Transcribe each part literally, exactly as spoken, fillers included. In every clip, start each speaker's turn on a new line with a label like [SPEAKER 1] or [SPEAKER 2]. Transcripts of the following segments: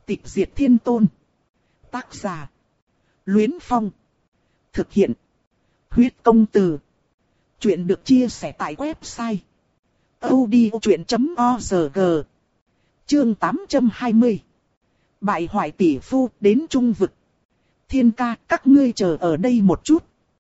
[SPEAKER 1] Tịch diệt thiên tôn. Tác giả. Luyến Phong. Thực hiện. Huyết công từ. Chuyện được chia sẻ tại website audiochuyện chấm org. Chương tám trăm hai mươi. Bại hoại tỷ phu đến trung vực. Thiên ca, các ngươi chờ ở đây một chút.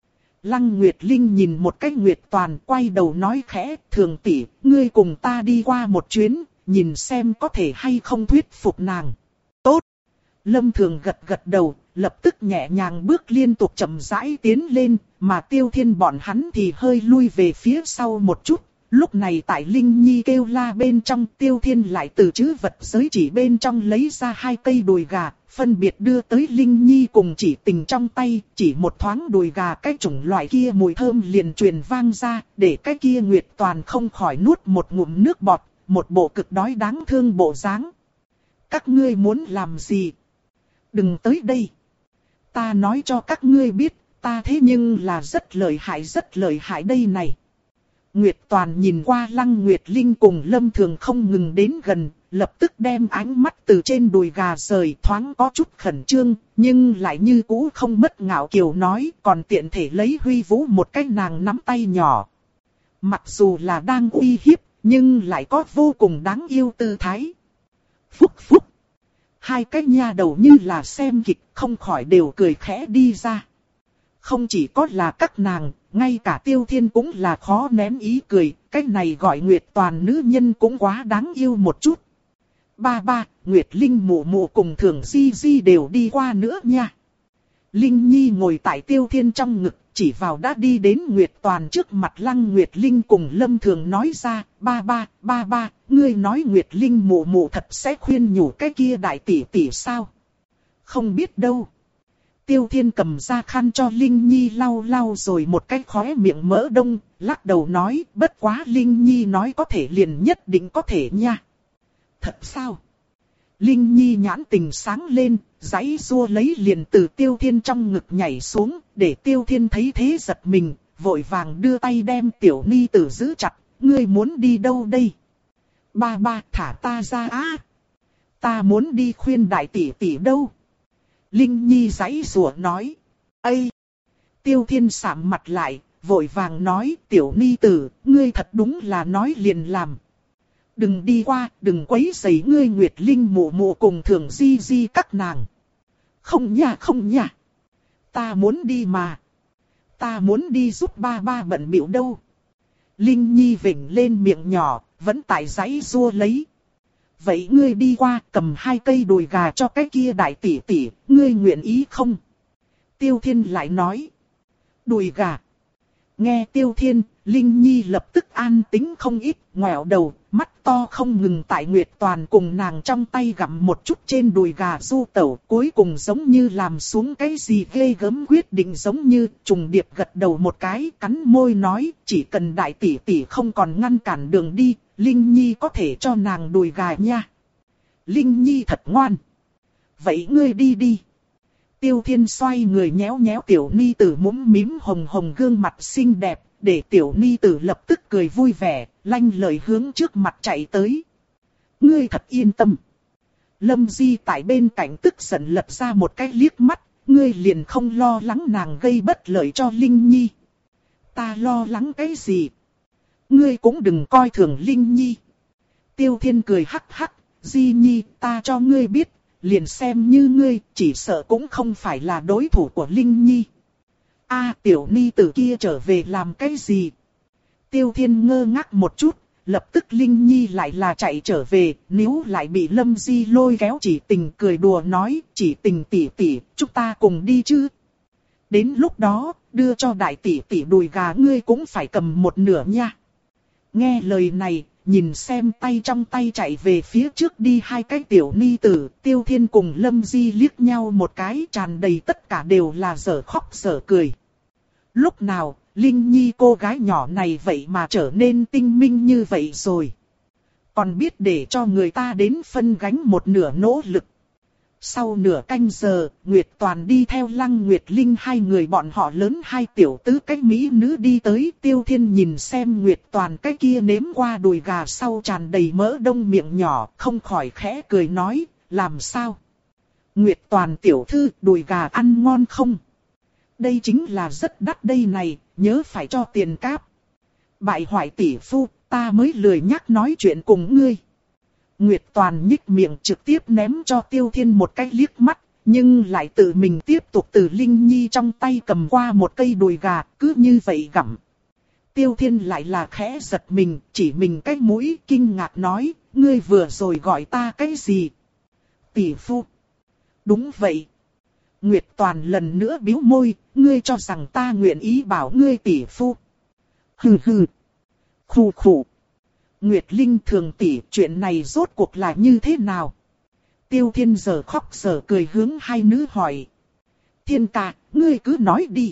[SPEAKER 1] Lăng Nguyệt Linh nhìn một cách Nguyệt Toàn, quay đầu nói khẽ, Thường tỷ, ngươi cùng ta đi qua một chuyến, nhìn xem có thể hay không thuyết phục nàng. Tốt. Lâm Thường gật gật đầu, lập tức nhẹ nhàng bước liên tục chậm rãi tiến lên, mà Tiêu Thiên bọn hắn thì hơi lui về phía sau một chút. Lúc này tại Linh Nhi kêu la bên trong, Tiêu Thiên lại từ trữ vật giới chỉ bên trong lấy ra hai cây đùi gà, phân biệt đưa tới Linh Nhi cùng Chỉ Tình trong tay. Chỉ một thoáng đùi gà cái chủng loại kia mùi thơm liền truyền vang ra, để cái kia Nguyệt Toàn không khỏi nuốt một ngụm nước bọt, một bộ cực đói đáng thương bộ dáng. Các ngươi muốn làm gì? Đừng tới đây. Ta nói cho các ngươi biết, ta thế nhưng là rất lợi hại rất lợi hại đây này. Nguyệt Toàn nhìn qua Lăng Nguyệt Linh cùng Lâm Thường không ngừng đến gần, lập tức đem ánh mắt từ trên đùi gà rời, thoáng có chút khẩn trương, nhưng lại như cũ không mất ngạo kiều nói, còn tiện thể lấy huy vũ một cái nàng nắm tay nhỏ. Mặc dù là đang uy hiếp, nhưng lại có vô cùng đáng yêu tư thái. Phúc phúc. Hai cái nha đầu như là xem kịch, không khỏi đều cười khẽ đi ra. Không chỉ có là các nàng, ngay cả Tiêu Thiên cũng là khó nén ý cười, cái này gọi Nguyệt Toàn nữ nhân cũng quá đáng yêu một chút. Ba ba, Nguyệt Linh mụ mụ cùng Thường Di Di đều đi qua nữa nha. Linh Nhi ngồi tại Tiêu Thiên trong ngực, chỉ vào đã đi đến Nguyệt Toàn trước mặt Lăng Nguyệt Linh cùng Lâm Thường nói ra, ba ba, ba ba, ngươi nói Nguyệt Linh mụ mụ thật sẽ khuyên nhủ cái kia đại tỷ tỷ sao? Không biết đâu. Tiêu Thiên cầm ra khăn cho Linh Nhi lau lau rồi một cái khóe miệng mỡ đông, lắc đầu nói, bất quá Linh Nhi nói có thể liền nhất định có thể nha. Thật sao? Linh Nhi nhãn tình sáng lên, giãy giụa lấy liền từ Tiêu Thiên trong ngực nhảy xuống, để Tiêu Thiên thấy thế giật mình, vội vàng đưa tay đem tiểu ni tử giữ chặt, ngươi muốn đi đâu đây? Ba ba, thả ta ra á! Ta muốn đi khuyên đại tỷ tỷ đâu? Linh Nhi giãy giụa nói. Ây! Tiêu Thiên sạm mặt lại, vội vàng nói, tiểu ni tử, ngươi thật đúng là nói liền làm. Đừng đi qua, đừng quấy rầy ngươi Nguyệt Linh mụ mụ cùng Thường Di Di các nàng. Không nha không nha. Ta muốn đi mà. Ta muốn đi giúp ba ba bận bịu đâu. Linh Nhi vểnh lên miệng nhỏ, vẫn tại giãy giụa lấy. Vậy ngươi đi qua cầm hai cây đùi gà cho cái kia đại tỷ tỷ, ngươi nguyện ý không? Tiêu Thiên lại nói. Đùi gà. Nghe Tiêu Thiên, Linh Nhi lập tức an tĩnh không ít, ngoẹo đầu, mắt to không ngừng tại Nguyệt Toàn cùng nàng trong tay gặm một chút trên đùi gà du tẩu, cuối cùng giống như làm xuống cái gì ghê gớm quyết định, giống như trùng điệp gật đầu một cái, cắn môi nói, chỉ cần đại tỷ tỷ không còn ngăn cản đường đi, Linh Nhi có thể cho nàng đùi gà nha. Linh Nhi thật ngoan. Vậy ngươi đi đi. Tiêu Thiên xoay người nhéo nhéo tiểu ni tử mũm mím hồng hồng gương mặt xinh đẹp, để tiểu ni tử lập tức cười vui vẻ, lanh lợi hướng trước mặt chạy tới. Ngươi thật yên tâm. Lâm Di tại bên cạnh tức giận lật ra một cái liếc mắt, ngươi liền không lo lắng nàng gây bất lợi cho Linh Nhi. Ta lo lắng cái gì? Ngươi cũng đừng coi thường Linh Nhi. Tiêu Thiên cười hắc hắc, Di Nhi, ta cho ngươi biết, liền xem như ngươi, chỉ sợ cũng không phải là đối thủ của Linh Nhi. A, tiểu ni tử kia trở về làm cái gì? Tiêu Thiên ngơ ngác một chút, lập tức Linh Nhi lại là chạy trở về, níu lại bị Lâm Di lôi kéo Chỉ Tình cười đùa nói, Chỉ Tình tỷ tỷ, chúng ta cùng đi chứ? Đến lúc đó, đưa cho đại tỷ tỷ đùi gà ngươi cũng phải cầm một nửa nha. Nghe lời này, nhìn xem tay trong tay chạy về phía trước đi hai cái tiểu ni tử, Tiêu Thiên cùng Lâm Di liếc nhau một cái, tràn đầy tất cả đều là dở khóc dở cười. Lúc nào, Linh Nhi cô gái nhỏ này vậy mà trở nên tinh minh như vậy rồi. Còn biết để cho người ta đến phân gánh một nửa nỗ lực. Sau nửa canh giờ, Nguyệt Toàn đi theo Lăng Nguyệt Linh hai người bọn họ lớn hai tiểu tứ cái mỹ nữ đi tới. Tiêu Thiên nhìn xem Nguyệt Toàn cái kia nếm qua đùi gà sau tràn đầy mỡ đông miệng nhỏ, không khỏi khẽ cười nói, làm sao? Nguyệt Toàn tiểu thư, đùi gà ăn ngon không? Đây chính là rất đắt đây này, nhớ phải cho tiền cáp. Bại hoại tỷ phu, ta mới lười nhắc nói chuyện cùng ngươi. Nguyệt Toàn nhích miệng trực tiếp ném cho Tiêu Thiên một cái liếc mắt, nhưng lại tự mình tiếp tục từ Linh Nhi trong tay cầm qua một cây đùi gà, cứ như vậy gặm. Tiêu Thiên lại là khẽ giật mình, chỉ mình cái mũi, kinh ngạc nói, ngươi vừa rồi gọi ta cái gì? Tỷ phu. Đúng vậy. Nguyệt Toàn lần nữa bĩu môi, ngươi cho rằng ta nguyện ý bảo ngươi tỷ phu. Hừ hừ. Khù khù. Nguyệt Linh thường tỷ, chuyện này rốt cuộc là như thế nào? Tiêu Thiên giờ khóc giờ cười hướng hai nữ hỏi. Thiên ca, ngươi cứ nói đi.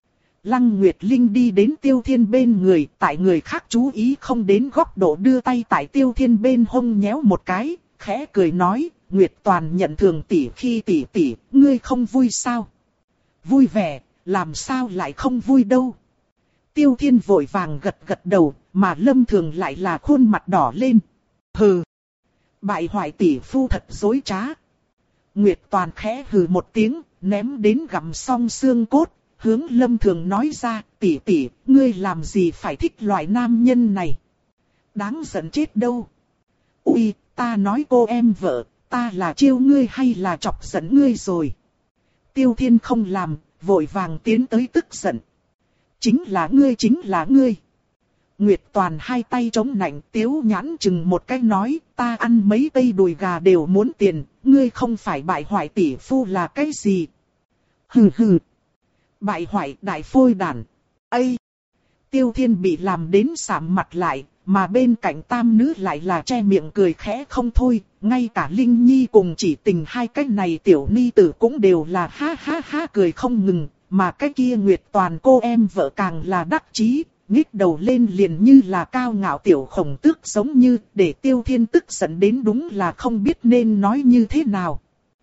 [SPEAKER 1] Lăng Nguyệt Linh đi đến Tiêu Thiên bên người, tại người khác chú ý không đến góc độ đưa tay tại Tiêu Thiên bên hông nhéo một cái, khẽ cười nói, Nguyệt Toàn nhận thường tỷ khi tỷ tỷ, ngươi không vui sao? Vui vẻ, làm sao lại không vui đâu? Tiêu Thiên vội vàng gật gật đầu, mà Lâm Thường lại là khuôn mặt đỏ lên. Hừ! Bại hoại tỷ phu thật dối trá. Nguyệt Toàn khẽ hừ một tiếng, ném đến gặm xong xương cốt, hướng Lâm Thường nói ra, tỷ tỷ, ngươi làm gì phải thích loại nam nhân này? Đáng giận chết đâu. Ui, ta nói cô em vợ, ta là chiêu ngươi hay là chọc giận ngươi rồi? Tiêu Thiên không làm, vội vàng tiến tới tức giận. Chính là ngươi, chính là ngươi. Nguyệt Toàn hai tay chống nạnh, tiếu nhãn chừng một cái nói, ta ăn mấy cây đùi gà đều muốn tiền, ngươi không phải bại hoại tỷ phu là cái gì? Hừ hừ. Bại hoại đại phôi đản. Ây! Tiêu Thiên bị làm đến sạm mặt lại, mà bên cạnh tam nữ lại là che miệng cười khẽ không thôi, ngay cả Linh Nhi cùng chỉ tình hai cái này tiểu ni tử cũng đều là ha ha ha cười không ngừng, mà cái kia Nguyệt Toàn cô em vợ càng là đắc chí, nhích đầu lên liền như là cao ngạo tiểu khổng tước giống như, để Tiêu Thiên tức giận đến đúng là không biết nên nói như thế nào.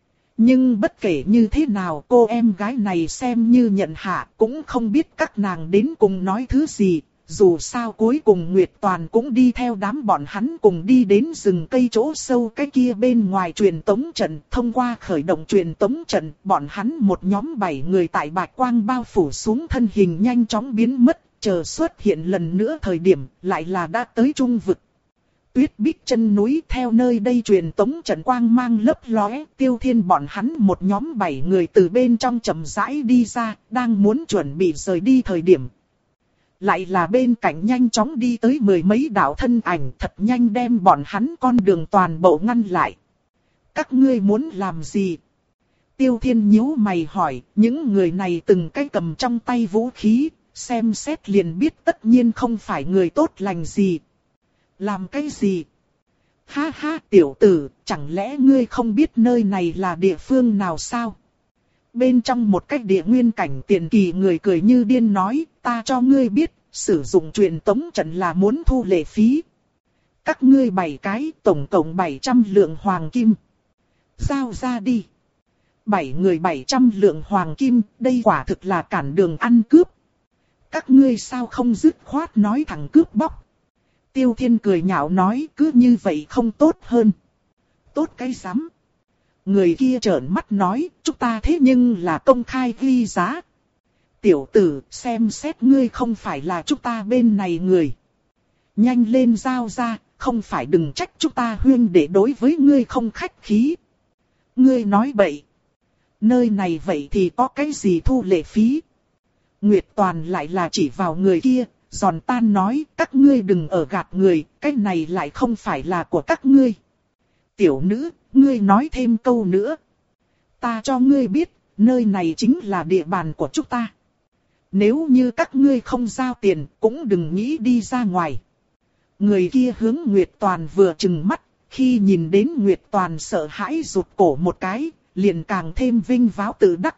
[SPEAKER 1] Nhưng bất kể như thế nào cô em gái này xem như nhận hạ cũng không biết các nàng đến cùng nói thứ gì. Dù sao cuối cùng Nguyệt Toàn cũng đi theo đám bọn hắn cùng đi đến rừng cây chỗ sâu cái kia bên ngoài truyền tống trận. Thông qua khởi động truyền tống trận, bọn hắn một nhóm bảy người tại bạch quang bao phủ xuống thân hình nhanh chóng biến mất. Chờ xuất hiện lần nữa thời điểm lại là đã tới trung vực. Tuyết bích chân núi theo nơi đây truyền tống trận quang mang lấp lóe, Tiêu Thiên bọn hắn một nhóm bảy người từ bên trong chậm rãi đi ra, đang muốn chuẩn bị rời đi thời điểm. Lại là bên cạnh nhanh chóng đi tới mười mấy đạo thân ảnh thật nhanh đem bọn hắn con đường toàn bộ ngăn lại. Các ngươi muốn làm gì? Tiêu Thiên nhíu mày hỏi, những người này từng cái cầm trong tay vũ khí, xem xét liền biết tất nhiên không phải người tốt lành gì. Làm cái gì? Ha ha tiểu tử, chẳng lẽ ngươi không biết nơi này là địa phương nào sao? Bên trong một cách địa nguyên cảnh tiền kỳ người cười như điên nói, ta cho ngươi biết, sử dụng truyền tống trận là muốn thu lệ phí. Các ngươi bảy cái, tổng cộng bảy trăm lượng hoàng kim. Giao ra đi. Bảy người bảy trăm lượng hoàng kim, đây quả thực là cản đường ăn cướp. Các ngươi sao không dứt khoát nói thẳng cướp bóc? Tiêu Thiên cười nhạo nói cứ như vậy không tốt hơn. Tốt cái rắm. Người kia trợn mắt nói chúng ta thế nhưng là công khai ghi giá. Tiểu tử xem xét ngươi không phải là chúng ta bên này người. Nhanh lên giao ra, không phải đừng trách chúng ta huyên để đối với ngươi không khách khí. Ngươi nói bậy. Nơi này vậy thì có cái gì thu lệ phí? Nguyệt Toàn lại là chỉ vào người kia. Giòn tan nói, các ngươi đừng ở gạt người, cái này lại không phải là của các ngươi. Tiểu nữ, ngươi nói thêm câu nữa. Ta cho ngươi biết, nơi này chính là địa bàn của chúng ta. Nếu như các ngươi không giao tiền, cũng đừng nghĩ đi ra ngoài. Người kia hướng Nguyệt Toàn vừa trừng mắt, khi nhìn đến Nguyệt Toàn sợ hãi rụt cổ một cái, liền càng thêm vinh váo tự đắc.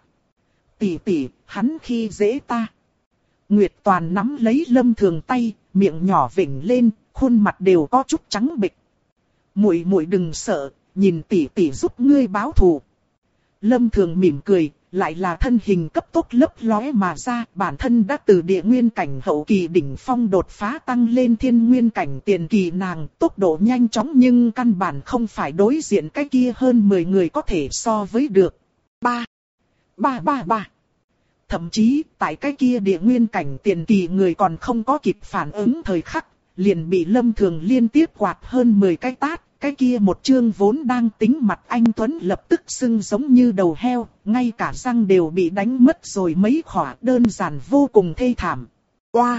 [SPEAKER 1] Tỷ tỷ, hắn khi dễ ta. Nguyệt Toàn nắm lấy Lâm Thường tay, miệng nhỏ vểnh lên, khuôn mặt đều có chút trắng bệch. Muội muội đừng sợ, nhìn tỷ tỷ giúp ngươi báo thù. Lâm Thường mỉm cười, lại là thân hình cấp tốc lấp lóe mà ra, bản thân đã từ địa nguyên cảnh hậu kỳ đỉnh phong đột phá tăng lên thiên nguyên cảnh tiền kỳ nàng, tốc độ nhanh chóng nhưng căn bản không phải đối diện cái kia hơn mười người có thể so với được. Ba, ba ba ba. Thậm chí, tại cái kia địa nguyên cảnh tiền kỳ người còn không có kịp phản ứng thời khắc, liền bị Lâm Thường liên tiếp quạt hơn mười cái tát. Cái kia một chương vốn đang tính mặt anh Tuấn lập tức sưng giống như đầu heo, ngay cả răng đều bị đánh mất rồi mấy khỏa, đơn giản vô cùng thê thảm. Oa!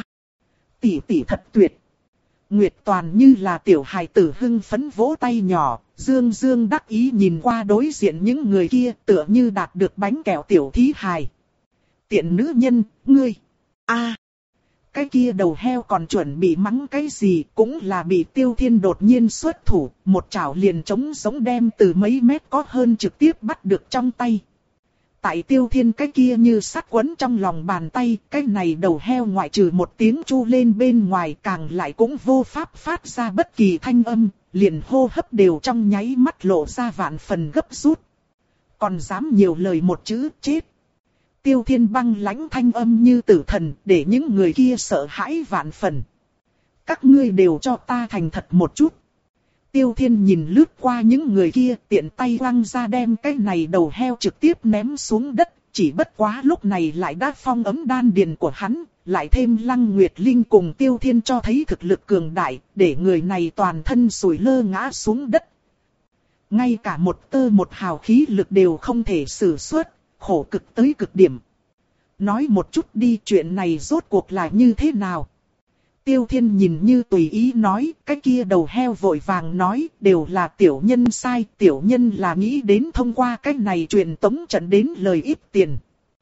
[SPEAKER 1] Tỷ tỷ thật tuyệt! Nguyệt Toàn như là tiểu hài tử hưng phấn vỗ tay nhỏ, dương dương đắc ý nhìn qua đối diện những người kia tựa như đạt được bánh kẹo tiểu thí hài. Tiện nữ nhân, ngươi! A! Cái kia đầu heo còn chuẩn bị mắng cái gì cũng là bị Tiêu Thiên đột nhiên xuất thủ, một chảo liền trống giống đem từ mấy mét có hơn trực tiếp bắt được trong tay. Tại Tiêu Thiên cái kia như sắt quấn trong lòng bàn tay, cái này đầu heo ngoại trừ một tiếng chu lên bên ngoài càng lại cũng vô pháp phát ra bất kỳ thanh âm, liền hô hấp đều trong nháy mắt lộ ra vạn phần gấp rút. Còn dám nhiều lời một chữ chết. Tiêu Thiên băng lãnh thanh âm như tử thần, để những người kia sợ hãi vạn phần. Các ngươi đều cho ta thành thật một chút. Tiêu Thiên nhìn lướt qua những người kia, tiện tay quăng ra đem cái này đầu heo trực tiếp ném xuống đất. Chỉ bất quá lúc này lại đã phong ấm đan điền của hắn, lại thêm Lăng Nguyệt Linh cùng Tiêu Thiên cho thấy thực lực cường đại, để người này toàn thân sủi lơ ngã xuống đất. Ngay cả một tơ một hào khí lực đều không thể sử xuất. Khổ cực tới cực điểm. Nói một chút đi, chuyện này rốt cuộc là như thế nào? Tiêu Thiên nhìn như tùy ý nói, cái kia đầu heo vội vàng nói, đều là tiểu nhân sai, tiểu nhân là nghĩ đến thông qua cái này truyền tống trận đến lời ít tiền.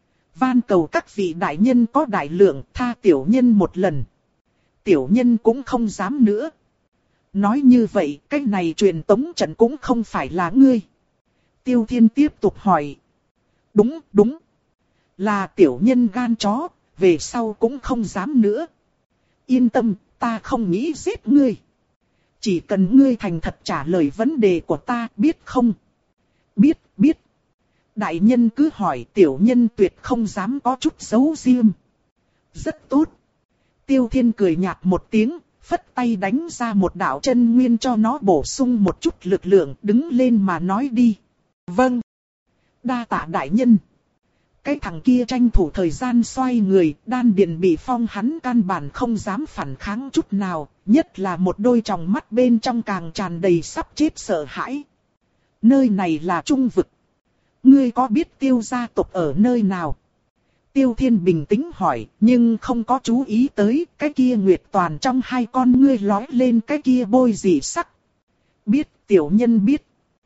[SPEAKER 1] Van cầu các vị đại nhân có đại lượng, tha tiểu nhân một lần. Tiểu nhân cũng không dám nữa. Nói như vậy, cái này truyền tống trận cũng không phải là ngươi. Tiêu Thiên tiếp tục hỏi. Đúng, đúng. Là tiểu nhân gan chó, về sau cũng không dám nữa. Yên tâm, ta không nghĩ giết ngươi. Chỉ cần ngươi thành thật trả lời vấn đề của ta, biết không? Biết, biết. Đại nhân cứ hỏi, tiểu nhân tuyệt không dám có chút giấu riêng. Rất tốt. Tiêu Thiên cười nhạt một tiếng, phất tay đánh ra một đạo chân nguyên cho nó bổ sung một chút lực lượng, đứng lên mà nói đi. Vâng. Đa tạ đại nhân. Cái thằng kia tranh thủ thời gian xoay người, đan điền bị phong hắn căn bản không dám phản kháng chút nào, nhất là một đôi tròng mắt bên trong càng tràn đầy sắp chết sợ hãi. Nơi này là trung vực. Ngươi có biết Tiêu gia tộc ở nơi nào? Tiêu Thiên bình tĩnh hỏi, nhưng không có chú ý tới cái kia Nguyệt Toàn trong hai con ngươi lói lên cái kia bôi dị sắc. Biết, tiểu nhân biết.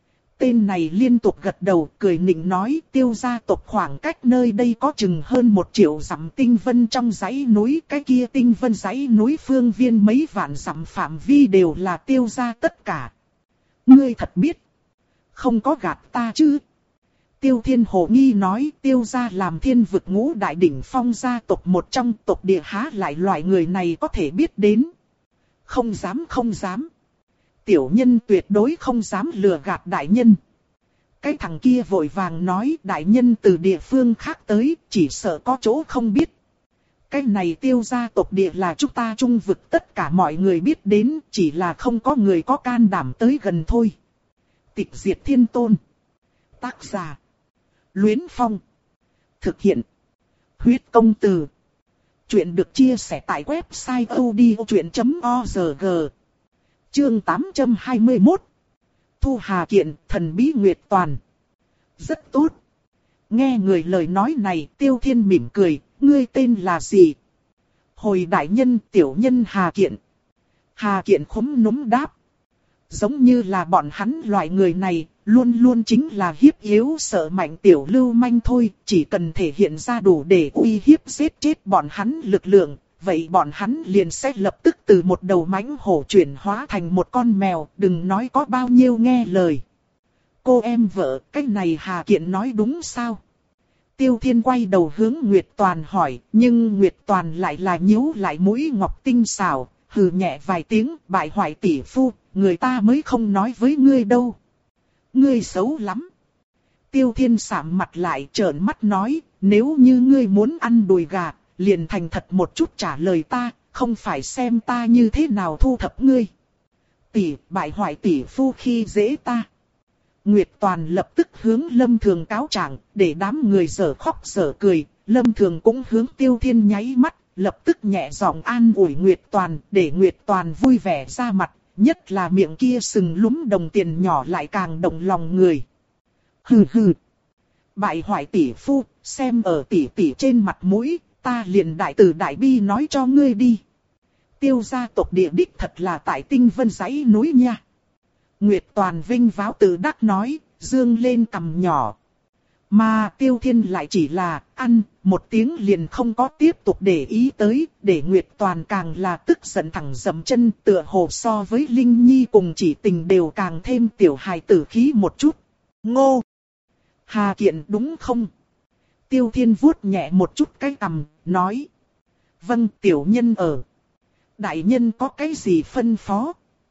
[SPEAKER 1] Tên này liên tục gật đầu cười nịnh nói, Tiêu gia tộc khoảng cách nơi đây có chừng hơn một triệu dặm tinh vân trong dãy núi. Cái kia tinh vân dãy núi phương viên mấy vạn dặm phạm vi đều là Tiêu gia tất cả. Ngươi thật biết. Không có gạt ta chứ. Tiêu Thiên hồ nghi nói, Tiêu gia làm thiên vực ngũ đại đỉnh phong gia tộc một trong, tộc địa há lại loại người này có thể biết đến. Không dám không dám. Tiểu nhân tuyệt đối không dám lừa gạt đại nhân. Cái thằng kia vội vàng nói, đại nhân từ địa phương khác tới, chỉ sợ có chỗ không biết. Cái này Tiêu gia tộc địa là chúng ta trung vực tất cả mọi người biết đến, chỉ là không có người có can đảm tới gần thôi. Tịch diệt thiên tôn. Tác giả. Luyến Phong. Thực hiện. Huyết công từ. Chuyện được chia sẻ tại website odchuyện chấm org. Chương tám trăm hai mươi mốt. Thu Hà Kiện, thần bí Nguyệt Toàn. Rất tốt. Nghe người lời nói này, Tiêu Thiên mỉm cười, ngươi tên là gì? Hồi đại nhân, tiểu nhân Hà Kiện. Hà Kiện khúm núm đáp. Giống như là bọn hắn loại người này, luôn luôn chính là hiếp yếu sợ mạnh tiểu lưu manh thôi, chỉ cần thể hiện ra đủ để uy hiếp giết chết bọn hắn lực lượng, vậy bọn hắn liền sẽ lập tức từ một đầu mãnh hổ chuyển hóa thành một con mèo, đừng nói có bao nhiêu nghe lời. Cô em vợ, cái này Hà Kiện nói đúng sao? Tiêu Thiên quay đầu hướng Nguyệt Toàn hỏi, nhưng Nguyệt Toàn lại là nhíu lại mũi ngọc tinh xảo, hừ nhẹ vài tiếng, bại hoại tỷ phu, người ta mới không nói với ngươi đâu. Ngươi xấu lắm. Tiêu Thiên sạm mặt lại trợn mắt nói, nếu như ngươi muốn ăn đùi gà, liền thành thật một chút trả lời ta, không phải xem ta như thế nào thu thập ngươi. Tỷ, bại hoại tỷ phu khi dễ ta. Nguyệt Toàn lập tức hướng Lâm Thường cáo trạng, để đám người giở khóc giở cười. Lâm Thường cũng hướng Tiêu Thiên nháy mắt, lập tức nhẹ giọng an ủi Nguyệt Toàn, để Nguyệt Toàn vui vẻ ra mặt, nhất là miệng kia sừng lúm đồng tiền nhỏ lại càng động lòng người. Hừ hừ. Bại hoại tỷ phu, xem ở tỷ tỷ trên mặt mũi, ta liền đại từ đại bi nói cho ngươi đi. Tiêu gia tộc địa đích thật là tại Tinh Vân dãy núi nha. Nguyệt Toàn vinh váo tự đắc nói, dương lên cằm nhỏ. Mà Tiêu Thiên lại chỉ là ăn, một tiếng liền không có tiếp tục để ý tới, để Nguyệt Toàn càng là tức giận thẳng dậm chân, tựa hồ so với Linh Nhi cùng Chỉ Tình đều càng thêm tiểu hài tử khí một chút. Ngô! Hà Kiện đúng không? Tiêu Thiên vuốt nhẹ một chút cái cằm, nói. Vâng, tiểu nhân ở. Đại nhân có cái gì phân phó?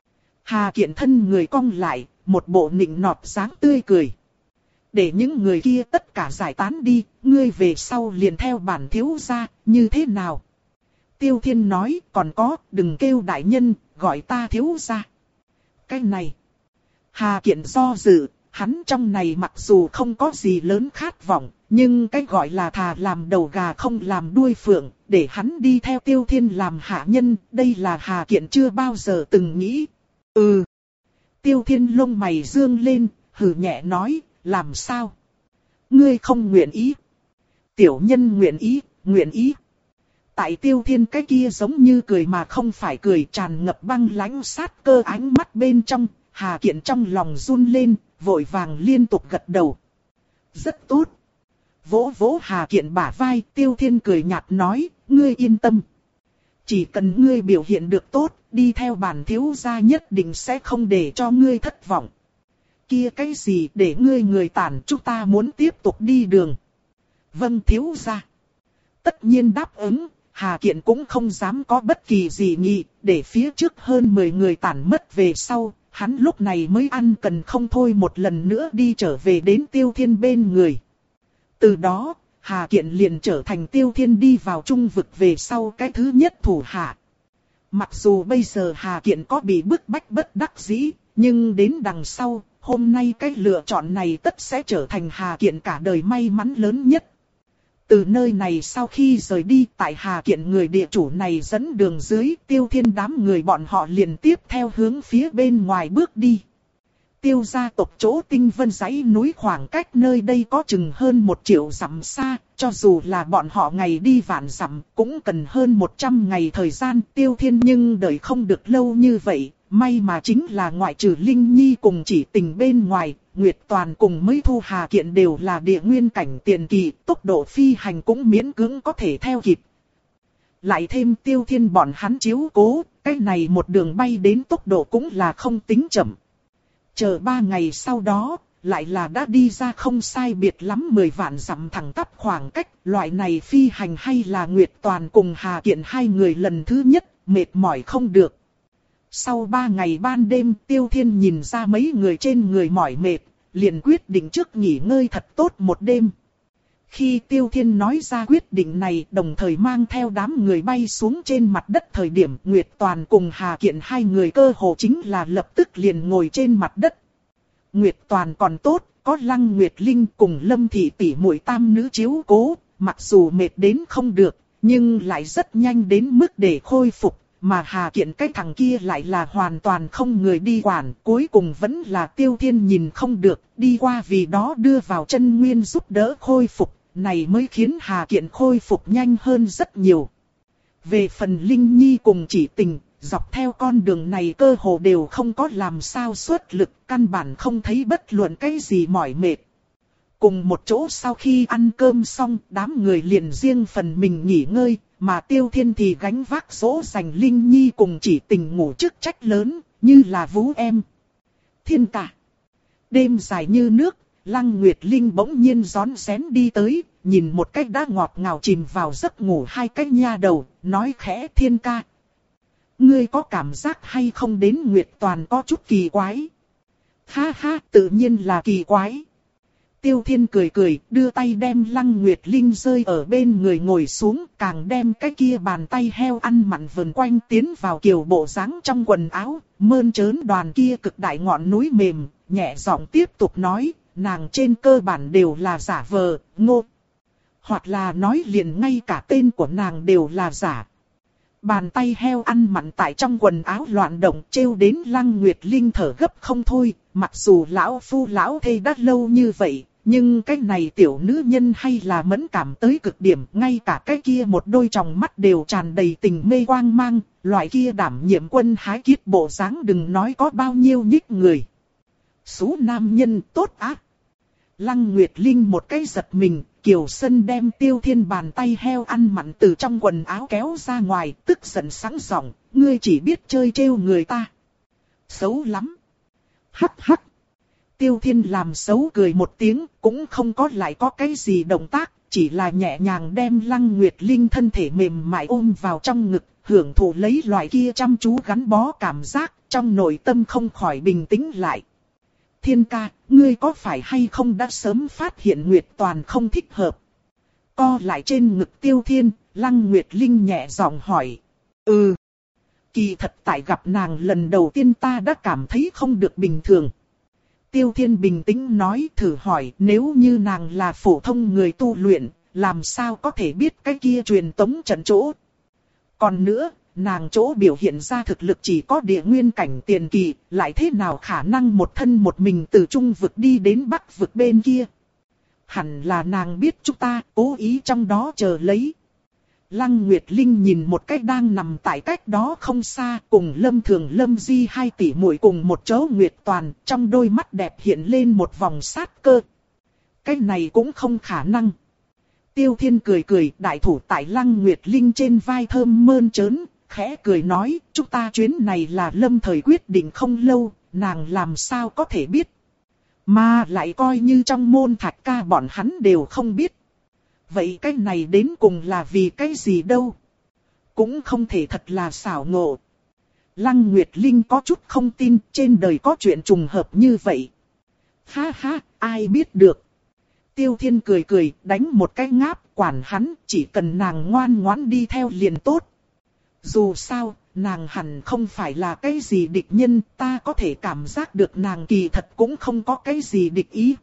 [SPEAKER 1] Hà Kiện thân người cong lại, một bộ nịnh nọt dáng tươi cười. Để những người kia tất cả giải tán đi, ngươi về sau liền theo bản thiếu gia, như thế nào? Tiêu Thiên nói, còn có, đừng kêu đại nhân, gọi ta thiếu gia. Cái này. Hà Kiện do dự, hắn trong này mặc dù không có gì lớn khát vọng, nhưng cái gọi là thà làm đầu gà không làm đuôi phượng, để hắn đi theo Tiêu Thiên làm hạ nhân, đây là Hà Kiện chưa bao giờ từng nghĩ. Ừ. Tiêu Thiên lông mày dương lên, hừ nhẹ nói, làm sao? Ngươi không nguyện ý. Tiểu nhân nguyện ý, nguyện ý. Tại Tiêu Thiên cái kia giống như cười mà không phải cười, tràn ngập băng lãnh sát cơ ánh mắt bên trong, Hà Kiện trong lòng run lên, vội vàng liên tục gật đầu. Rất tốt. Vỗ vỗ Hà Kiện bả vai, Tiêu Thiên cười nhạt nói, ngươi yên tâm. Chỉ cần ngươi biểu hiện được tốt, đi theo bản thiếu gia nhất định sẽ không để cho ngươi thất vọng. Kia cái gì để ngươi người tản, chúng ta muốn tiếp tục đi đường. Vâng thiếu gia. Tất nhiên đáp ứng, Hà Kiện cũng không dám có bất kỳ gì nghị, để phía trước hơn mười người tản mất về sau, hắn lúc này mới ăn cần không thôi một lần nữa đi trở về đến Tiêu Thiên bên người. Từ đó, Hà Kiện liền trở thành Tiêu Thiên đi vào trung vực về sau cái thứ nhất thủ hạ. Mặc dù bây giờ Hà Kiện có bị bức bách bất đắc dĩ, nhưng đến đằng sau, hôm nay cái lựa chọn này tất sẽ trở thành Hà Kiện cả đời may mắn lớn nhất. Từ nơi này sau khi rời đi, tại Hà Kiện người địa chủ này dẫn đường dưới, Tiêu Thiên đám người bọn họ liền tiếp theo hướng phía bên ngoài bước đi. Tiêu gia tộc chỗ Tinh Vân dãy núi khoảng cách nơi đây có chừng hơn một triệu dặm xa, cho dù là bọn họ ngày đi vạn dặm cũng cần hơn một trăm ngày thời gian. Tiêu Thiên nhưng đợi không được lâu như vậy, may mà chính là ngoại trừ Linh Nhi cùng Chỉ Tình bên ngoài, Nguyệt Toàn cùng mới thu Hà Kiện đều là địa nguyên cảnh tiền kỳ, tốc độ phi hành cũng miễn cưỡng có thể theo kịp. Lại thêm Tiêu Thiên bọn hắn chiếu cố, cái này một đường bay đến tốc độ cũng là không tính chậm. Chờ ba ngày sau đó, lại là đã đi ra không sai biệt lắm mười vạn dặm thẳng tắp khoảng cách. Loại này phi hành hay là Nguyệt Toàn cùng Hà Kiện hai người lần thứ nhất, mệt mỏi không được. Sau ba ngày ban đêm, Tiêu Thiên nhìn ra mấy người trên người mỏi mệt, liền quyết định trước nghỉ ngơi thật tốt một đêm. Khi Tiêu Thiên nói ra quyết định này, đồng thời mang theo đám người bay xuống trên mặt đất thời điểm, Nguyệt Toàn cùng Hà Kiện hai người cơ hồ chính là lập tức liền ngồi trên mặt đất. Nguyệt Toàn còn tốt, có Lăng Nguyệt Linh cùng Lâm Thị tỷ muội tam nữ chiếu cố, mặc dù mệt đến không được, nhưng lại rất nhanh đến mức để khôi phục. Mà Hà Kiện cái thằng kia lại là hoàn toàn không người đi quản, cuối cùng vẫn là Tiêu Thiên nhìn không được, đi qua vì đó đưa vào chân nguyên giúp đỡ khôi phục, này mới khiến Hà Kiện khôi phục nhanh hơn rất nhiều. Về phần Linh Nhi cùng Chỉ Tình, dọc theo con đường này cơ hồ đều không có làm sao xuất lực, căn bản không thấy bất luận cái gì mỏi mệt. Cùng một chỗ sau khi ăn cơm xong, đám người liền riêng phần mình nghỉ ngơi, mà Tiêu Thiên thì gánh vác dỗ dành Linh Nhi cùng Chỉ Tình ngủ chức trách lớn, như là vú em. Thiên cả. Đêm dài như nước, Lăng Nguyệt Linh bỗng nhiên rón rén đi tới, nhìn một cách đã ngọt ngào chìm vào giấc ngủ hai cái nha đầu, nói khẽ Thiên ca. Ngươi có cảm giác hay không đến Nguyệt Toàn có chút kỳ quái? Ha ha, tự nhiên là kỳ quái. Tiêu Thiên cười cười, đưa tay đem Lăng Nguyệt Linh rơi ở bên người ngồi xuống, càng đem cái kia bàn tay heo ăn mặn vần quanh tiến vào kiểu bộ dáng trong quần áo, mơn trớn đoàn kia cực đại ngọn núi mềm, nhẹ giọng tiếp tục nói, nàng trên cơ bản đều là giả vờ, ngô. Hoặc là nói liền ngay cả tên của nàng đều là giả. Bàn tay heo ăn mặn tại trong quần áo loạn động trêu đến Lăng Nguyệt Linh thở gấp không thôi, mặc dù lão phu lão thê đã lâu như vậy, nhưng cái này tiểu nữ nhân hay là mẫn cảm tới cực điểm, ngay cả cái kia một đôi tròng mắt đều tràn đầy tình mê quang mang, loại kia đảm nhiệm quân hái kiết bộ dáng đừng nói có bao nhiêu nhích người. Số nam nhân tốt ác. Lăng Nguyệt Linh một cái giật mình, Kiều Sân đem Tiêu Thiên bàn tay heo ăn mặn từ trong quần áo kéo ra ngoài, tức giận sẵn giọng, ngươi chỉ biết chơi trêu người ta. Xấu lắm. Hắc hắc. Tiêu Thiên làm xấu cười một tiếng, cũng không có lại có cái gì động tác, chỉ là nhẹ nhàng đem Lăng Nguyệt Linh thân thể mềm mại ôm vào trong ngực, hưởng thụ lấy loại kia chăm chú gắn bó cảm giác, trong nội tâm không khỏi bình tĩnh lại. Thiên ca, ngươi có phải hay không đã sớm phát hiện Nguyệt Toàn không thích hợp? Co lại trên ngực Tiêu Thiên, Lăng Nguyệt Linh nhẹ giọng hỏi. Ừ. Kỳ thật tại gặp nàng lần đầu tiên ta đã cảm thấy không được bình thường. Tiêu Thiên bình tĩnh nói, thử hỏi nếu như nàng là phổ thông người tu luyện, làm sao có thể biết cái kia truyền tống trận chỗ? Còn nữa, nàng chỗ biểu hiện ra thực lực chỉ có địa nguyên cảnh tiền kỳ, lại thế nào khả năng một thân một mình từ trung vực đi đến bắc vực bên kia? Hẳn là nàng biết chúng ta cố ý trong đó chờ lấy. Lăng Nguyệt Linh nhìn một cách đang nằm tại cách đó không xa, cùng Lâm Thường Lâm Di hai tỷ muội cùng một chỗ Nguyệt Toàn, trong đôi mắt đẹp hiện lên một vòng sát cơ. Cái này cũng không khả năng. Tiêu Thiên cười cười, đại thủ tại Lăng Nguyệt Linh trên vai thơm mơn trớn, khẽ cười nói, chúng ta chuyến này là Lâm thời quyết định không lâu, nàng làm sao có thể biết. Mà lại coi như trong môn Thạch ca bọn hắn đều không biết. Vậy cái này đến cùng là vì cái gì đâu? Cũng không thể thật là xảo ngộ. Lăng Nguyệt Linh có chút không tin trên đời có chuyện trùng hợp như vậy. Ha ha, ai biết được. Tiêu Thiên cười cười, đánh một cái ngáp, quản hắn, chỉ cần nàng ngoan ngoãn đi theo liền tốt. Dù sao, nàng hẳn không phải là cái gì địch nhân, ta có thể cảm giác được nàng kỳ thật cũng không có cái gì địch ý.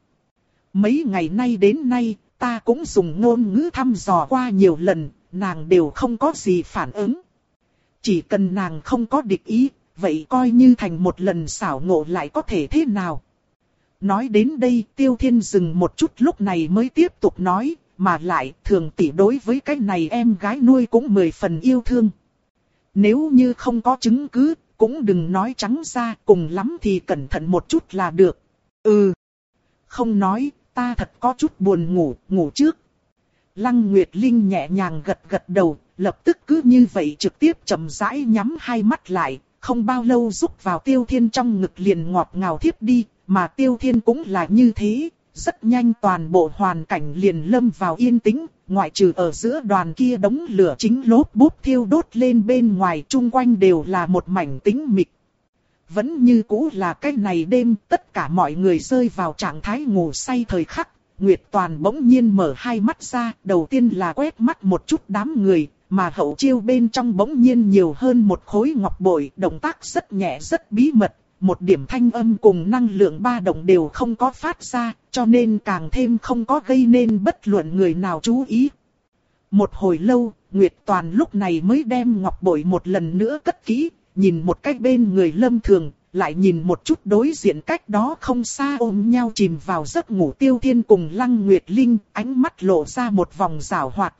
[SPEAKER 1] Mấy ngày nay đến nay, ta cũng dùng ngôn ngữ thăm dò qua nhiều lần, nàng đều không có gì phản ứng. Chỉ cần nàng không có địch ý, vậy coi như thành một lần xảo ngộ lại có thể thế nào. Nói đến đây, Tiêu Thiên dừng một chút lúc này mới tiếp tục nói, mà lại thường tỷ đối với cái này em gái nuôi cũng mười phần yêu thương. Nếu như không có chứng cứ, cũng đừng nói trắng ra, cùng lắm thì cẩn thận một chút là được. Ừ. Không nói, ta thật có chút buồn ngủ, ngủ trước. Lăng Nguyệt Linh nhẹ nhàng gật gật đầu, lập tức cứ như vậy trực tiếp chậm rãi nhắm hai mắt lại, không bao lâu rúc vào Tiêu Thiên trong ngực liền ngọt ngào thiếp đi, mà Tiêu Thiên cũng là như thế, rất nhanh toàn bộ hoàn cảnh liền lâm vào yên tĩnh, ngoại trừ ở giữa đoàn kia đống lửa chính lốp bút thiêu đốt lên bên ngoài chung quanh đều là một mảnh tĩnh mịch. Vẫn như cũ là cái này đêm, tất cả mọi người rơi vào trạng thái ngủ say thời khắc, Nguyệt Toàn bỗng nhiên mở hai mắt ra, đầu tiên là quét mắt một chút đám người, mà hậu chiêu bên trong bỗng nhiên nhiều hơn một khối ngọc bội, động tác rất nhẹ rất bí mật, một điểm thanh âm cùng năng lượng ba động đều không có phát ra, cho nên càng thêm không có gây nên bất luận người nào chú ý. Một hồi lâu, Nguyệt Toàn lúc này mới đem ngọc bội một lần nữa cất kỹ, nhìn một cách bên người Lâm Thường, lại nhìn một chút đối diện cách đó không xa ôm nhau chìm vào giấc ngủ Tiêu Thiên cùng Lăng Nguyệt Linh, ánh mắt lộ ra một vòng giảo hoạt.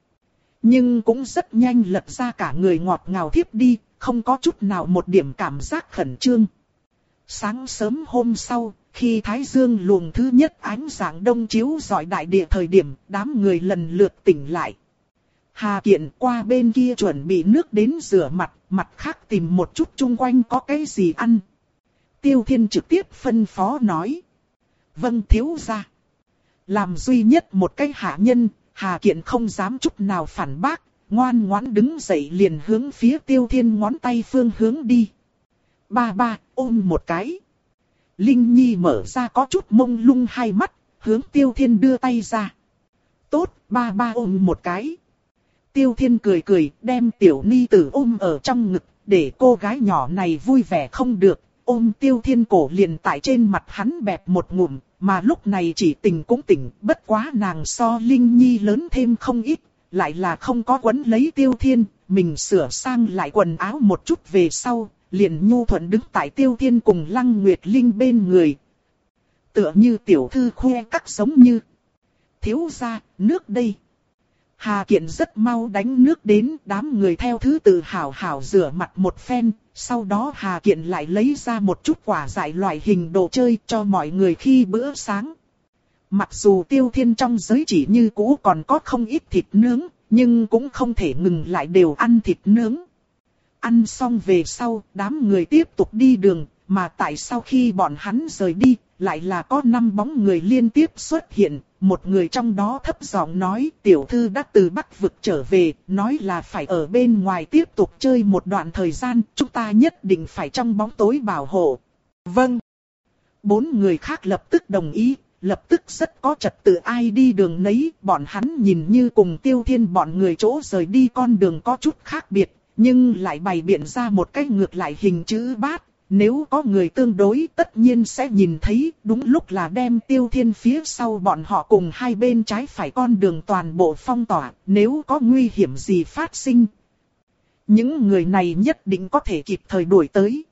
[SPEAKER 1] Nhưng cũng rất nhanh lật ra cả người ngọt ngào thiếp đi, không có chút nào một điểm cảm giác khẩn trương. Sáng sớm hôm sau, khi Thái Dương luồng thứ nhất ánh sáng đông chiếu rọi đại địa thời điểm, đám người lần lượt tỉnh lại. Hà Kiện qua bên kia chuẩn bị nước đến rửa mặt, mặt khác tìm một chút chung quanh có cái gì ăn. Tiêu Thiên trực tiếp phân phó nói. Vâng thiếu gia. Làm duy nhất một cái hạ nhân, Hà Kiện không dám chút nào phản bác, ngoan ngoãn đứng dậy liền hướng phía Tiêu Thiên ngón tay phương hướng đi. Ba ba, ôm một cái. Linh Nhi mở ra có chút mông lung hai mắt, hướng Tiêu Thiên đưa tay ra. Tốt, ba ba ôm một cái. Tiêu Thiên cười cười, đem tiểu ni tử ôm ở trong ngực, để cô gái nhỏ này vui vẻ không được. Ôm Tiêu Thiên cổ liền tại trên mặt hắn bẹp một ngụm, mà lúc này chỉ tỉnh cũng tỉnh, bất quá nàng so Linh Nhi lớn thêm không ít, lại là không có quấn lấy Tiêu Thiên, mình sửa sang lại quần áo một chút về sau, liền nhu thuận đứng tại Tiêu Thiên cùng Lăng Nguyệt Linh bên người. Tựa như tiểu thư khoe các giống như. Thiếu gia, nước đây. Hà Kiện rất mau đánh nước đến, đám người theo thứ tự hảo hảo rửa mặt một phen, sau đó Hà Kiện lại lấy ra một chút quả dại loại hình đồ chơi cho mọi người khi bữa sáng. Mặc dù Tiêu Thiên trong giới chỉ như cũ còn có không ít thịt nướng, nhưng cũng không thể ngừng lại đều ăn thịt nướng. Ăn xong về sau, đám người tiếp tục đi đường, mà tại sau khi bọn hắn rời đi, lại là có năm bóng người liên tiếp xuất hiện. Một người trong đó thấp giọng nói, tiểu thư đã từ Bắc vực trở về, nói là phải ở bên ngoài tiếp tục chơi một đoạn thời gian, chúng ta nhất định phải trong bóng tối bảo hộ. Vâng. Bốn người khác lập tức đồng ý, lập tức rất có trật tự ai đi đường nấy, bọn hắn nhìn như cùng Tiêu Thiên bọn người chỗ rời đi con đường có chút khác biệt, nhưng lại bày biện ra một cách ngược lại hình chữ bát. Nếu có người tương đối tất nhiên sẽ nhìn thấy, đúng lúc là đem Tiêu Thiên phía sau bọn họ cùng hai bên trái phải con đường toàn bộ phong tỏa, nếu có nguy hiểm gì phát sinh. Những người này nhất định có thể kịp thời đuổi tới.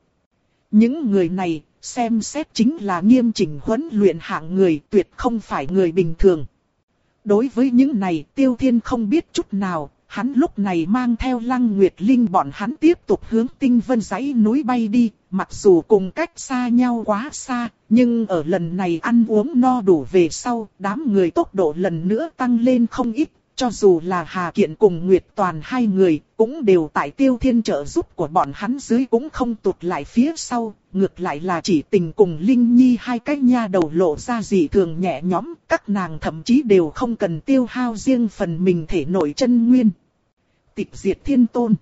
[SPEAKER 1] Những người này, xem xét chính là nghiêm chỉnh huấn luyện hạng người, tuyệt không phải người bình thường. Đối với những này, Tiêu Thiên không biết chút nào. Hắn lúc này mang theo Lăng Nguyệt Linh bọn hắn tiếp tục hướng Tinh Vân dãy núi bay đi, mặc dù cùng cách xa nhau quá xa, nhưng ở lần này ăn uống no đủ về sau, đám người tốc độ lần nữa tăng lên không ít, cho dù là Hà Kiện cùng Nguyệt Toàn hai người, cũng đều tại Tiêu Thiên trợ giúp của bọn hắn dưới cũng không tụt lại phía sau, ngược lại là chỉ Tình cùng Linh Nhi hai cái nha đầu lộ ra dị thường nhẹ nhõm, các nàng thậm chí đều không cần tiêu hao riêng phần mình thể nội chân nguyên. Tịch diệt thiên tôn.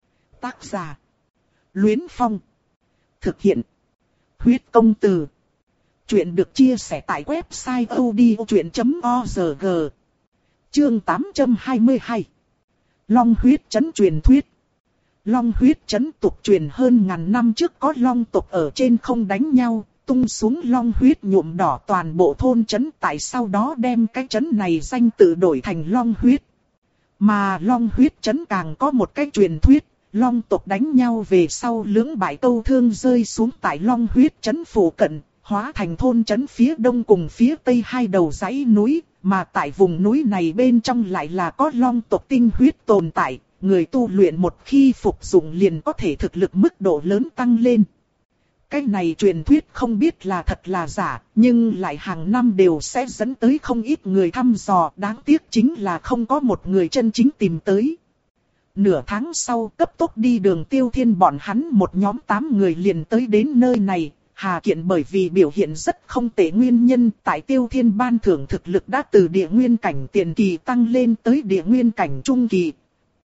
[SPEAKER 1] Tác giả. Luyến Phong. Thực hiện. Huyết công từ. Chuyện được chia sẻ tại website odchuyện chấm org. Chương tám trăm hai mươi hai. Long huyết trấn truyền thuyết. Long huyết trấn tục truyền hơn ngàn năm trước có long tộc ở trên không đánh nhau, tung xuống long huyết nhuộm đỏ toàn bộ thôn trấn, tại sau đó đem cái trấn này danh tự đổi thành long huyết. Mà long huyết trấn càng có một cái truyền thuyết, long tộc đánh nhau về sau lưỡng bại câu thương rơi xuống tại long huyết trấn phủ cận, hóa thành thôn trấn phía đông cùng phía tây hai đầu dãy núi, mà tại vùng núi này bên trong lại là có long tộc tinh huyết tồn tại, người tu luyện một khi phục dụng liền có thể thực lực mức độ lớn tăng lên. Cái này truyền thuyết không biết là thật là giả, nhưng lại hàng năm đều sẽ dẫn tới không ít người thăm dò, đáng tiếc chính là không có một người chân chính tìm tới. Nửa tháng sau, cấp tốc đi đường Tiêu Thiên bọn hắn một nhóm tám người liền tới đến nơi này. Hà Kiện bởi vì biểu hiện rất không tệ nguyên nhân, tại Tiêu Thiên ban thưởng thực lực đã từ địa nguyên cảnh tiền kỳ tăng lên tới địa nguyên cảnh trung kỳ.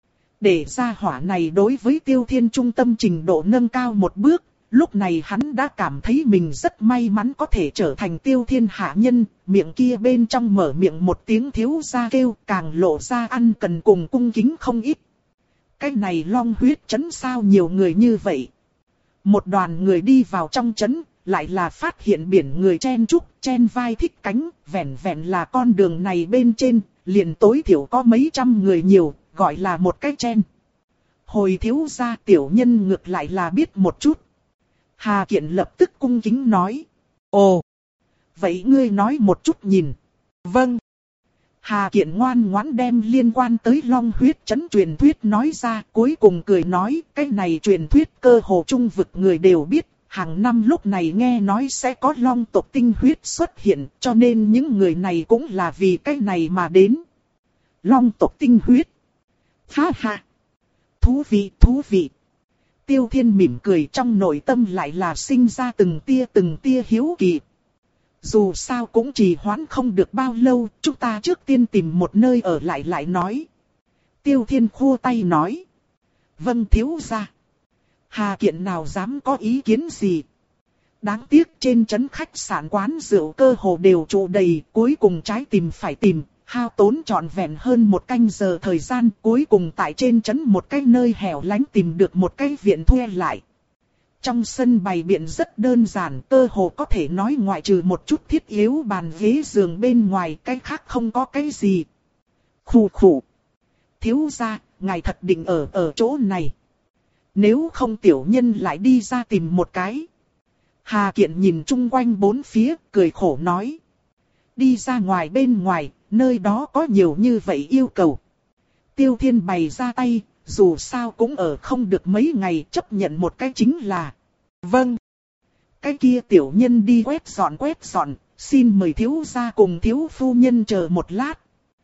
[SPEAKER 1] Để ra hỏa này đối với Tiêu Thiên trung tâm trình độ nâng cao một bước, lúc này hắn đã cảm thấy mình rất may mắn có thể trở thành Tiêu Thiên hạ nhân, miệng kia bên trong mở miệng một tiếng thiếu gia kêu, càng lộ ra ăn cần cùng cung kính không ít. Cái này long huyết trấn sao nhiều người như vậy? Một đoàn người đi vào trong trấn, lại là phát hiện biển người chen chúc, chen vai thích cánh, vẻn vẹn là con đường này bên trên, liền tối thiểu có mấy trăm người nhiều, gọi là một cái chen. Hồi thiếu gia tiểu nhân ngược lại là biết một chút. Hà Kiện lập tức cung kính nói. Ồ, vậy ngươi nói một chút nhìn. Vâng. Hà Kiện ngoan ngoãn đem liên quan tới long huyết trấn truyền thuyết nói ra, cuối cùng cười nói, cái này truyền thuyết cơ hồ trung vực người đều biết, hàng năm lúc này nghe nói sẽ có long tộc tinh huyết xuất hiện, cho nên những người này cũng là vì cái này mà đến. Long tộc tinh huyết. Ha ha. Thú vị, thú vị. Tiêu Thiên mỉm cười, trong nội tâm lại là sinh ra từng tia từng tia hiếu kỳ. Dù sao cũng trì hoãn không được bao lâu, chúng ta trước tiên tìm một nơi ở lại lại nói. Tiêu Thiên khua tay nói. Vâng thiếu gia. Hà Kiện nào dám có ý kiến gì. Đáng tiếc trên trấn khách sạn quán rượu cơ hồ đều trụ đầy, cuối cùng trái tìm phải tìm, hao tốn trọn vẹn hơn một canh giờ thời gian, cuối cùng tại trên trấn một cái nơi hẻo lánh tìm được một cái viện thuê lại. Trong sân bày biện rất đơn giản, cơ hồ có thể nói ngoại trừ một chút thiết yếu bàn ghế giường bên ngoài, cái khác không có cái gì. Khủ khủ. Thiếu gia, ngài thật định ở ở chỗ này. Nếu không tiểu nhân lại đi ra tìm một cái. Hà Kiện nhìn chung quanh bốn phía, cười khổ nói. Đi ra ngoài bên ngoài, nơi đó có nhiều như vậy yêu cầu. Tiêu Thiên bày ra tay, dù sao cũng ở không được mấy ngày, chấp nhận một cái chính là. Vâng. Cái kia tiểu nhân đi quét dọn quét dọn, xin mời thiếu gia cùng thiếu phu nhân chờ một lát.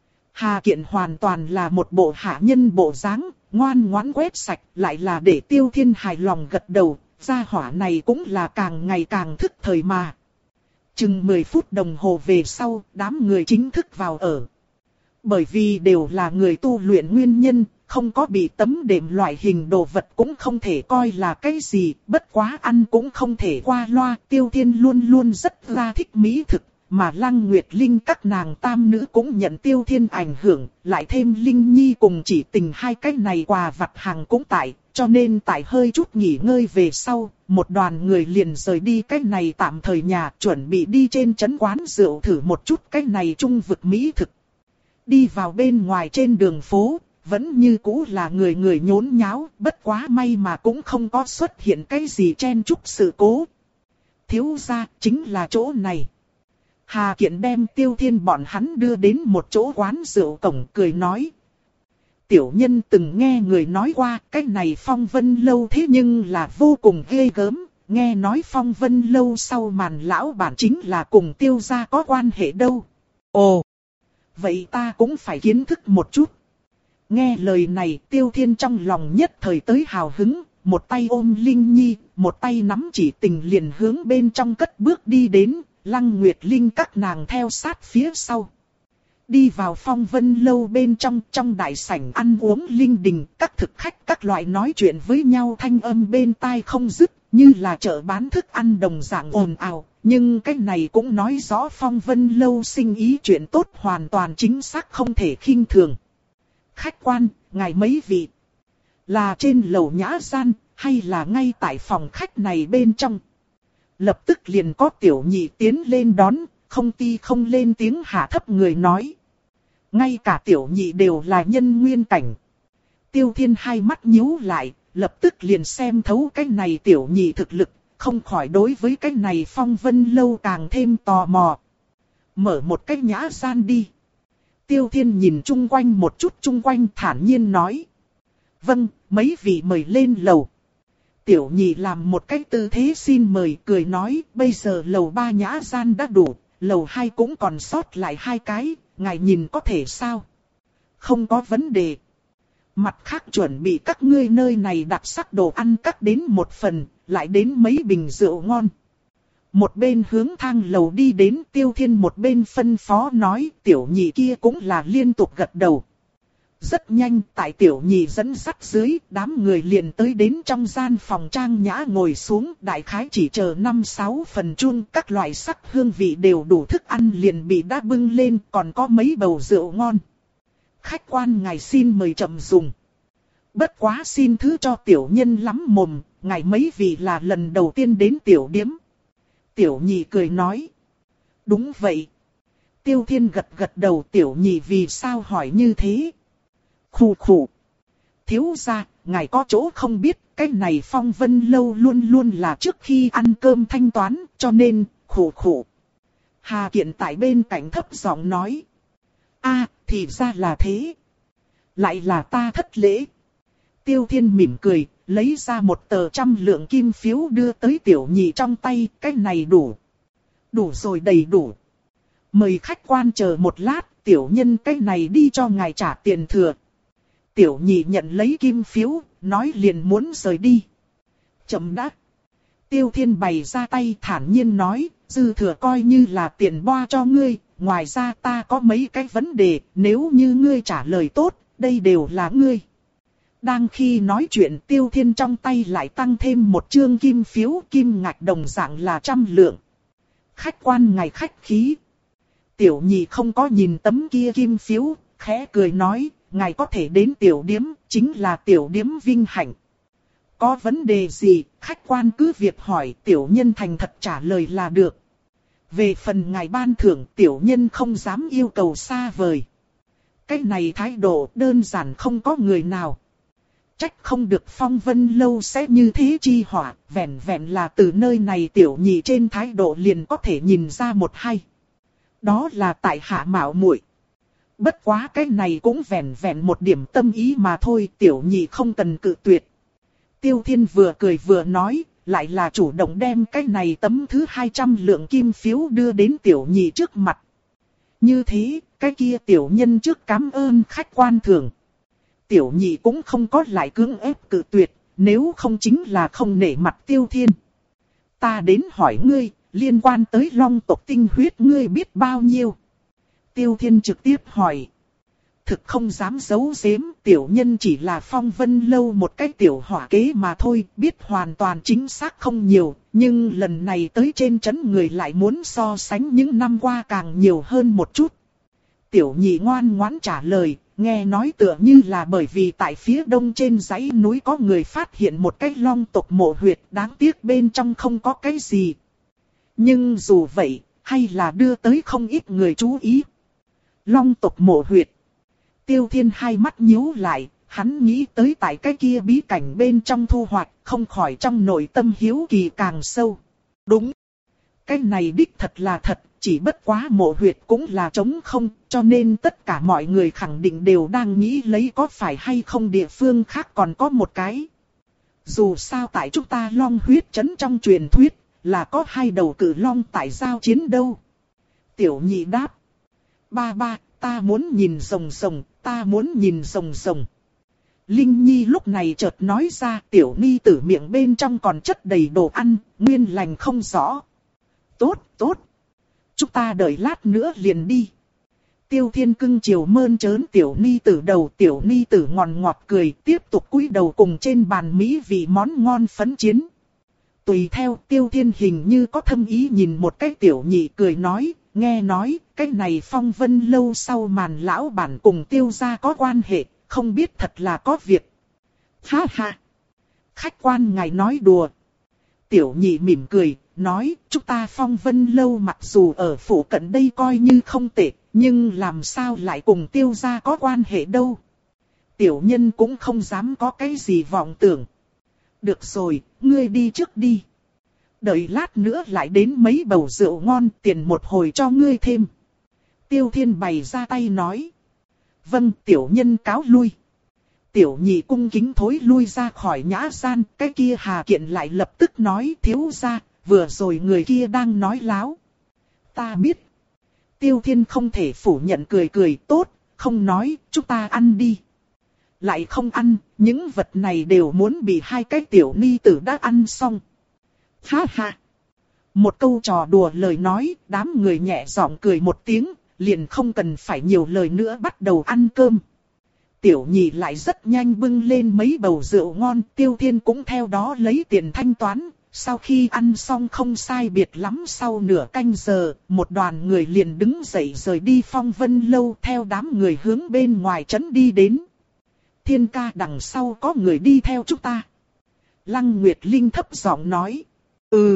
[SPEAKER 1] Hà Kiện hoàn toàn là một bộ hạ nhân bộ dáng, ngoan ngoãn quét sạch, lại là để Tiêu Thiên hài lòng gật đầu, gia hỏa này cũng là càng ngày càng thức thời mà. Chừng mười phút đồng hồ về sau, đám người chính thức vào ở. Bởi vì đều là người tu luyện nguyên nhân, không có bị tấm đệm loại hình đồ vật cũng không thể coi là cái gì, bất quá ăn cũng không thể qua loa. Tiêu Thiên luôn luôn rất là thích mỹ thực, mà Lăng Nguyệt Linh các nàng tam nữ cũng nhận Tiêu Thiên ảnh hưởng, lại thêm Linh Nhi cùng Chỉ Tình hai cái này quà vặt hàng cũng tại, cho nên tại hơi chút nghỉ ngơi về sau, một đoàn người liền rời đi cái này tạm thời nhà, chuẩn bị đi trên trấn quán rượu thử một chút cái này trung vực mỹ thực. Đi vào bên ngoài trên đường phố, vẫn như cũ là người người nhốn nháo, bất quá may mà cũng không có xuất hiện cái gì chen chúc sự cố. Thiếu gia, chính là chỗ này. Hà Kiện đem Tiêu Thiên bọn hắn đưa đến một chỗ quán rượu cổng, cười nói. Tiểu nhân từng nghe người nói qua, cái này Phong Vân Lâu thế nhưng là vô cùng ghê gớm, nghe nói Phong Vân Lâu sau màn lão bản chính là cùng Tiêu gia có quan hệ đâu. Ồ, vậy ta cũng phải kiến thức một chút. Nghe lời này, Tiêu Thiên trong lòng nhất thời tới hào hứng, một tay ôm Linh Nhi, một tay nắm Chỉ Tình liền hướng bên trong cất bước đi đến, Lăng Nguyệt Linh các nàng theo sát phía sau. Đi vào Phong Vân Lâu bên trong, trong đại sảnh ăn uống linh đình, các thực khách các loại nói chuyện với nhau thanh âm bên tai không dứt, như là chợ bán thức ăn đồng dạng ồn ào. Nhưng cái này cũng nói rõ Phong Vân Lâu sinh ý chuyện tốt hoàn toàn chính xác không thể khinh thường. Khách quan, ngài mấy vị? Là trên lầu nhã gian, hay là ngay tại phòng khách này bên trong? Lập tức liền có tiểu nhị tiến lên đón, không ti không lên tiếng hạ thấp người nói. Ngay cả tiểu nhị đều là nhân nguyên cảnh. Tiêu Thiên hai mắt nhíu lại, lập tức liền xem thấu cái này tiểu nhị thực lực, không khỏi đối với cái này Phong Vân Lâu càng thêm tò mò. Mở một cái nhã gian đi. Tiêu Thiên nhìn chung quanh một chút chung quanh thản nhiên nói. Vâng, mấy vị mời lên lầu. Tiểu nhị làm một cái tư thế xin mời, cười nói, bây giờ lầu ba nhã gian đã đủ, lầu hai cũng còn sót lại hai cái, ngài nhìn có thể sao? Không có vấn đề. Mặt khác chuẩn bị các ngươi nơi này đặc sắc đồ ăn cắt đến một phần, lại đến mấy bình rượu ngon. Một bên hướng thang lầu đi đến, Tiêu Thiên một bên phân phó nói, tiểu nhị kia cũng là liên tục gật đầu. Rất nhanh, tại tiểu nhị dẫn dắt dưới, đám người liền tới đến trong gian phòng trang nhã ngồi xuống, đại khái chỉ chờ năm sáu phần chun, các loại sắc hương vị đều đủ, thức ăn liền bị đã bưng lên, còn có mấy bầu rượu ngon. Khách quan ngài xin mời chậm dùng. Bất quá xin thứ cho tiểu nhân lắm mồm, ngài mấy vị là lần đầu tiên đến tiểu điếm. Tiểu nhị cười nói. Đúng vậy. Tiêu Thiên gật gật đầu, tiểu nhị vì sao hỏi như thế? Khủ khủ. Thiếu gia, ngài có chỗ không biết, cái này Phong Vân Lâu luôn luôn là trước khi ăn cơm thanh toán, cho nên, khủ khủ. Hà Kiện tại bên cạnh thấp giọng nói. A, thì ra là thế. Lại là ta thất lễ. Tiêu Thiên mỉm cười, lấy ra một tờ trăm lượng kim phiếu đưa tới tiểu nhị trong tay, cái này đủ. Đủ rồi, đầy đủ. Mời khách quan chờ một lát, tiểu nhân cái này đi cho ngài trả tiền thừa. Tiểu nhị nhận lấy kim phiếu, nói liền muốn rời đi. Chậm đã. Tiêu Thiên bày ra tay thản nhiên nói, dư thừa coi như là tiền boa cho ngươi, ngoài ra ta có mấy cái vấn đề, nếu như ngươi trả lời tốt, đây đều là ngươi. Đang khi nói chuyện Tiêu Thiên trong tay lại tăng thêm một chương kim phiếu, kim ngạch đồng dạng là trăm lượng. Khách quan ngài khách khí. Tiểu nhị không có nhìn tấm kia kim phiếu, khẽ cười nói, ngài có thể đến tiểu điếm, chính là tiểu điếm vinh hạnh. Có vấn đề gì, khách quan cứ việc hỏi, tiểu nhân thành thật trả lời là được. Về phần ngài ban thưởng, tiểu nhân không dám yêu cầu xa vời. Cái này thái độ đơn giản không có người nào. Trách không được Phong Vân Lâu sẽ như thế chi hỏa, vẹn vẹn là từ nơi này tiểu nhị trên thái độ liền có thể nhìn ra một hay. Đó là tại hạ mạo muội. Bất quá cái này cũng vẹn vẹn một điểm tâm ý mà thôi, tiểu nhị không cần cự tuyệt. Tiêu Thiên vừa cười vừa nói, lại là chủ động đem cái này tấm thứ hai trăm lượng kim phiếu đưa đến tiểu nhị trước mặt. Như thế, cái kia tiểu nhân trước cảm ơn khách quan thưởng. Tiểu nhị cũng không có lại cưỡng ép cự tuyệt, nếu không chính là không nể mặt Tiêu Thiên. Ta đến hỏi ngươi, liên quan tới long tộc tinh huyết ngươi biết bao nhiêu? Tiêu Thiên trực tiếp hỏi. Thực không dám giấu giếm, tiểu nhân chỉ là Phong Vân Lâu một cái tiểu hỏa kế mà thôi, biết hoàn toàn chính xác không nhiều, nhưng lần này tới trên trấn người lại muốn so sánh những năm qua càng nhiều hơn một chút. Tiểu nhị ngoan ngoãn trả lời, nghe nói tựa như là bởi vì tại phía đông trên dãy núi có người phát hiện một cái long tộc mộ huyệt, đáng tiếc bên trong không có cái gì. Nhưng dù vậy, hay là đưa tới không ít người chú ý. Long tộc mộ huyệt. Tiêu Thiên hai mắt nhíu lại, hắn nghĩ tới tại cái kia bí cảnh bên trong thu hoạch, không khỏi trong nội tâm hiếu kỳ càng sâu. Đúng. Cái này đích thật là thật, chỉ bất quá mộ huyệt cũng là trống không, cho nên tất cả mọi người khẳng định đều đang nghĩ lấy có phải hay không địa phương khác còn có một cái. Dù sao tại chúng ta long huyết trấn trong truyền thuyết, là có hai đầu cử long tại giao chiến đâu. Tiểu nhị đáp. Ba ba, ta muốn nhìn rồng rồng, ta muốn nhìn rồng rồng. Linh Nhi lúc này chợt nói ra, tiểu ni tử miệng bên trong còn chất đầy đồ ăn, nguyên lành không rõ. Tốt, tốt. Chúng ta đợi lát nữa liền đi. Tiêu Thiên cưng chiều mơn trớn tiểu ni tử đầu, tiểu ni tử ngòn ngọt cười, tiếp tục cúi đầu cùng trên bàn mỹ vị món ngon phấn chiến. Tùy theo Tiêu Thiên hình như có thâm ý nhìn một cái tiểu nhị cười nói, nghe nói, cái này Phong Vân Lâu sau màn lão bản cùng Tiêu gia có quan hệ, không biết thật là có việc. Ha ha! Khách quan ngài nói đùa. Tiểu nhị mỉm cười, nói, chúng ta Phong Vân Lâu mặc dù ở phủ cận đây coi như không tệ, nhưng làm sao lại cùng Tiêu gia có quan hệ đâu. Tiểu nhân cũng không dám có cái gì vọng tưởng. Được rồi, ngươi đi trước đi. Đợi lát nữa lại đến mấy bầu rượu ngon, tiền một hồi cho ngươi thêm. Tiêu Thiên bày ra tay nói. Vâng, tiểu nhân cáo lui. Tiểu nhị cung kính thối lui ra khỏi nhã gian, cái kia Hà Kiện lại lập tức nói, thiếu gia, vừa rồi người kia đang nói láo. Ta biết. Tiêu Thiên không thể phủ nhận, cười cười, tốt, không nói, chúng ta ăn đi. Lại không ăn, những vật này đều muốn bị hai cái tiểu ni tử đã ăn xong. Ha ha. Một câu trò đùa lời nói, đám người nhẹ giọng cười một tiếng, liền không cần phải nhiều lời nữa bắt đầu ăn cơm. Tiểu nhị lại rất nhanh bưng lên mấy bầu rượu ngon, Tiêu Thiên cũng theo đó lấy tiền thanh toán. Sau khi ăn xong không sai biệt lắm, sau nửa canh giờ, một đoàn người liền đứng dậy rời đi Phong Vân Lâu, theo đám người hướng bên ngoài trấn đi đến. Thiên ca, đằng sau có người đi theo chúng ta. Lăng Nguyệt Linh thấp giọng nói. Ừ.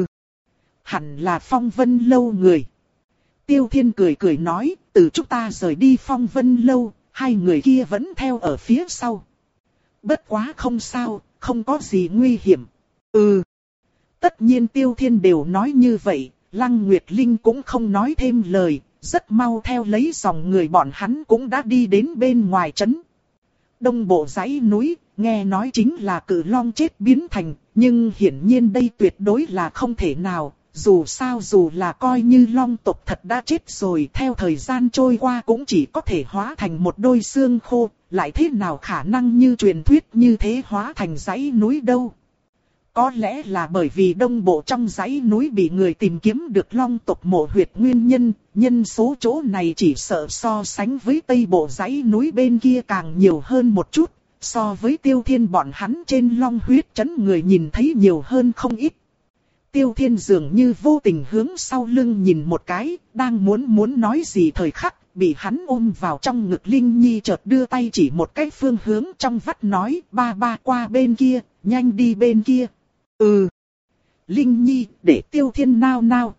[SPEAKER 1] Hẳn là Phong Vân Lâu người. Tiêu Thiên cười cười nói, từ chúng ta rời đi Phong Vân Lâu, hai người kia vẫn theo ở phía sau. Bất quá không sao, không có gì nguy hiểm. Ừ. Tất nhiên Tiêu Thiên đều nói như vậy, Lăng Nguyệt Linh cũng không nói thêm lời, rất mau theo lấy dòng người bọn hắn cũng đã đi đến bên ngoài trấn. Đông bộ dãy núi, nghe nói chính là cử long chết biến thành, nhưng hiển nhiên đây tuyệt đối là không thể nào, dù sao dù là coi như long tộc thật đã chết rồi, theo thời gian trôi qua cũng chỉ có thể hóa thành một đôi xương khô, lại thế nào khả năng như truyền thuyết như thế hóa thành dãy núi đâu. Có lẽ là bởi vì đông bộ trong dãy núi bị người tìm kiếm được long tộc mộ huyệt nguyên nhân, nhân số chỗ này chỉ sợ so sánh với tây bộ dãy núi bên kia càng nhiều hơn một chút, so với Tiêu Thiên bọn hắn trên Long Huyết Trấn người nhìn thấy nhiều hơn không ít. Tiêu Thiên dường như vô tình hướng sau lưng nhìn một cái, đang muốn muốn nói gì thời khắc, bị hắn ôm vào trong ngực Linh Nhi chợt đưa tay chỉ một cái phương hướng trong vắt nói, ba ba qua bên kia, nhanh đi bên kia. Ừ. Linh Nhi, để Tiêu Thiên nao nao.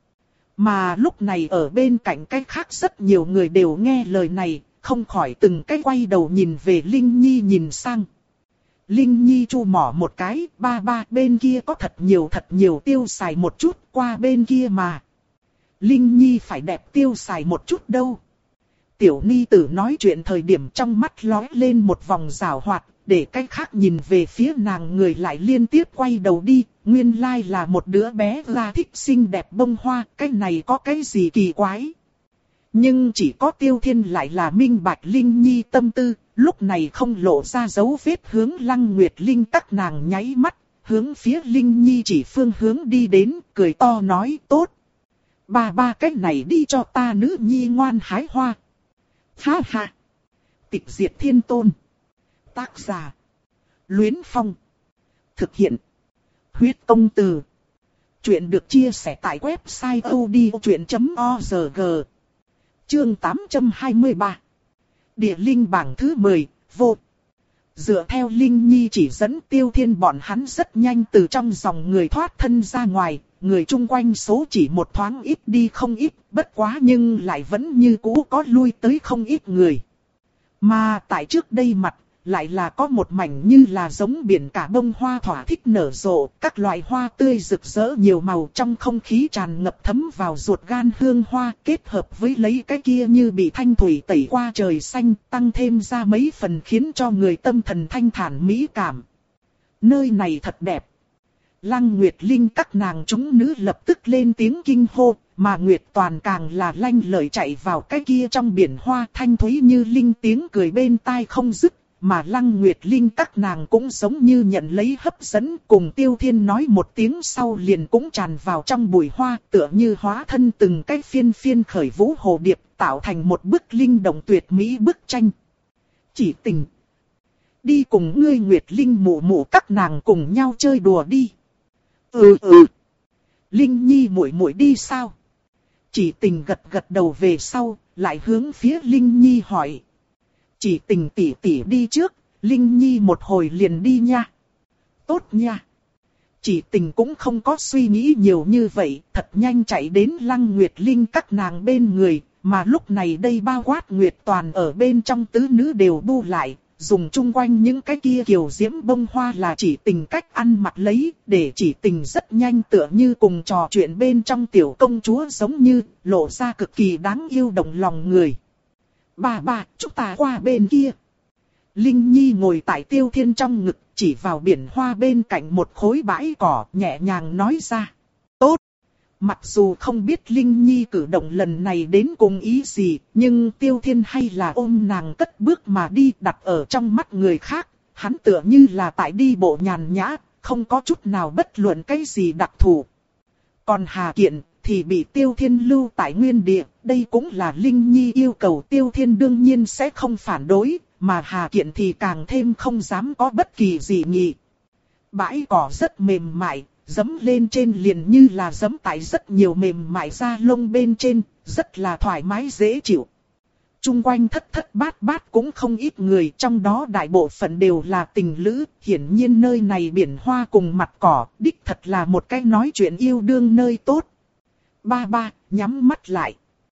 [SPEAKER 1] Mà lúc này ở bên cạnh cái khác rất nhiều người đều nghe lời này, không khỏi từng cái quay đầu nhìn về Linh Nhi nhìn sang. Linh Nhi chu mỏ một cái, ba ba bên kia có thật nhiều thật nhiều tiêu xài một chút, qua bên kia mà. Linh Nhi phải đẹp tiêu xài một chút đâu. Tiểu Ni Tử nói chuyện thời điểm trong mắt lóe lên một vòng rào hoạt, để cái khác nhìn về phía nàng người lại liên tiếp quay đầu đi, nguyên lai là một đứa bé ra thích xinh đẹp bông hoa, cái này có cái gì kỳ quái. Nhưng chỉ có Tiêu Thiên lại là minh bạch Linh Nhi tâm tư, lúc này không lộ ra dấu vết hướng Lăng Nguyệt Linh các nàng nháy mắt, hướng phía Linh Nhi chỉ phương hướng đi đến, cười to nói tốt. Ba ba cái này đi cho ta nữ nhi ngoan hái hoa. Ha ha. Tịch Diệt Thiên Tôn. Tác giả. Luyến Phong. Thực hiện. Huyết Công Từ. Chuyện được chia sẻ tại website odchuyện chấm org. Chương tám trăm hai mươi ba. Địa linh bảng thứ mười, vô. Dựa theo Linh Nhi chỉ dẫn Tiêu Thiên bọn hắn rất nhanh từ trong dòng người thoát thân ra ngoài, người chung quanh số chỉ một thoáng ít đi không ít, bất quá nhưng lại vẫn như cũ có lui tới không ít người. Mà tại trước đây mặt, lại là có một mảnh như là giống biển cả bông hoa thỏa thích nở rộ, các loại hoa tươi rực rỡ nhiều màu trong không khí tràn ngập thấm vào ruột gan hương hoa, kết hợp với lấy cái kia như bị thanh thủy tẩy qua trời xanh, tăng thêm ra mấy phần khiến cho người tâm thần thanh thản mỹ cảm. Nơi này thật đẹp. Lăng Nguyệt Linh các nàng chúng nữ lập tức lên tiếng kinh hô, mà Nguyệt Toàn càng là lanh lợi chạy vào cái kia trong biển hoa thanh thúy như linh tiếng cười bên tai không dứt. Mà Lăng Nguyệt Linh các nàng cũng giống như nhận lấy hấp dẫn, cùng Tiêu Thiên nói một tiếng sau liền cũng tràn vào trong bụi hoa, tựa như hóa thân từng cái phiên phiên khởi vũ hồ điệp, tạo thành một bức linh động tuyệt mỹ bức tranh. Chỉ Tình, đi cùng ngươi Nguyệt Linh mụ mụ các nàng cùng nhau chơi đùa đi. Ừ ừ. Linh Nhi muội muội đi sao? Chỉ Tình gật gật đầu về sau, lại hướng phía Linh Nhi hỏi. Chỉ Tình tỷ tỷ đi trước, Linh Nhi một hồi liền đi nha. Tốt nha. Chỉ Tình cũng không có suy nghĩ nhiều như vậy, thật nhanh chạy đến Lăng Nguyệt Linh các nàng bên người, mà lúc này đây bao quát Nguyệt Toàn ở bên trong tứ nữ đều bu lại, dùng chung quanh những cái kia kiều diễm bông hoa là Chỉ Tình cách ăn mặc lấy, để Chỉ Tình rất nhanh tựa như cùng trò chuyện bên trong tiểu công chúa giống như, lộ ra cực kỳ đáng yêu động lòng người. Bà bà, chúng ta qua bên kia. Linh Nhi ngồi tại Tiêu Thiên trong ngực, chỉ vào biển hoa bên cạnh một khối bãi cỏ, nhẹ nhàng nói ra. Tốt. Mặc dù không biết Linh Nhi cử động lần này đến cùng ý gì, nhưng Tiêu Thiên hay là ôm nàng cất bước mà đi, đặt ở trong mắt người khác. Hắn tựa như là tại đi bộ nhàn nhã, không có chút nào bất luận cái gì đặc thù. Còn Hà Kiện thì bị Tiêu Thiên lưu tại nguyên địa, đây cũng là Linh Nhi yêu cầu, Tiêu Thiên đương nhiên sẽ không phản đối, mà Hà Kiện thì càng thêm không dám có bất kỳ gì nghị. Bãi cỏ rất mềm mại, dẫm lên trên liền như là dẫm tại rất nhiều mềm mại da lông bên trên, rất là thoải mái dễ chịu. Trung quanh thất thất bát bát cũng không ít người, trong đó đại bộ phận đều là tình lữ, hiển nhiên nơi này biển hoa cùng mặt cỏ, đích thật là một cái nói chuyện yêu đương nơi tốt. Ba ba, nhắm mắt lại.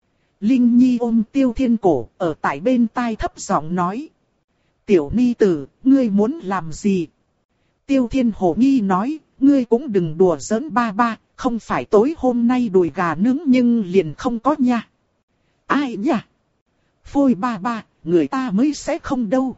[SPEAKER 1] Linh Nhi ôm Tiêu Thiên cổ, ở tại bên tai thấp giọng nói. Tiểu Ni Tử, ngươi muốn làm gì? Tiêu Thiên hồ nghi nói, ngươi cũng đừng đùa giỡn ba ba, không phải tối hôm nay đùi gà nướng nhưng liền không có nha. Ai nha? Phôi ba ba, người ta mới sẽ không đâu.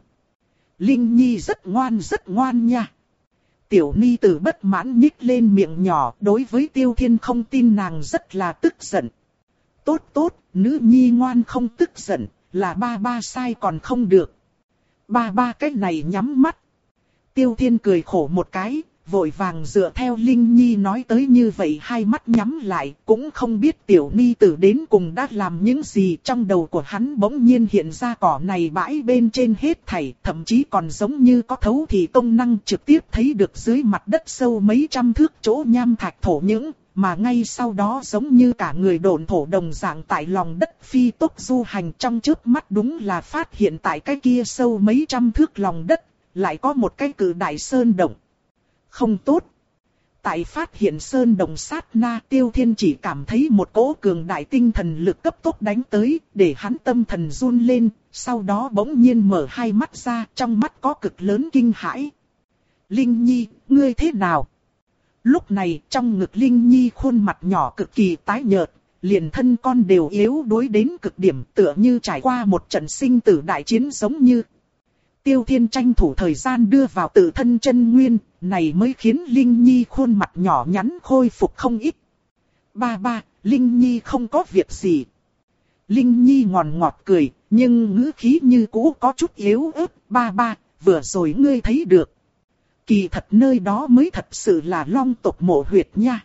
[SPEAKER 1] Linh Nhi rất ngoan rất ngoan nha. Tiểu Ni Tử bất mãn nhích lên miệng nhỏ, đối với Tiêu Thiên không tin nàng rất là tức giận. Tốt tốt, nữ nhi ngoan không tức giận, là ba ba sai còn không được. Ba ba cái này nhắm mắt. Tiêu Thiên cười khổ một cái, vội vàng dựa theo Linh Nhi nói tới như vậy, hai mắt nhắm lại, cũng không biết tiểu ni tử đến cùng đã làm những gì. Trong đầu của hắn bỗng nhiên hiện ra cỏ này bãi bên trên hết thảy, thậm chí còn giống như có thấu thị công năng, trực tiếp thấy được dưới mặt đất sâu mấy trăm thước chỗ nham thạch thổ những, mà ngay sau đó giống như cả người độn thổ đồng dạng tại lòng đất phi tốc du hành. Trong chớp mắt đúng là phát hiện tại cái kia sâu mấy trăm thước lòng đất, lại có một cái cự đại sơn động. Không tốt. Tại phát hiện sơn động sát na, Tiêu Thiên chỉ cảm thấy một cỗ cường đại tinh thần lực cấp tốc đánh tới, để hắn tâm thần run lên, sau đó bỗng nhiên mở hai mắt ra, trong mắt có cực lớn kinh hãi. Linh Nhi, ngươi thế nào? Lúc này trong ngực Linh Nhi khuôn mặt nhỏ cực kỳ tái nhợt, liền thân con đều yếu đuối đến cực điểm, tựa như trải qua một trận sinh tử đại chiến giống như. Tiêu Thiên tranh thủ thời gian đưa vào tự thân chân nguyên, này mới khiến Linh Nhi khuôn mặt nhỏ nhắn khôi phục không ít. Ba ba, Linh Nhi không có việc gì. Linh Nhi ngọt ngọt cười, nhưng ngữ khí như cũ có chút yếu ớt. Ba ba, vừa rồi ngươi thấy được. Kỳ thật nơi đó mới thật sự là Long tộc mộ huyệt nha.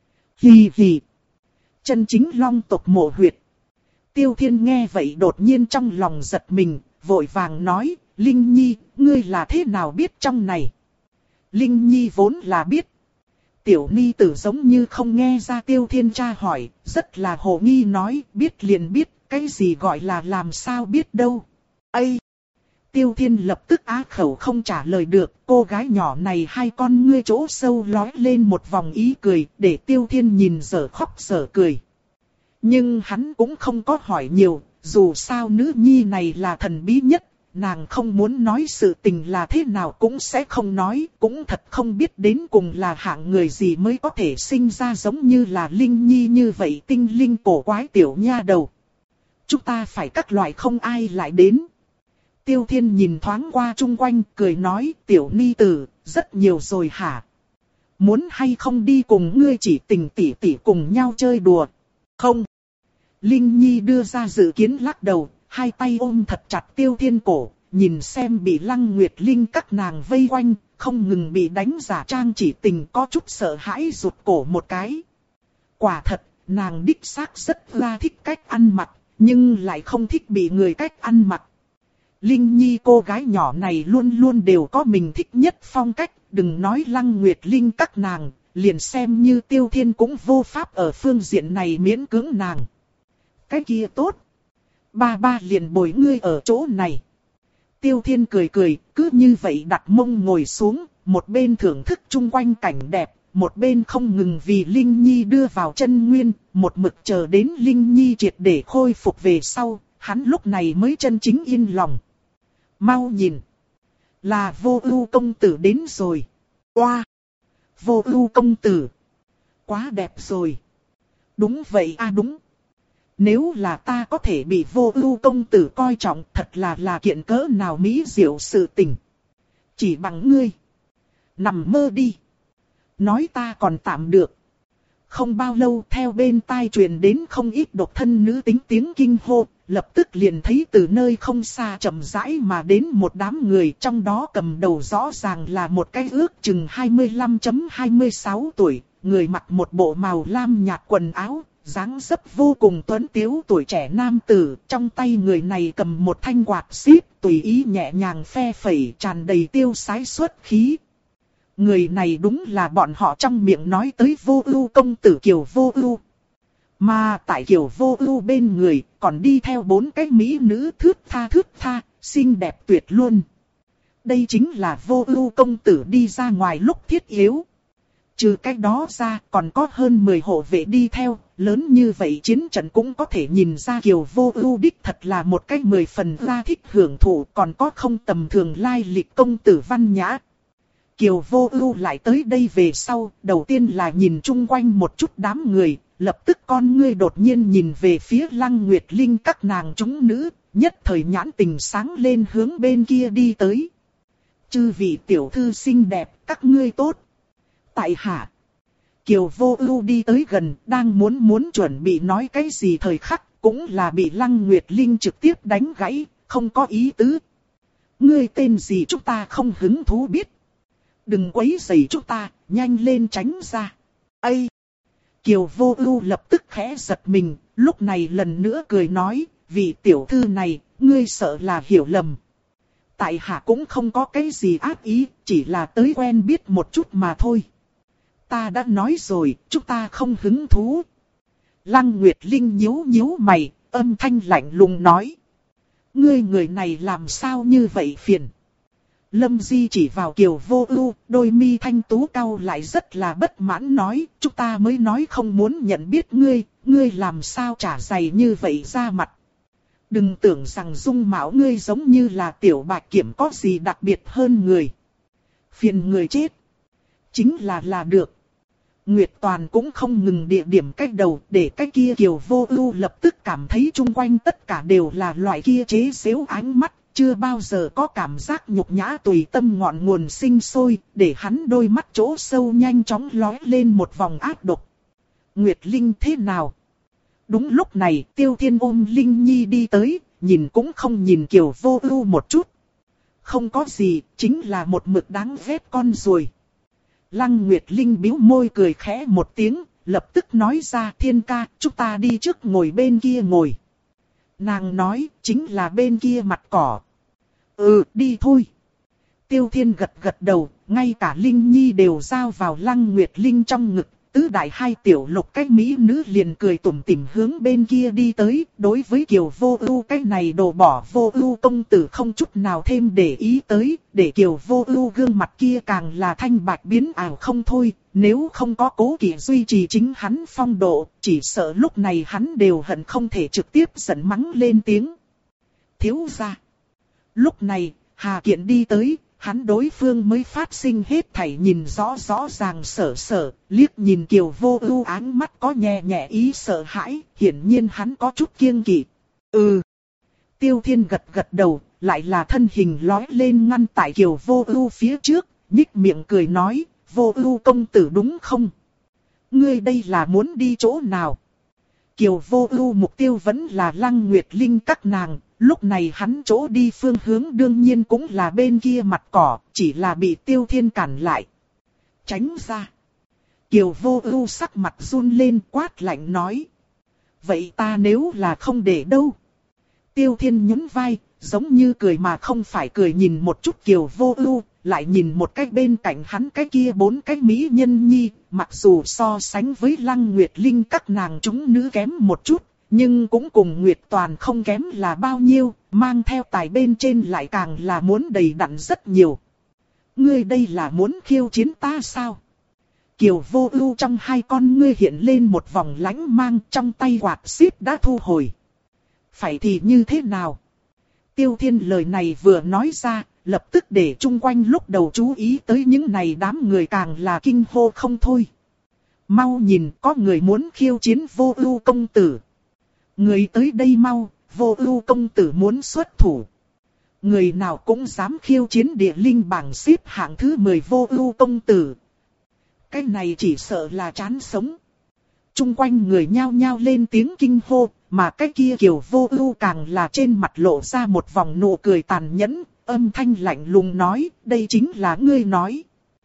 [SPEAKER 1] Hì hì. Chân chính Long tộc mộ huyệt. Tiêu Thiên nghe vậy đột nhiên trong lòng giật mình, vội vàng nói, Linh Nhi, ngươi là thế nào biết trong này? Linh Nhi vốn là biết. Tiểu ni tử giống như không nghe ra Tiêu Thiên tra hỏi, rất là hồ nghi nói, biết liền biết, cái gì gọi là làm sao biết đâu. Ây! Tiêu Thiên lập tức á khẩu không trả lời được, cô gái nhỏ này hai con ngươi chỗ sâu lói lên một vòng ý cười, để Tiêu Thiên nhìn dở khóc dở cười. Nhưng hắn cũng không có hỏi nhiều, dù sao nữ nhi này là thần bí nhất, nàng không muốn nói sự tình là thế nào cũng sẽ không nói, cũng thật không biết đến cùng là hạng người gì mới có thể sinh ra giống như là Linh Nhi như vậy tinh linh cổ quái tiểu nha đầu. Chúng ta phải các loại không ai lại đến. Tiêu Thiên nhìn thoáng qua chung quanh, cười nói, tiểu ni tử, rất nhiều rồi hả? Muốn hay không đi cùng ngươi chỉ tình tỉ tỉ cùng nhau chơi đùa? Không. Linh Nhi đưa ra dự kiến lắc đầu, hai tay ôm thật chặt Tiêu Thiên cổ, nhìn xem bị Lăng Nguyệt Linh các nàng vây quanh, không ngừng bị đánh giả trang chỉ tình, có chút sợ hãi rụt cổ một cái. Quả thật, nàng đích xác rất là thích cách ăn mặc, nhưng lại không thích bị người cách ăn mặc. Linh Nhi cô gái nhỏ này luôn luôn đều có mình thích nhất phong cách, đừng nói Lăng Nguyệt Linh các nàng, liền xem như Tiêu Thiên cũng vô pháp ở phương diện này miễn cưỡng nàng. Cái kia tốt. Ba ba liền bồi ngươi ở chỗ này. Tiêu Thiên cười cười, cứ như vậy đặt mông ngồi xuống, một bên thưởng thức chung quanh cảnh đẹp, một bên không ngừng vì Linh Nhi đưa vào chân nguyên, một mực chờ đến Linh Nhi triệt để khôi phục về sau, hắn lúc này mới chân chính yên lòng. Mau nhìn, là Vô Ưu công tử đến rồi. Oa, Vô Ưu công tử, quá đẹp rồi. Đúng vậy a à đúng. Nếu là ta có thể bị Vô Ưu công tử coi trọng, thật là là kiện cỡ nào mỹ diệu sự tình. Chỉ bằng ngươi, nằm mơ đi. Nói ta còn tạm được. Không bao lâu theo bên tai truyền đến không ít độc thân nữ tính tiếng kinh hô, lập tức liền thấy từ nơi không xa chậm rãi mà đến một đám người, trong đó cầm đầu rõ ràng là một cái ước chừng hai mươi lăm hai mươi sáu tuổi, người mặc một bộ màu lam nhạt quần áo, dáng dấp vô cùng tuấn tiếu tuổi trẻ nam tử, trong tay người này cầm một thanh quạt xíp, tùy ý nhẹ nhàng phe phẩy, tràn đầy tiêu sái xuất khí. Người này đúng là bọn họ trong miệng nói tới Vô Ưu công tử Kiều Vô Ưu. Mà tại Kiều Vô Ưu bên người, còn đi theo bốn cái mỹ nữ thướt tha thướt tha, xinh đẹp tuyệt luôn. Đây chính là Vô Ưu công tử đi ra ngoài lúc thiết yếu. Trừ cái đó ra, còn có hơn mười hộ vệ đi theo, lớn như vậy chiến trận cũng có thể nhìn ra Kiều Vô Ưu đích thật là một cái mười phần ra thích hưởng thụ, còn có không tầm thường lai lịch công tử văn nhã. Kiều Vô Ưu lại tới đây về sau, đầu tiên là nhìn chung quanh một chút đám người, lập tức con ngươi đột nhiên nhìn về phía Lăng Nguyệt Linh các nàng chúng nữ, nhất thời nhãn tình sáng lên hướng bên kia đi tới. Chư vị tiểu thư xinh đẹp, các ngươi tốt. Tại hạ. Kiều Vô Ưu đi tới gần, đang muốn muốn chuẩn bị nói cái gì thời khắc, cũng là bị Lăng Nguyệt Linh trực tiếp đánh gãy, không có ý tứ. Ngươi tên gì chúng ta không hứng thú biết. Đừng quấy rầy chúng ta, nhanh lên tránh ra. Ây! Kiều Vô Ưu lập tức khẽ giật mình, lúc này lần nữa cười nói, vị tiểu thư này, ngươi sợ là hiểu lầm. Tại hạ cũng không có cái gì ác ý, chỉ là tới quen biết một chút mà thôi. Ta đã nói rồi, chúng ta không hứng thú. Lăng Nguyệt Linh nhíu nhíu mày, âm thanh lạnh lùng nói. Ngươi người này làm sao như vậy phiền. Lâm Di chỉ vào Kiều Vô Ưu, đôi mi thanh tú cau lại rất là bất mãn nói, chúng ta mới nói không muốn nhận biết ngươi, ngươi làm sao trả dày như vậy ra mặt. Đừng tưởng rằng dung mạo ngươi giống như là tiểu bạch kiểm có gì đặc biệt hơn người. Phiền người chết. Chính là là được. Nguyệt Toàn cũng không ngừng địa điểm cách đầu để cái kia Kiều Vô Ưu lập tức cảm thấy chung quanh tất cả đều là loại kia chế giễu ánh mắt, chưa bao giờ có cảm giác nhục nhã tùy tâm ngọn nguồn sinh sôi, để hắn đôi mắt chỗ sâu nhanh chóng lóe lên một vòng ác độc. Nguyệt Linh thế nào? Đúng lúc này, Tiêu Thiên ôm Linh Nhi đi tới, nhìn cũng không nhìn Kiều Vô Ưu một chút. Không có gì, chính là một mực đáng ghét con ruồi. Lăng Nguyệt Linh bĩu môi cười khẽ một tiếng, lập tức nói ra, Thiên ca, chúng ta đi trước ngồi bên kia ngồi. Nàng nói, chính là bên kia mặt cỏ. Ừ, đi thôi. Tiêu Thiên gật gật đầu, ngay cả Linh Nhi đều giao vào Lăng Nguyệt Linh trong ngực. Tứ đại hai tiểu lục cái mỹ nữ liền cười tủm tỉm hướng bên kia đi tới, đối với Kiều Vô Ưu cái này đồ bỏ Vô Ưu công tử không chút nào thêm để ý tới, để Kiều Vô Ưu gương mặt kia càng là thanh bạch biến ảo không thôi, nếu không có Cố Kỵ duy trì chính hắn phong độ, chỉ sợ lúc này hắn đều hận không thể trực tiếp giận mắng lên tiếng. Thiếu gia. Lúc này, Hà Kiện đi tới. Hắn đối phương mới phát sinh hết thảy nhìn rõ rõ ràng sở sở, liếc nhìn Kiều Vô Ưu ánh mắt có nhẹ nhẹ ý sợ hãi, hiển nhiên hắn có chút kiêng kỵ. Ừ. Tiêu Thiên gật gật đầu, lại là thân hình lói lên ngăn tại Kiều Vô Ưu phía trước, nhích miệng cười nói, Vô Ưu công tử đúng không? Ngươi đây là muốn đi chỗ nào? Kiều Vô Ưu mục tiêu vẫn là Lăng Nguyệt Linh các nàng. Lúc này hắn chỗ đi phương hướng đương nhiên cũng là bên kia mặt cỏ, chỉ là bị Tiêu Thiên cản lại. Tránh ra. Kiều Vô Ưu sắc mặt run lên quát lạnh nói. Vậy ta nếu là không để đâu? Tiêu Thiên nhún vai, giống như cười mà không phải cười nhìn một chút Kiều Vô Ưu, lại nhìn một cái bên cạnh hắn cái kia bốn cái mỹ nhân nhi, mặc dù so sánh với Lăng Nguyệt Linh các nàng chúng nữ kém một chút. Nhưng cũng cùng Nguyệt Toàn không kém là bao nhiêu, mang theo tài bên trên lại càng là muốn đầy đặn rất nhiều. Ngươi đây là muốn khiêu chiến ta sao? Kiều Vô Ưu trong hai con ngươi hiện lên một vòng lánh mang, trong tay quạt xíp đã thu hồi. Phải thì như thế nào? Tiêu Thiên lời này vừa nói ra, lập tức để chung quanh lúc đầu chú ý tới những này đám người càng là kinh hô không thôi. Mau nhìn, có người muốn khiêu chiến Vô Ưu công tử. Người tới đây mau, Vô Ưu công tử muốn xuất thủ. Người nào cũng dám khiêu chiến địa linh bảng xếp hạng thứ mười Vô Ưu công tử. Cái này chỉ sợ là chán sống. Trung quanh người nhao nhao lên tiếng kinh hô, mà cái kia Kiều Vô Ưu càng là trên mặt lộ ra một vòng nụ cười tàn nhẫn, âm thanh lạnh lùng nói, đây chính là ngươi nói.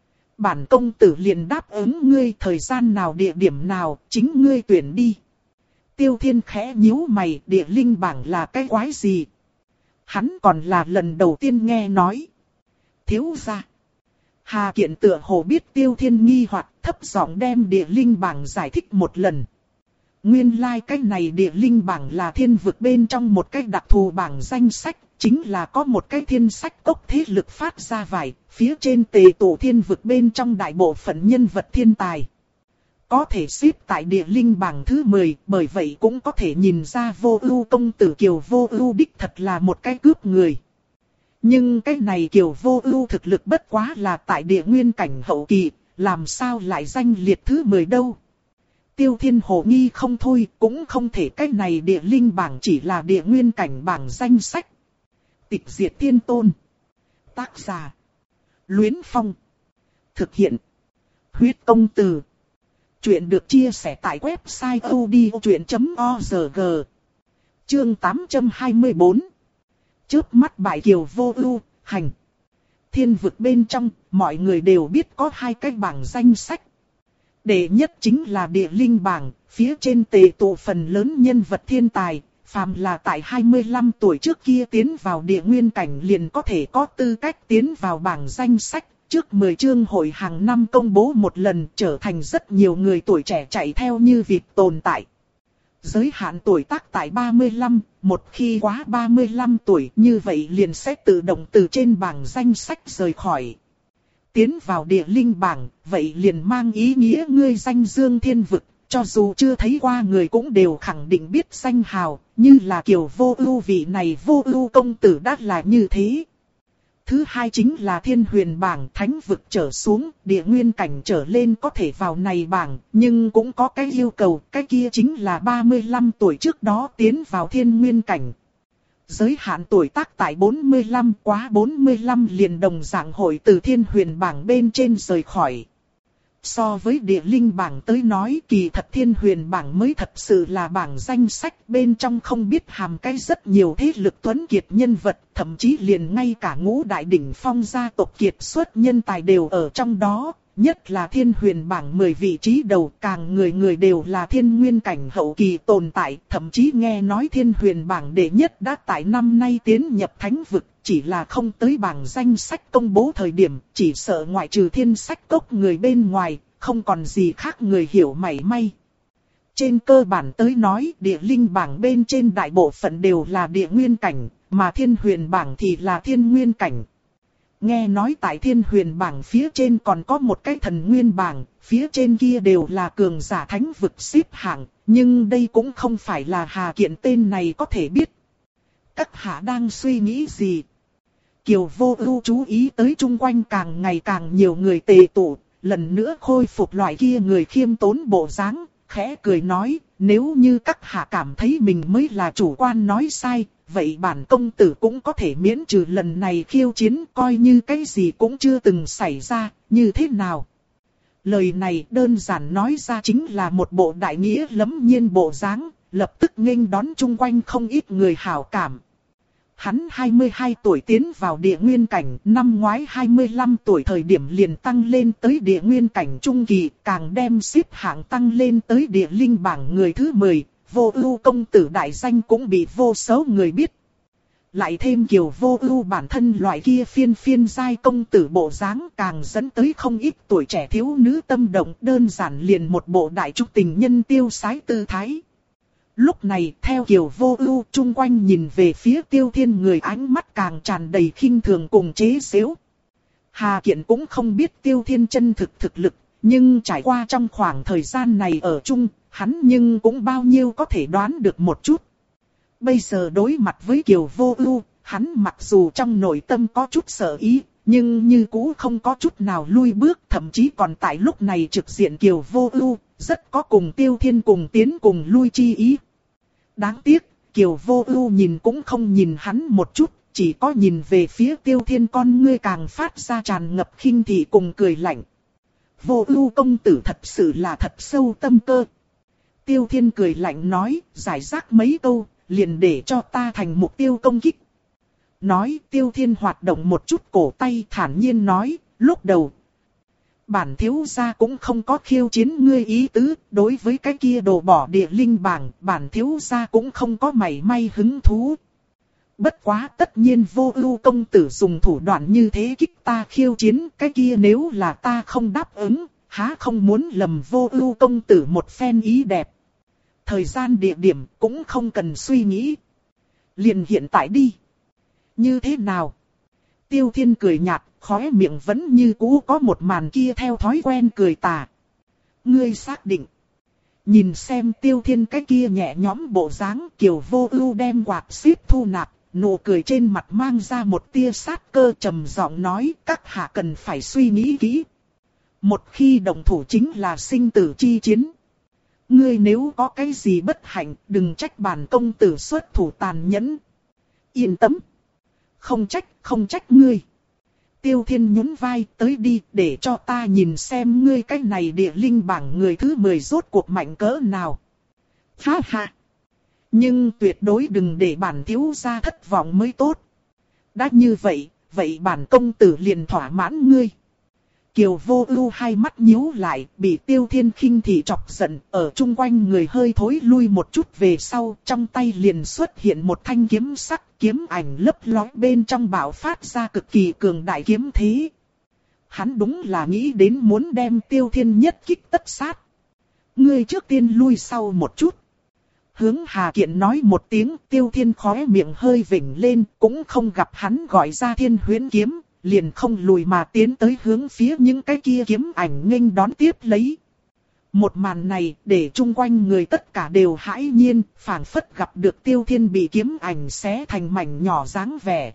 [SPEAKER 1] Bản công tử liền đáp ứng ngươi thời gian nào địa điểm nào, chính ngươi tuyển đi. Tiêu Thiên khẽ nhíu mày, địa linh bảng là cái quái gì? Hắn còn là lần đầu tiên nghe nói. Thiếu gia. Hà Kiện tựa hồ biết Tiêu Thiên nghi hoặc, thấp giọng đem địa linh bảng giải thích một lần. Nguyên lai like cái này địa linh bảng là thiên vực bên trong một cái đặc thù bảng danh sách, chính là có một cái thiên sách cốc thế lực phát ra vải, phía trên tề tụ thiên vực bên trong đại bộ phận nhân vật thiên tài. Có thể xếp tại địa linh bảng thứ mười, bởi vậy cũng có thể nhìn ra Vô Ưu công tử Kiều Vô Ưu đích thật là một cái cướp người. Nhưng cái này Kiều Vô Ưu thực lực bất quá là tại địa nguyên cảnh hậu kỳ, làm sao lại danh liệt thứ mười đâu? Tiêu Thiên hồ nghi không thôi, cũng không thể cái này địa linh bảng chỉ là địa nguyên cảnh bảng danh sách. Tịch Diệt Thiên Tôn. Tác giả: Luyến Phong. Thực hiện: Huyết Công Từ. Chuyện được chia sẻ tại website odchuyện chấm org. Chương tám trăm hai mươi bốn. Chớp mắt bại Kiều Vô Ưu, hành. Thiên vực bên trong, mọi người đều biết có hai cái bảng danh sách. Đệ nhất chính là địa linh bảng, phía trên tề tụ phần lớn nhân vật thiên tài, phàm là tại hai mươi lăm tuổi trước kia tiến vào địa nguyên cảnh liền có thể có tư cách tiến vào bảng danh sách. Trước mười chương hội hàng năm công bố một lần, trở thành rất nhiều người tuổi trẻ chạy theo như vịt tồn tại. Giới hạn tuổi tác tại ba mươi lăm, một khi quá ba mươi lăm tuổi như vậy liền sẽ tự động từ trên bảng danh sách rời khỏi. Tiến vào địa linh bảng, vậy liền mang ý nghĩa ngươi danh dương thiên vực, cho dù chưa thấy qua người cũng đều khẳng định biết danh hào, như là Kiều Vô Ưu vị này Vô Ưu công tử đã là như thế. Thứ hai chính là thiên huyền bảng, thánh vực trở xuống, địa nguyên cảnh trở lên có thể vào này bảng, nhưng cũng có cái yêu cầu, cái kia chính là ba mươi lăm tuổi trước đó tiến vào thiên nguyên cảnh. Giới hạn tuổi tác tại bốn mươi lăm, quá bốn mươi lăm liền đồng dạng hội từ thiên huyền bảng bên trên rời khỏi. So với địa linh bảng tới nói, kỳ thật thiên huyền bảng mới thật sự là bảng danh sách, bên trong không biết hàm cái rất nhiều thế lực tuấn kiệt nhân vật, thậm chí liền ngay cả ngũ đại đỉnh phong gia tộc kiệt xuất nhân tài đều ở trong đó. Nhất là thiên huyền bảng mười vị trí đầu, càng người người đều là thiên nguyên cảnh hậu kỳ tồn tại, thậm chí nghe nói thiên huyền bảng đệ nhất đã tại năm nay tiến nhập thánh vực, chỉ là không tới bảng danh sách công bố thời điểm, chỉ sợ ngoại trừ thiên sách cốc người bên ngoài, không còn gì khác người hiểu mảy may. Trên cơ bản tới nói, địa linh bảng bên trên đại bộ phận đều là địa nguyên cảnh, mà thiên huyền bảng thì là thiên nguyên cảnh. Nghe nói tại thiên huyền bảng phía trên còn có một cái thần nguyên bảng, phía trên kia đều là cường giả thánh vực xếp hạng, nhưng đây cũng không phải là Hà Kiện tên này có thể biết. Các hạ đang suy nghĩ gì? Kiều Vô Ưu chú ý tới chung quanh càng ngày càng nhiều người tề tụ, lần nữa khôi phục loại kia người khiêm tốn bộ dáng, khẽ cười nói, nếu như các hạ cảm thấy mình mới là chủ quan nói sai, vậy bản công tử cũng có thể miễn trừ lần này khiêu chiến, coi như cái gì cũng chưa từng xảy ra, như thế nào? Lời này đơn giản nói ra chính là một bộ đại nghĩa lẫm nhiên bộ dáng, lập tức nghênh đón chung quanh không ít người hảo cảm. Hắn hai mươi hai tuổi tiến vào địa nguyên cảnh, năm ngoái hai mươi lăm tuổi thời điểm liền tăng lên tới địa nguyên cảnh trung kỳ, càng đem xếp hạng tăng lên tới địa linh bảng người thứ mười, Vô Ưu công tử đại danh cũng bị vô số người biết. Lại thêm Kiều Vô Ưu bản thân loại kia phiên phiên giai công tử bộ dáng càng dẫn tới không ít tuổi trẻ thiếu nữ tâm động, đơn giản liền một bộ đại trúc tình nhân tiêu sái tư thái. Lúc này, theo Kiều Vô Ưu, chung quanh nhìn về phía Tiêu Thiên người ánh mắt càng tràn đầy khinh thường cùng chế giễu. Hà Kiện cũng không biết Tiêu Thiên chân thực thực lực, nhưng trải qua trong khoảng thời gian này ở chung, hắn nhưng cũng bao nhiêu có thể đoán được một chút. Bây giờ đối mặt với Kiều Vô Ưu, hắn mặc dù trong nội tâm có chút sợ ý, nhưng như cũ không có chút nào lui bước, thậm chí còn tại lúc này trực diện Kiều Vô Ưu, rất có cùng Tiêu Thiên cùng tiến cùng lui chi ý. Đáng tiếc, Kiều Vô Ưu nhìn cũng không nhìn hắn một chút, chỉ có nhìn về phía Tiêu Thiên, con ngươi càng phát ra tràn ngập khinh thị cùng cười lạnh. Vô Ưu công tử thật sự là thật sâu tâm cơ. Tiêu Thiên cười lạnh nói, giải rác mấy câu, liền để cho ta thành mục tiêu công kích. Nói, Tiêu Thiên hoạt động một chút cổ tay, thản nhiên nói, lúc đầu bản thiếu gia cũng không có khiêu chiến ngươi ý tứ, đối với cái kia đồ bỏ địa linh bảng, bản thiếu gia cũng không có mảy may hứng thú. Bất quá tất nhiên Vô Ưu công tử dùng thủ đoạn như thế kích ta khiêu chiến, cái kia nếu là ta không đáp ứng, há không muốn lầm Vô Ưu công tử một phen ý đẹp. Thời gian địa điểm cũng không cần suy nghĩ. Liền hiện tại đi. Như thế nào? Tiêu Thiên cười nhạt, khóe miệng vẫn như cũ có một màn kia theo thói quen cười tà. Ngươi xác định. Nhìn xem Tiêu Thiên cái kia nhẹ nhõm bộ dáng, Kiều Vô Ưu đem quạt xíp thu nạp, nụ cười trên mặt mang ra một tia sát cơ, trầm giọng nói, các hạ cần phải suy nghĩ kỹ. Một khi động thủ chính là sinh tử chi chiến. Ngươi nếu có cái gì bất hạnh, đừng trách bản công tử xuất thủ tàn nhẫn. Yên tâm. Không trách, không trách ngươi. Tiêu Thiên nhún vai, tới đi, để cho ta nhìn xem ngươi cái này địa linh bảng người thứ mười rốt cuộc mạnh cỡ nào. Ha ha. Nhưng tuyệt đối đừng để bản thiếu gia thất vọng mới tốt. Đã như vậy, vậy bản công tử liền thỏa mãn ngươi. Kiều Vô Ưu hai mắt nhíu lại, bị Tiêu Thiên khinh thị chọc giận, ở chung quanh người hơi thối lui một chút về sau, trong tay liền xuất hiện một thanh kiếm sắc, kiếm ảnh lấp lóe bên trong bạo phát ra cực kỳ cường đại kiếm thế. Hắn đúng là nghĩ đến muốn đem Tiêu Thiên nhất kích tất sát. Ngươi trước tiên lui sau một chút. Hướng Hà Kiện nói một tiếng, Tiêu Thiên khóe miệng hơi vểnh lên, cũng không gặp hắn gọi ra Thiên Huyễn kiếm, liền không lùi mà tiến tới hướng phía những cái kia kiếm ảnh nghênh đón tiếp lấy. Một màn này để chung quanh người tất cả đều hãi nhiên, phảng phất gặp được Tiêu Thiên bị kiếm ảnh xé thành mảnh nhỏ dáng vẻ.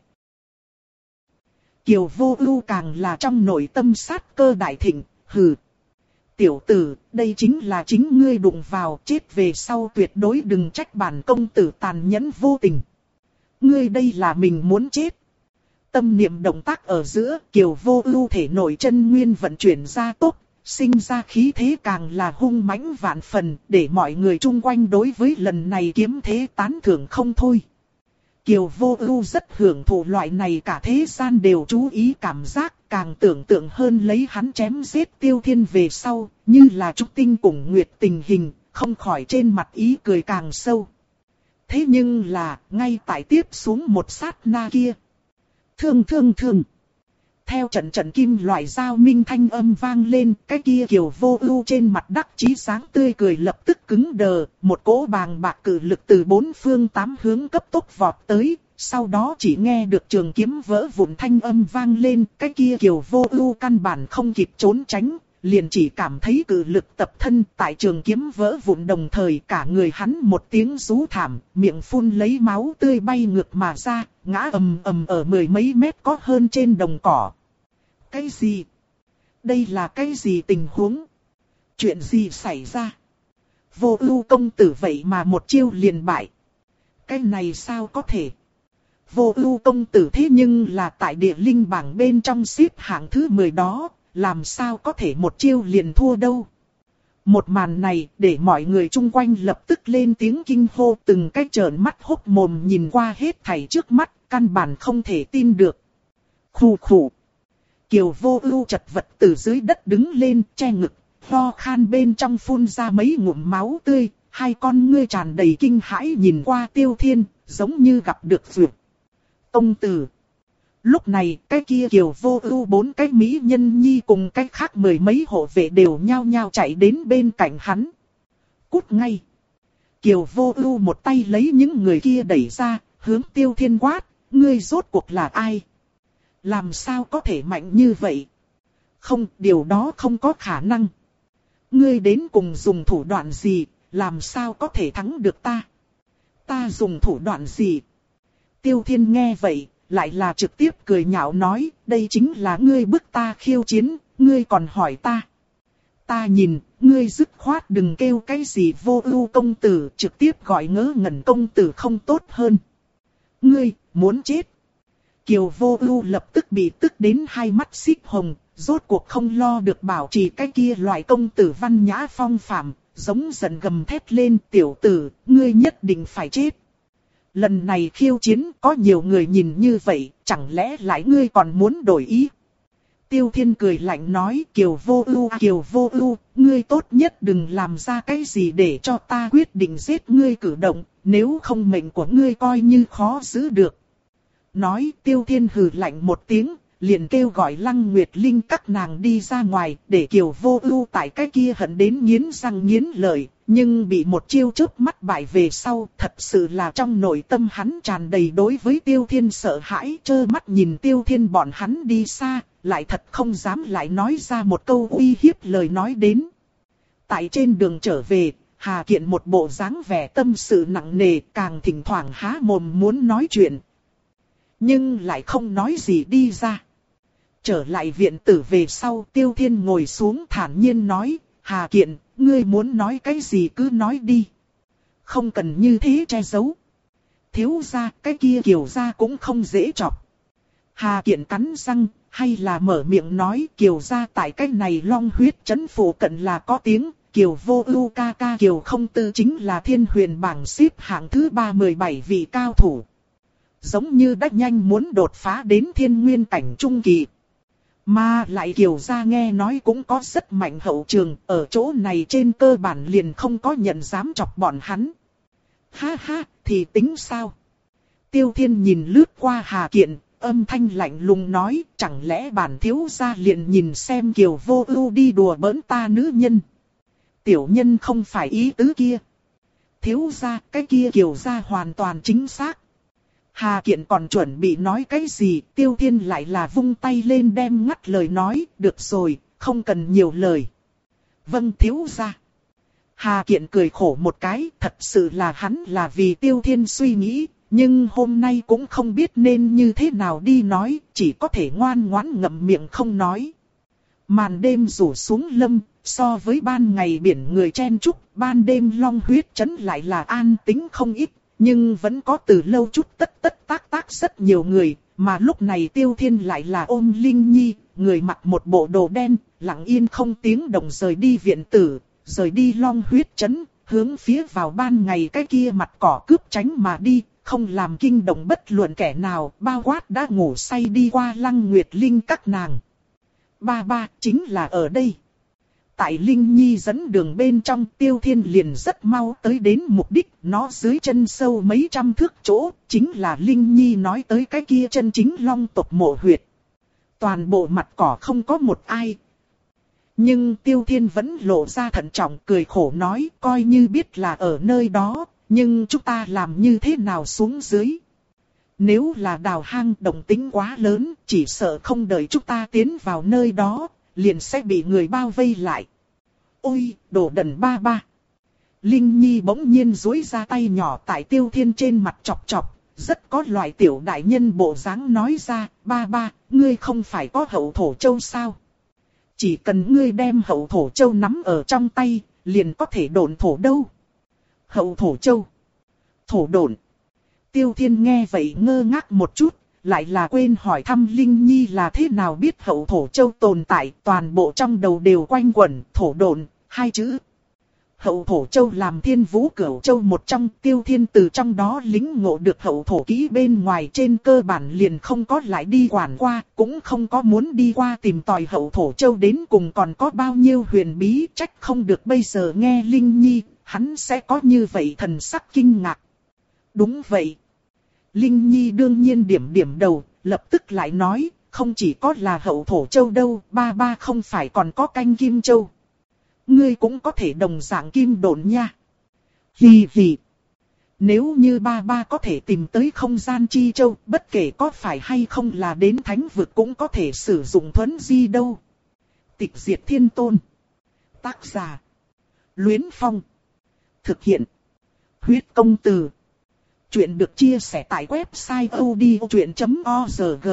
[SPEAKER 1] Kiều Vô Ưu càng là trong nội tâm sát cơ đại thịnh, hừ. Tiểu tử, đây chính là chính ngươi đụng vào, chết về sau tuyệt đối đừng trách bản công tử tàn nhẫn vô tình. Ngươi đây là mình muốn chết. Tâm niệm động tác ở giữa, Kiều Vô Ưu thể nội chân nguyên vận chuyển ra tốc, sinh ra khí thế càng là hung mãnh vạn phần, để mọi người chung quanh đối với lần này kiếm thế tán thưởng không thôi. Kiều Vô Ưu rất hưởng thụ loại này cả thế gian đều chú ý cảm giác, càng tưởng tượng hơn lấy hắn chém giết Tiêu Thiên về sau, như là trúc tinh cùng nguyệt tình hình, không khỏi trên mặt ý cười càng sâu. Thế nhưng là, ngay tại tiếp xuống một sát na kia. Thương thương thương. Theo trận trận kim loại dao minh thanh âm vang lên, cái kia Kiều Vô Ưu trên mặt đắc chí sáng tươi cười lập tức cứng đờ, một cỗ bàng bạc cự lực từ bốn phương tám hướng cấp tốc vọt tới, sau đó chỉ nghe được trường kiếm vỡ vụn thanh âm vang lên, cái kia Kiều Vô Ưu căn bản không kịp trốn tránh, liền chỉ cảm thấy cự lực tập thân, tại trường kiếm vỡ vụn đồng thời cả người hắn một tiếng rú thảm, miệng phun lấy máu tươi bay ngược mà ra, ngã ầm ầm ở mười mấy mét có hơn trên đồng cỏ. Cái gì? Đây là cái gì tình huống? Chuyện gì xảy ra? Vô Ưu công tử vậy mà một chiêu liền bại. Cái này sao có thể? Vô Ưu công tử thế nhưng là tại địa linh bảng bên trong xếp hạng thứ mười đó, làm sao có thể một chiêu liền thua đâu? Một màn này để mọi người chung quanh lập tức lên tiếng kinh hô, từng cái trợn mắt hốc mồm nhìn qua hết thảy trước mắt, căn bản không thể tin được. Khụ khụ. Kiều Vô Ưu chật vật từ dưới đất đứng lên, che ngực, ho khan bên trong phun ra mấy ngụm máu tươi, hai con ngươi tràn đầy kinh hãi nhìn qua Tiêu Thiên, giống như gặp được duyệt. Công tử. Lúc này, cái kia Kiều Vô Ưu bốn cái mỹ nhân nhi cùng cái khác mười mấy hộ vệ đều nhao nhao chạy đến bên cạnh hắn. Cút ngay. Kiều Vô Ưu một tay lấy những người kia đẩy ra, hướng Tiêu Thiên quát, ngươi rốt cuộc là ai? Làm sao có thể mạnh như vậy? Không, điều đó không có khả năng. Ngươi đến cùng dùng thủ đoạn gì, làm sao có thể thắng được ta? Ta dùng thủ đoạn gì? Tiêu Thiên nghe vậy, lại là trực tiếp cười nhạo nói, đây chính là ngươi bức ta khiêu chiến, ngươi còn hỏi ta. Ta nhìn, ngươi dứt khoát đừng kêu cái gì Vô Ưu công tử, trực tiếp gọi Ngớ Ngẩn công tử không tốt hơn. Ngươi, muốn chết. Kiều Vô Ưu lập tức bị tức đến hai mắt xích hồng, rốt cuộc không lo được bảo trì cái kia loại công tử văn nhã phong phạm, giống giận gầm thét lên, tiểu tử, ngươi nhất định phải chết. Lần này khiêu chiến có nhiều người nhìn như vậy, chẳng lẽ lại ngươi còn muốn đổi ý? Tiêu Thiên cười lạnh nói, Kiều Vô Ưu, Kiều Vô Ưu, ngươi tốt nhất đừng làm ra cái gì để cho ta quyết định giết ngươi cử động, nếu không mệnh của ngươi coi như khó giữ được. Nói, Tiêu Thiên hừ lạnh một tiếng, liền kêu gọi Lăng Nguyệt Linh các nàng đi ra ngoài, để Kiều Vô Ưu tại cái kia hận đến nghiến răng nghiến lợi, nhưng bị một chiêu chớp mắt bại về sau, thật sự là trong nội tâm hắn tràn đầy đối với Tiêu Thiên sợ hãi, trơ mắt nhìn Tiêu Thiên bọn hắn đi xa, lại thật không dám lại nói ra một câu uy hiếp lời nói đến. Tại trên đường trở về, Hà Kiện một bộ dáng vẻ tâm sự nặng nề, càng thỉnh thoảng há mồm muốn nói chuyện, nhưng lại không nói gì đi ra. Trở lại viện tử về sau, Tiêu Thiên ngồi xuống thản nhiên nói, Hà Kiện, ngươi muốn nói cái gì cứ nói đi. Không cần như thế che giấu. Thiếu gia, cái kia Kiều gia cũng không dễ chọc. Hà Kiện cắn răng, hay là mở miệng nói, Kiều gia tại cái này Long Huyết trấn phủ cận là có tiếng, Kiều Vô Ưu ca ca Kiều Không Tư chính là Thiên Huyền bảng xếp hạng thứ ba mươi bảy vị cao thủ. giống như đã nhanh muốn đột phá đến thiên nguyên cảnh trung kỳ. Mà lại Kiều gia nghe nói cũng có rất mạnh hậu trường, ở chỗ này trên cơ bản liền không có nhận dám chọc bọn hắn. Ha ha, thì tính sao? Tiêu Thiên nhìn lướt qua Hà Kiện, âm thanh lạnh lùng nói, chẳng lẽ bản thiếu gia liền nhìn xem Kiều Vô Ưu đi đùa bỡn ta nữ nhân. Tiểu nhân không phải ý tứ kia. Thiếu gia, cái kia Kiều gia hoàn toàn chính xác. Hà Kiện còn chuẩn bị nói cái gì, Tiêu Thiên lại là vung tay lên đem ngắt lời nói, được rồi, không cần nhiều lời. Vâng thiếu gia. Hà Kiện cười khổ một cái, thật sự là hắn là vì Tiêu Thiên suy nghĩ, nhưng hôm nay cũng không biết nên như thế nào đi nói, chỉ có thể ngoan ngoãn ngậm miệng không nói. Màn đêm rủ xuống lâm, so với ban ngày biển người chen chúc, ban đêm Long Huyết trấn lại là an tĩnh không ít. Nhưng vẫn có từ lâu chút tất tất tác tác rất nhiều người, mà lúc này Tiêu Thiên lại là ôm Linh Nhi, người mặc một bộ đồ đen, lặng yên không tiếng động rời đi viện tử, rời đi Long Huyết trấn, hướng phía vào ban ngày cái kia mặt cỏ cướp tránh mà đi, không làm kinh động bất luận kẻ nào, bao quát đã ngủ say đi qua Lăng Nguyệt Linh các nàng. Ba ba chính là ở đây. Tại Linh Nhi dẫn đường bên trong, Tiêu Thiên liền rất mau tới đến mục đích, nó dưới chân sâu mấy trăm thước chỗ, chính là Linh Nhi nói tới cái kia chân chính long tộc mộ huyệt. Toàn bộ mặt cỏ không có một ai. Nhưng Tiêu Thiên vẫn lộ ra thận trọng cười khổ nói, coi như biết là ở nơi đó, nhưng chúng ta làm như thế nào xuống dưới. Nếu là đào hang động tĩnh quá lớn, chỉ sợ không đợi chúng ta tiến vào nơi đó, liền sẽ bị người bao vây lại. Ôi, đồ đần ba ba. Linh Nhi bỗng nhiên duỗi ra tay nhỏ tại Tiêu Thiên trên mặt chọc chọc, rất có loại tiểu đại nhân bộ dáng nói ra, ba ba, ngươi không phải có hậu thổ châu sao? Chỉ cần ngươi đem hậu thổ châu nắm ở trong tay, liền có thể độn thổ đâu. Hậu thổ châu. Thổ độn. Tiêu Thiên nghe vậy ngơ ngác một chút. Lại là quên hỏi thăm Linh Nhi là thế nào biết hậu thổ châu tồn tại, toàn bộ trong đầu đều quanh quẩn, thổ độn, hai chữ. Hậu thổ châu làm thiên vũ cửu châu một trong, Tiêu Thiên từ trong đó lính ngộ được hậu thổ kỹ bên ngoài, trên cơ bản liền không có lại đi quản qua, cũng không có muốn đi qua tìm tòi hậu thổ châu đến cùng còn có bao nhiêu huyền bí, trách không được bây giờ nghe Linh Nhi, hắn sẽ có như vậy thần sắc kinh ngạc. Đúng vậy. Linh Nhi đương nhiên điểm điểm đầu, lập tức lại nói, không chỉ có là hậu thổ châu đâu, ba ba không phải còn có canh kim châu. Ngươi cũng có thể đồng dạng kim độn nha. Hì hì. Nếu như ba ba có thể tìm tới không gian chi châu, bất kể có phải hay không là đến thánh vực cũng có thể sử dụng thuấn di đâu. Tịch diệt thiên tôn. Tác giả. Luyến Phong. Thực hiện. Huyết công từ. Chuyện được chia sẻ tại website odchuyện chấm org.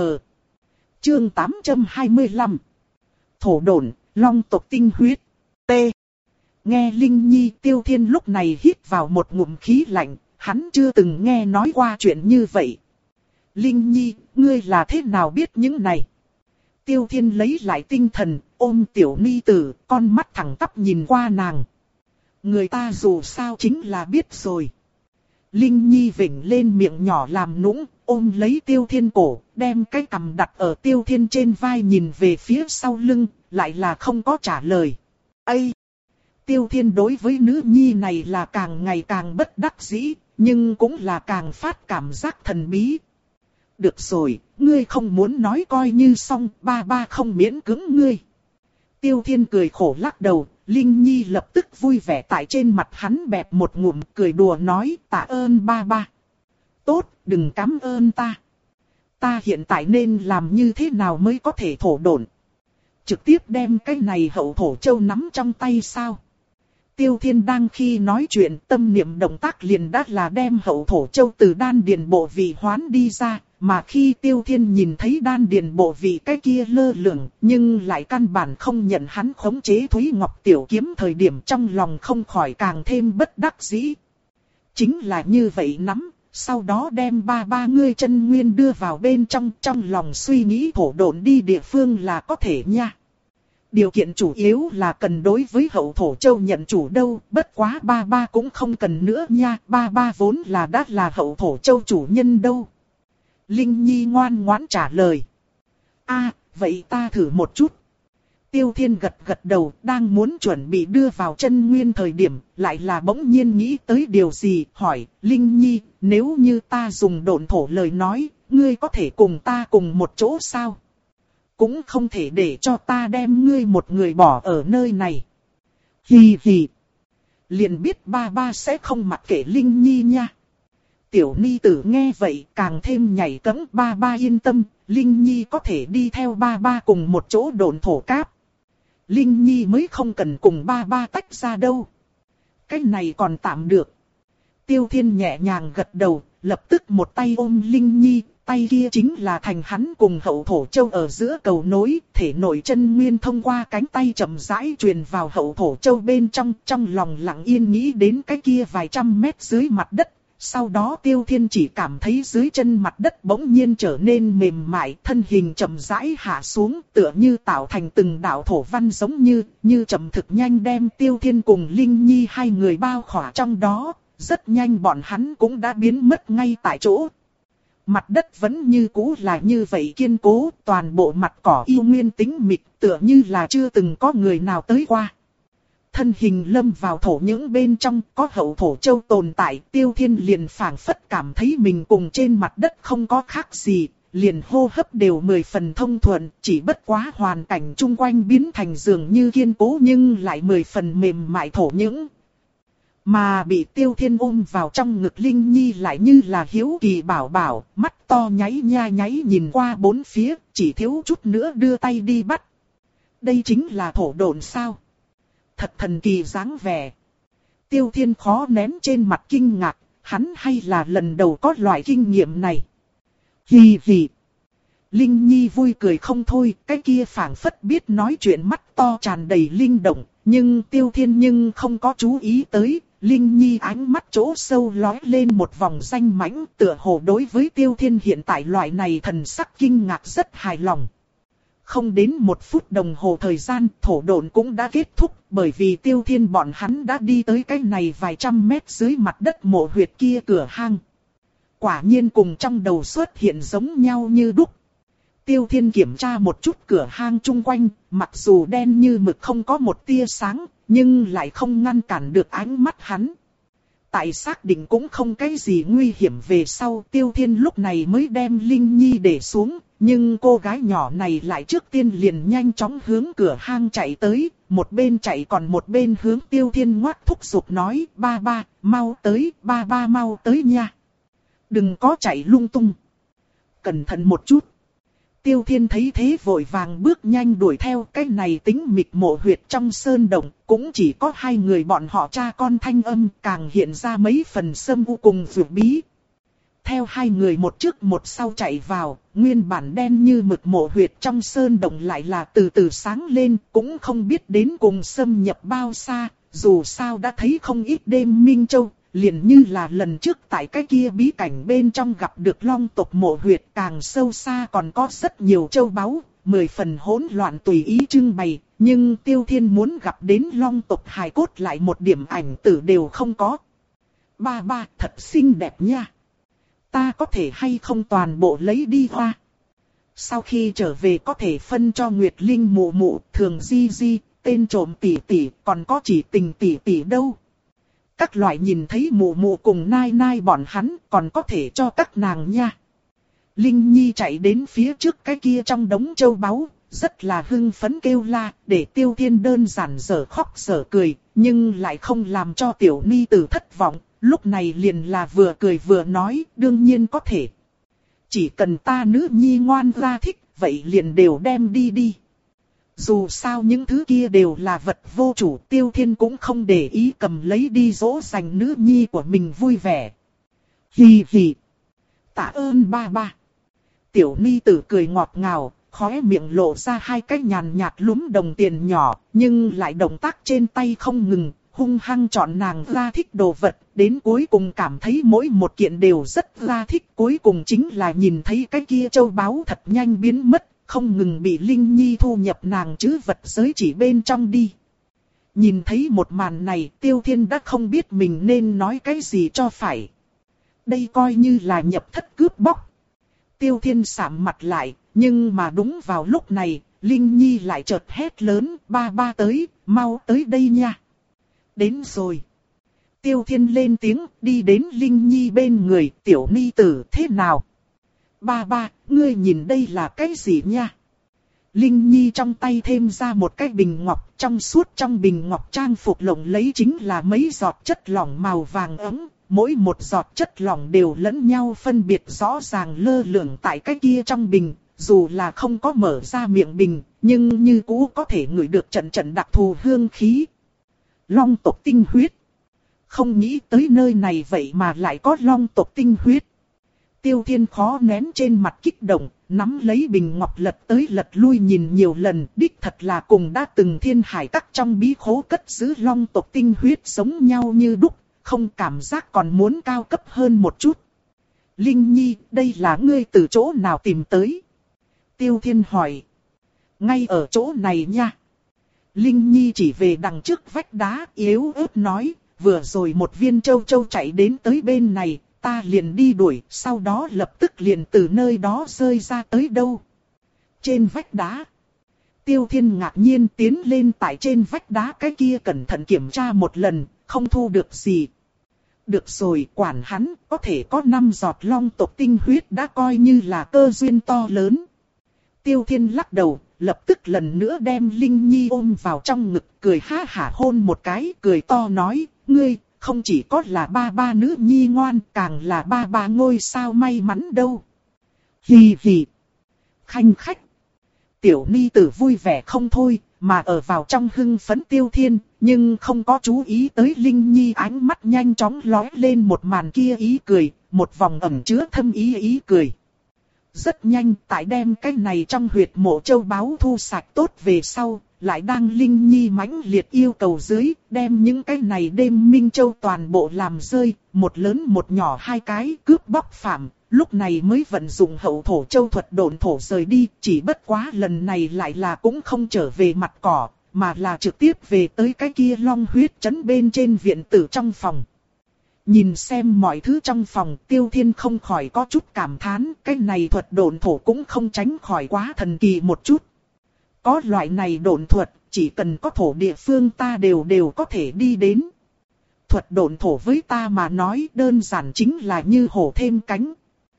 [SPEAKER 1] Chương tám trăm hai mươi lăm. Thổ độn, long tộc tinh huyết. T. Nghe Linh Nhi, Tiêu Thiên lúc này hít vào một ngụm khí lạnh, hắn chưa từng nghe nói qua chuyện như vậy. Linh Nhi, ngươi là thế nào biết những này? Tiêu Thiên lấy lại tinh thần, ôm tiểu ni tử, con mắt thẳng tắp nhìn qua nàng. Người ta dù sao chính là biết rồi. Linh Nhi vểnh lên miệng nhỏ làm nũng, ôm lấy Tiêu Thiên cổ, đem cái cằm đặt ở Tiêu Thiên trên vai nhìn về phía sau lưng, lại là không có trả lời. Ây! Tiêu Thiên đối với nữ nhi này là càng ngày càng bất đắc dĩ, nhưng cũng là càng phát cảm giác thần bí. Được rồi, ngươi không muốn nói coi như xong, ba ba không miễn cưỡng ngươi. Tiêu Thiên cười khổ lắc đầu, Linh Nhi lập tức vui vẻ tại trên mặt hắn bẹp một ngụm, cười đùa nói tạ ơn ba ba. Tốt, đừng cảm ơn ta. Ta hiện tại nên làm như thế nào mới có thể thổ độn? Trực tiếp đem cái này hậu thổ châu nắm trong tay sao? Tiêu Thiên đang khi nói chuyện, tâm niệm động tác liền đã là đem hậu thổ châu từ đan điền bộ vị hoán đi ra, mà khi Tiêu Thiên nhìn thấy đan điền bộ vị cái kia lơ lửng, nhưng lại căn bản không nhận hắn khống chế Thúy Ngọc tiểu kiếm thời điểm trong lòng không khỏi càng thêm bất đắc dĩ. Chính là như vậy nắm, sau đó đem ba ba ngươi chân nguyên đưa vào bên trong, trong lòng suy nghĩ thổ độn đi địa phương là có thể nha. Điều kiện chủ yếu là cần đối với hậu thổ châu nhận chủ đâu, bất quá ba ba cũng không cần nữa nha, ba ba vốn là đã là hậu thổ châu chủ nhân đâu. Linh Nhi ngoan ngoãn trả lời. A, vậy ta thử một chút. Tiêu Thiên gật gật đầu, đang muốn chuẩn bị đưa vào chân nguyên thời điểm, lại là bỗng nhiên nghĩ tới điều gì, hỏi, Linh Nhi, nếu như ta dùng độn thổ lời nói, ngươi có thể cùng ta cùng một chỗ sao? Cũng không thể để cho ta đem ngươi một người bỏ ở nơi này. Hì hì. Liền biết ba ba sẽ không mặc kệ Linh Nhi nha. Tiểu ni tử nghe vậy càng thêm nhảy cẫng, ba ba yên tâm, Linh Nhi có thể đi theo ba ba cùng một chỗ độn thổ cáp. Linh Nhi mới không cần cùng ba ba tách ra đâu. Cái này còn tạm được. Tiêu Thiên nhẹ nhàng gật đầu, lập tức một tay ôm Linh Nhi, tay kia chính là thành hắn cùng hậu thổ châu ở giữa cầu nối, thể nội chân nguyên thông qua cánh tay chậm rãi truyền vào hậu thổ châu bên trong, trong lòng lặng yên nghĩ đến cái kia vài trăm mét dưới mặt đất. Sau đó Tiêu Thiên chỉ cảm thấy dưới chân mặt đất bỗng nhiên trở nên mềm mại, thân hình chậm rãi hạ xuống, tựa như tạo thành từng đạo thổ văn giống như, như chậm thực nhanh đem Tiêu Thiên cùng Linh Nhi hai người bao khỏa trong đó, rất nhanh bọn hắn cũng đã biến mất ngay tại chỗ. Mặt đất vẫn như cũ là như vậy kiên cố, toàn bộ mặt cỏ yêu nguyên tĩnh mịch, tựa như là chưa từng có người nào tới qua. Thân hình lâm vào thổ những bên trong, có hậu thổ châu tồn tại, Tiêu Thiên liền phảng phất cảm thấy mình cùng trên mặt đất không có khác gì, liền hô hấp đều mười phần thông thuận, chỉ bất quá hoàn cảnh chung quanh biến thành dường như kiên cố nhưng lại mười phần mềm mại thổ những. Mà bị Tiêu Thiên ôm vào trong ngực Linh Nhi lại như là hiếu kỳ bảo bảo, mắt to nháy nha nháy nhìn qua bốn phía, chỉ thiếu chút nữa đưa tay đi bắt. Đây chính là thổ độn sao? Thật thần kỳ dáng vẻ. Tiêu Thiên khó nén trên mặt kinh ngạc, hắn hay là lần đầu có loại kinh nghiệm này. Hì hì. Linh Nhi vui cười không thôi, cái kia phảng phất biết nói chuyện mắt to tràn đầy linh động, nhưng Tiêu Thiên nhưng không có chú ý tới. Linh Nhi ánh mắt chỗ sâu lóe lên một vòng danh mãnh, tựa hồ đối với Tiêu Thiên hiện tại loại này thần sắc kinh ngạc rất hài lòng. Không đến một phút đồng hồ thời gian, thổ độn cũng đã kết thúc, bởi vì Tiêu Thiên bọn hắn đã đi tới cái này vài trăm mét dưới mặt đất mộ huyệt kia cửa hang. Quả nhiên cùng trong đầu xuất hiện giống nhau như đúc. Tiêu Thiên kiểm tra một chút cửa hang chung quanh, mặc dù đen như mực không có một tia sáng, nhưng lại không ngăn cản được ánh mắt hắn. Tại xác định cũng không cái gì nguy hiểm về sau, Tiêu Thiên lúc này mới đem Linh Nhi để xuống, nhưng cô gái nhỏ này lại trước tiên liền nhanh chóng hướng cửa hang chạy tới, một bên chạy còn một bên hướng Tiêu Thiên ngoác thúc giục nói, ba ba, mau tới, ba ba mau tới nha. Đừng có chạy lung tung. Cẩn thận một chút. Tiêu Thiên thấy thế vội vàng bước nhanh đuổi theo, cái này tính mịt mộ huyệt trong sơn động, cũng chỉ có hai người bọn họ cha con thanh âm, càng hiện ra mấy phần sâm u cùng dược bí. Theo hai người một trước một sau chạy vào, nguyên bản đen như mực mộ huyệt trong sơn động lại là từ từ sáng lên, cũng không biết đến cùng xâm nhập bao xa, dù sao đã thấy không ít đêm minh châu. Liền như là lần trước tại cái kia bí cảnh bên trong gặp được long tộc mộ huyệt, càng sâu xa còn có rất nhiều châu báu, mười phần hỗn loạn tùy ý trưng bày, nhưng Tiêu Thiên muốn gặp đến long tộc hài cốt lại một điểm ảnh tử đều không có. Ba ba thật xinh đẹp nha. Ta có thể hay không toàn bộ lấy đi hoa. Sau khi trở về có thể phân cho Nguyệt Linh mụ mụ, Thường Di Di, tên trộm tỷ tỷ, còn có chỉ tình tỷ tỷ đâu. Các loại nhìn thấy mụ mụ cùng nai nai bọn hắn còn có thể cho các nàng nha. Linh Nhi chạy đến phía trước cái kia trong đống châu báu, rất là hưng phấn kêu la, để Tiêu Thiên đơn giản dở khóc dở cười, nhưng lại không làm cho tiểu ni tử thất vọng, lúc này liền là vừa cười vừa nói, đương nhiên có thể. Chỉ cần ta nữ nhi ngoan ra thích, vậy liền đều đem đi đi. Dù sao những thứ kia đều là vật vô chủ, Tiêu Thiên cũng không để ý cầm lấy đi dỗ dành nữ nhi của mình vui vẻ. Hì hì. Tạ ơn ba ba. Tiểu ni tử cười ngọt ngào, khóe miệng lộ ra hai cái nhàn nhạt lúm đồng tiền nhỏ, nhưng lại động tác trên tay không ngừng, hung hăng chọn nàng ra thích đồ vật, đến cuối cùng cảm thấy mỗi một kiện đều rất ra thích, cuối cùng chính là nhìn thấy cái kia châu báu thật nhanh biến mất. Không ngừng bị Linh Nhi thu nhập nàng trữ vật giới chỉ bên trong đi. Nhìn thấy một màn này, Tiêu Thiên đã không biết mình nên nói cái gì cho phải. Đây coi như là nhập thất cướp bóc. Tiêu Thiên sạm mặt lại, nhưng mà đúng vào lúc này, Linh Nhi lại chợt hét lớn, ba ba tới, mau tới đây nha. Đến rồi. Tiêu Thiên lên tiếng, đi đến Linh Nhi bên người, tiểu ni tử thế nào? Ba ba, ngươi nhìn đây là cái gì nha? Linh Nhi trong tay thêm ra một cái bình ngọc, trong suốt trong bình ngọc trang phục lộng lấy chính là mấy giọt chất lỏng màu vàng ấm. Mỗi một giọt chất lỏng đều lẫn nhau phân biệt rõ ràng lơ lửng tại cái kia trong bình, dù là không có mở ra miệng bình, nhưng như cũ có thể ngửi được trận trận đặc thù hương khí. Long tộc tinh huyết. Không nghĩ tới nơi này vậy mà lại có long tộc tinh huyết. Tiêu Thiên khó nén trên mặt kích động, nắm lấy bình ngọc lật tới lật lui nhìn nhiều lần, đích thật là cùng đã từng thiên hải các trong bí khố cất giữ long tộc tinh huyết giống nhau như đúc, không cảm giác còn muốn cao cấp hơn một chút. Linh Nhi, đây là ngươi từ chỗ nào tìm tới? Tiêu Thiên hỏi. Ngay ở chỗ này nha. Linh Nhi chỉ về đằng trước vách đá yếu ớt nói, vừa rồi một viên châu châu chạy đến tới bên này, ta liền đi đuổi, sau đó lập tức liền từ nơi đó rơi ra tới đâu. Trên vách đá. Tiêu Thiên ngạc nhiên tiến lên tại trên vách đá cái kia cẩn thận kiểm tra một lần, không thu được gì. Được rồi, quản hắn, có thể có năm giọt long tộc tinh huyết đã coi như là cơ duyên to lớn. Tiêu Thiên lắc đầu, lập tức lần nữa đem Linh Nhi ôm vào trong ngực, cười ha hả hôn một cái, cười to nói, ngươi, không chỉ có là ba ba nữ nhi ngoan, càng là ba ba ngôi sao may mắn đâu. Hì hì. Khanh khách. Tiểu ni tử vui vẻ không thôi, mà ở vào trong hưng phấn Tiêu Thiên, nhưng không có chú ý tới Linh Nhi ánh mắt nhanh chóng lóe lên một màn kia ý cười, một vòng ẩn chứa thâm ý ý cười. Rất nhanh, tại đem cái này trong huyệt mộ châu báu thu sạch tốt về sau, lại đang Linh Nhi mãnh liệt yêu cầu dưới, đem những cái này đêm minh châu toàn bộ làm rơi, một lớn một nhỏ hai cái cướp bóc phạm. Lúc này mới vận dụng hậu thổ châu thuật độn thổ rời đi, chỉ bất quá lần này lại là cũng không trở về mặt cỏ, mà là trực tiếp về tới cái kia long huyết trấn bên trên viện tử trong phòng. Nhìn xem mọi thứ trong phòng, Tiêu Thiên không khỏi có chút cảm thán, cái này thuật độn thổ cũng không tránh khỏi quá thần kỳ một chút. Có loại này độn thuật, chỉ cần có thổ địa phương ta đều đều có thể đi đến. Thuật độn thổ với ta mà nói đơn giản chính là như hổ thêm cánh.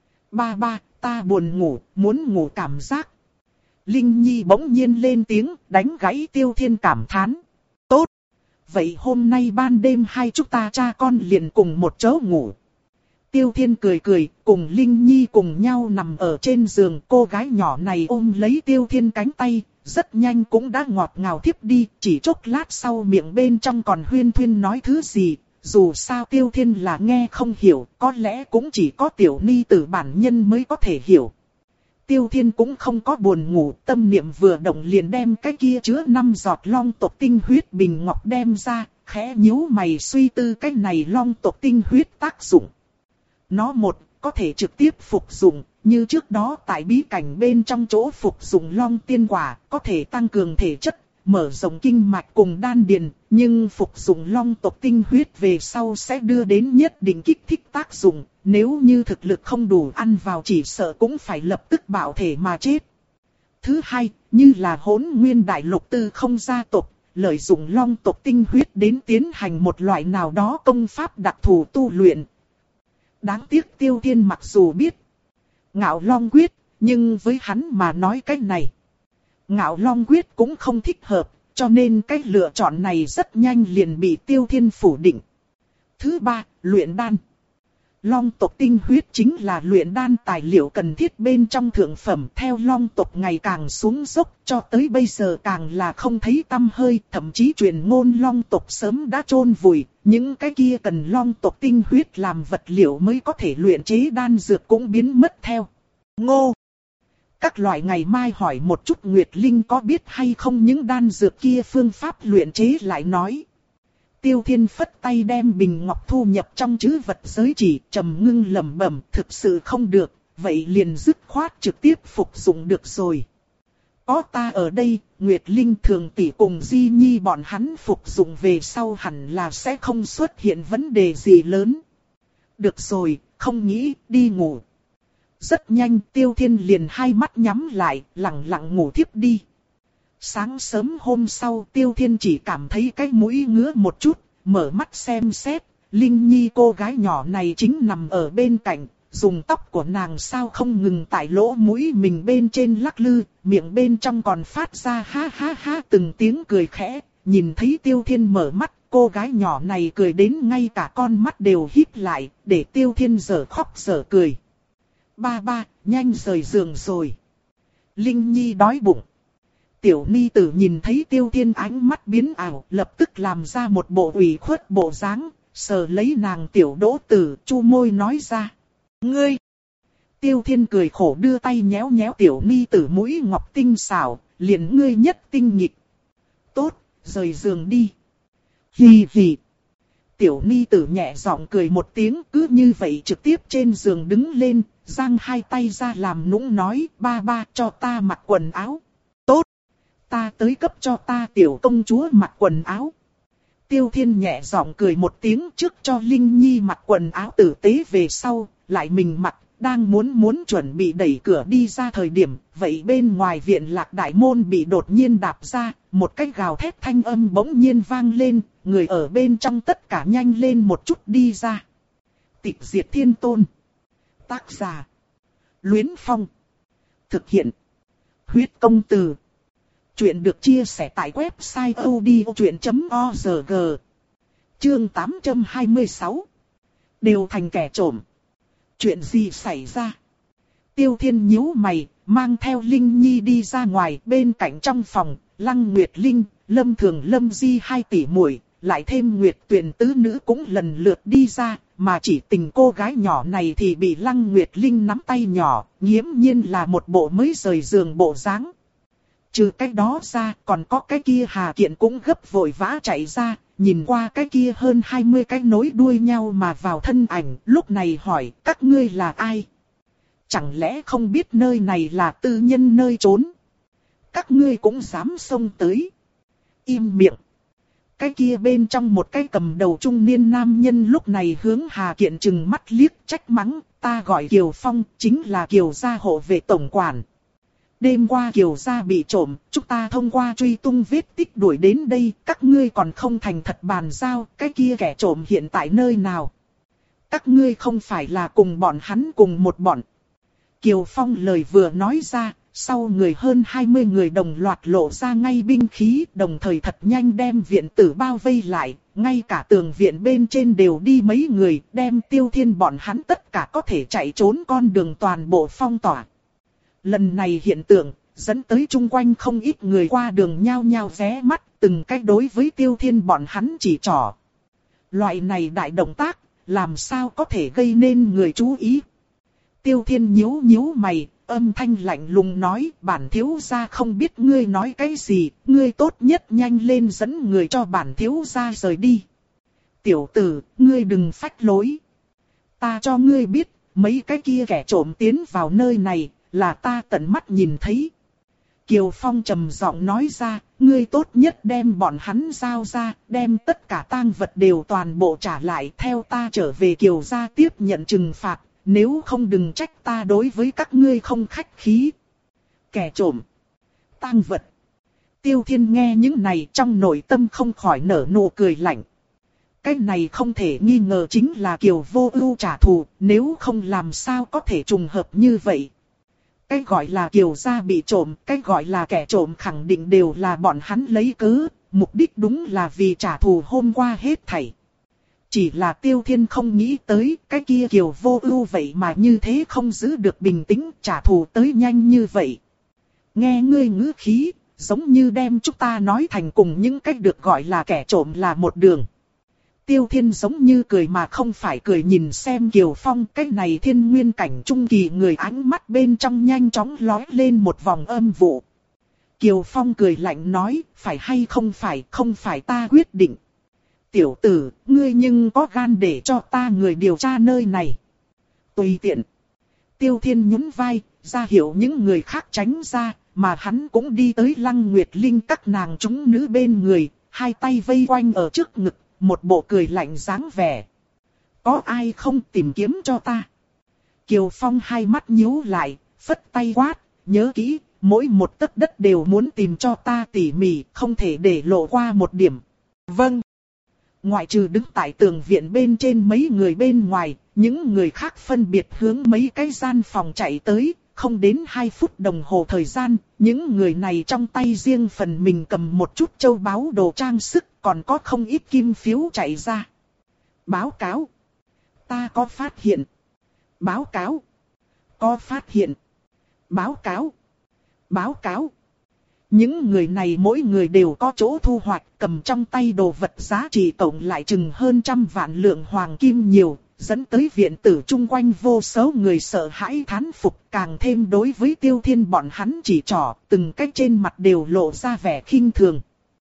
[SPEAKER 1] Ba ba, ta buồn ngủ, muốn ngủ cảm giác. Linh Nhi bỗng nhiên lên tiếng, đánh gãy Tiêu Thiên cảm thán. Tốt. Vậy hôm nay ban đêm hai chúng ta cha con liền cùng một chỗ ngủ. Tiêu Thiên cười cười, cùng Linh Nhi cùng nhau nằm ở trên giường. Cô gái nhỏ này ôm lấy Tiêu Thiên cánh tay, rất nhanh cũng đã ngọt ngào thiếp đi. Chỉ chốc lát sau miệng bên trong còn huyên thuyên nói thứ gì. Dù sao Tiêu Thiên là nghe không hiểu, có lẽ cũng chỉ có tiểu ni tử bản nhân mới có thể hiểu. Tiêu Thiên cũng không có buồn ngủ, tâm niệm vừa động liền đem cái kia chứa năm giọt long tộc tinh huyết bình ngọc đem ra, khẽ nhíu mày suy tư cái này long tộc tinh huyết tác dụng. Nó một, có thể trực tiếp phục dụng, như trước đó tại bí cảnh bên trong chỗ phục dụng long tiên quả, có thể tăng cường thể chất, mở rộng kinh mạch cùng đan điền, nhưng phục dụng long tộc tinh huyết về sau sẽ đưa đến nhất định kích thích tác dụng, nếu như thực lực không đủ ăn vào chỉ sợ cũng phải lập tức bạo thể mà chết. Thứ hai, như là Hỗn Nguyên Đại Lục Tư Không gia tộc, lợi dụng long tộc tinh huyết đến tiến hành một loại nào đó công pháp đặc thù tu luyện. Đáng tiếc Tiêu Thiên mặc dù biết Ngạo Long Quyết, nhưng với hắn mà nói cái này Ngạo Long Quyết cũng không thích hợp, cho nên cái lựa chọn này rất nhanh liền bị Tiêu Thiên phủ định. Thứ ba, luyện đan. Long tộc tinh huyết chính là luyện đan tài liệu cần thiết bên trong thượng phẩm, theo long tộc ngày càng xuống dốc, cho tới bây giờ càng là không thấy tăm hơi, thậm chí truyền ngôn long tộc sớm đã chôn vùi, những cái kia cần long tộc tinh huyết làm vật liệu mới có thể luyện chế đan dược cũng biến mất theo. Ngô! Các loại ngày mai hỏi một chút Nguyệt Linh có biết hay không những đan dược kia phương pháp luyện chế lại nói. Tiêu Thiên phất tay đem bình ngọc thu nhập trong trữ vật giới chỉ, trầm ngưng lẩm bẩm, thực sự không được, vậy liền dứt khoát trực tiếp phục dụng được rồi. Có ta ở đây, Nguyệt Linh Thường tỷ cùng Di Nhi bọn hắn phục dụng về sau hẳn là sẽ không xuất hiện vấn đề gì lớn. Được rồi, không nghĩ, đi ngủ. Rất nhanh Tiêu Thiên liền hai mắt nhắm lại, lặng lặng ngủ thiếp đi. Sáng sớm hôm sau Tiêu Thiên chỉ cảm thấy cái mũi ngứa một chút, mở mắt xem xét, Linh Nhi cô gái nhỏ này chính nằm ở bên cạnh, dùng tóc của nàng sao không ngừng tại lỗ mũi mình bên trên lắc lư, miệng bên trong còn phát ra ha ha ha từng tiếng cười khẽ. Nhìn thấy Tiêu Thiên mở mắt, cô gái nhỏ này cười đến ngay cả con mắt đều híp lại, để Tiêu Thiên dở khóc dở cười. Ba ba, nhanh rời giường rồi. Linh Nhi đói bụng. Tiểu ni tử nhìn thấy Tiêu Thiên ánh mắt biến ảo, lập tức làm ra một bộ ủy khuất bộ dáng, sờ lấy nàng tiểu đỗ tử, chu môi nói ra. Ngươi! Tiêu Thiên cười khổ đưa tay nhéo nhéo tiểu ni tử mũi ngọc tinh xảo, liền ngươi nhất tinh nghịch. Tốt, rời giường đi. Hì hì. Tiểu ni tử nhẹ giọng cười một tiếng, cứ như vậy trực tiếp trên giường đứng lên, giang hai tay ra làm nũng nói, ba ba cho ta mặc quần áo. Tốt. Ta tới cấp cho ta tiểu công chúa mặc quần áo. Tiêu Thiên nhẹ giọng cười một tiếng trước cho Linh Nhi mặc quần áo tử tế về sau, lại mình mặc, đang muốn muốn chuẩn bị đẩy cửa đi ra thời điểm, vậy bên ngoài viện Lạc đại môn bị đột nhiên đạp ra, một cái gào thét thanh âm bỗng nhiên vang lên, người ở bên trong tất cả nhanh lên một chút đi ra. Tịch diệt thiên tôn. Tác giả. Luyến Phong. Thực hiện. Huyết công từ. Chuyện được chia sẻ tại website odchuyện chấm org. Chương tám trăm hai mươi sáu. Đều thành kẻ trộm. Chuyện gì xảy ra? Tiêu Thiên nhíu mày, mang theo Linh Nhi đi ra ngoài, bên cạnh trong phòng, Lăng Nguyệt Linh, Lâm Thường Lâm Di hai tỷ muội, lại thêm Nguyệt Tuyền tứ nữ cũng lần lượt đi ra, mà chỉ tình cô gái nhỏ này thì bị Lăng Nguyệt Linh nắm tay nhỏ, nghiễm nhiên là một bộ mới rời giường bộ dáng. Trừ cái đó ra, còn có cái kia Hà Kiện cũng gấp vội vã chạy ra, nhìn qua cái kia hơn hai mươi cái nối đuôi nhau mà vào thân ảnh, lúc này hỏi, các ngươi là ai? Chẳng lẽ không biết nơi này là tư nhân nơi trốn? Các ngươi cũng dám xông tới? Im miệng! Cái kia bên trong một cái cầm đầu trung niên nam nhân lúc này hướng Hà Kiện trừng mắt liếc trách mắng, ta gọi Kiều Phong, chính là Kiều gia hộ vệ tổng quản. Đêm qua Kiều gia bị trộm, chúng ta thông qua truy tung vết tích đuổi đến đây, các ngươi còn không thành thật bàn giao, cái kia kẻ trộm hiện tại nơi nào? Các ngươi không phải là cùng bọn hắn cùng một bọn. Kiều Phong lời vừa nói ra, sau người hơn hai mươi người đồng loạt lộ ra ngay binh khí, đồng thời thật nhanh đem viện tử bao vây lại, ngay cả tường viện bên trên đều đi mấy người, đem Tiêu Thiên bọn hắn tất cả có thể chạy trốn con đường toàn bộ phong tỏa. Lần này hiện tượng, dẫn tới chung quanh không ít người qua đường nhao nhao vé mắt, từng cách đối với Tiêu Thiên bọn hắn chỉ trỏ. Loại này đại động tác, làm sao có thể gây nên người chú ý. Tiêu Thiên nhíu nhíu mày, âm thanh lạnh lùng nói, bản thiếu gia không biết ngươi nói cái gì, ngươi tốt nhất nhanh lên dẫn người cho bản thiếu gia rời đi. Tiểu tử, ngươi đừng phách lối. Ta cho ngươi biết, mấy cái kia kẻ trộm tiến vào nơi này, là ta tận mắt nhìn thấy. Kiều Phong trầm giọng nói ra, ngươi tốt nhất đem bọn hắn giao ra, đem tất cả tang vật đều toàn bộ trả lại, theo ta trở về Kiều gia tiếp nhận trừng phạt, nếu không đừng trách ta đối với các ngươi không khách khí. Kẻ trộm, tang vật. Tiêu Thiên nghe những này trong nội tâm không khỏi nở nụ cười lạnh. Cái này không thể nghi ngờ chính là Kiều Vô Ưu trả thù, nếu không làm sao có thể trùng hợp như vậy. Cái gọi là Kiều gia bị trộm, cái gọi là kẻ trộm khẳng định đều là bọn hắn lấy cớ, mục đích đúng là vì trả thù hôm qua hết thảy. Chỉ là Tiêu Thiên không nghĩ tới, cái kia Kiều Vô Ưu vậy mà như thế không giữ được bình tĩnh, trả thù tới nhanh như vậy. Nghe ngươi ngữ khí, giống như đem chúng ta nói thành cùng những cách được gọi là kẻ trộm là một đường. Tiêu Thiên giống như cười mà không phải cười, nhìn xem Kiều Phong, cái này thiên nguyên cảnh trung kỳ người, ánh mắt bên trong nhanh chóng lóe lên một vòng âm vụ. Kiều Phong cười lạnh nói, phải hay không phải, không phải ta quyết định. Tiểu tử, ngươi nhưng có gan để cho ta người điều tra nơi này. Tùy tiện. Tiêu Thiên nhún vai, ra hiệu những người khác tránh ra, mà hắn cũng đi tới Lăng Nguyệt Linh các nàng chúng nữ bên người, hai tay vây quanh ở trước ngực. Một bộ cười lạnh dáng vẻ. Có ai không tìm kiếm cho ta? Kiều Phong hai mắt nhíu lại, phất tay quát, nhớ kỹ, mỗi một tấc đất đều muốn tìm cho ta tỉ mỉ, không thể để lộ qua một điểm. Vâng. Ngoại trừ đứng tại tường viện bên trên mấy người bên ngoài, những người khác phân biệt hướng mấy cái gian phòng chạy tới, không đến hai phút đồng hồ thời gian, những người này trong tay riêng phần mình cầm một chút châu báu đồ trang sức, còn có không ít kim phiếu chạy ra. Báo cáo. Ta có phát hiện. Báo cáo. Có phát hiện. Báo cáo. Báo cáo. Những người này mỗi người đều có chỗ thu hoạch, cầm trong tay đồ vật giá trị tổng lại chừng hơn trăm vạn lượng hoàng kim nhiều, dẫn tới viện tử chung quanh vô số người sợ hãi thán phục, càng thêm đối với Tiêu Thiên bọn hắn chỉ trỏ, từng cách trên mặt đều lộ ra vẻ khinh thường.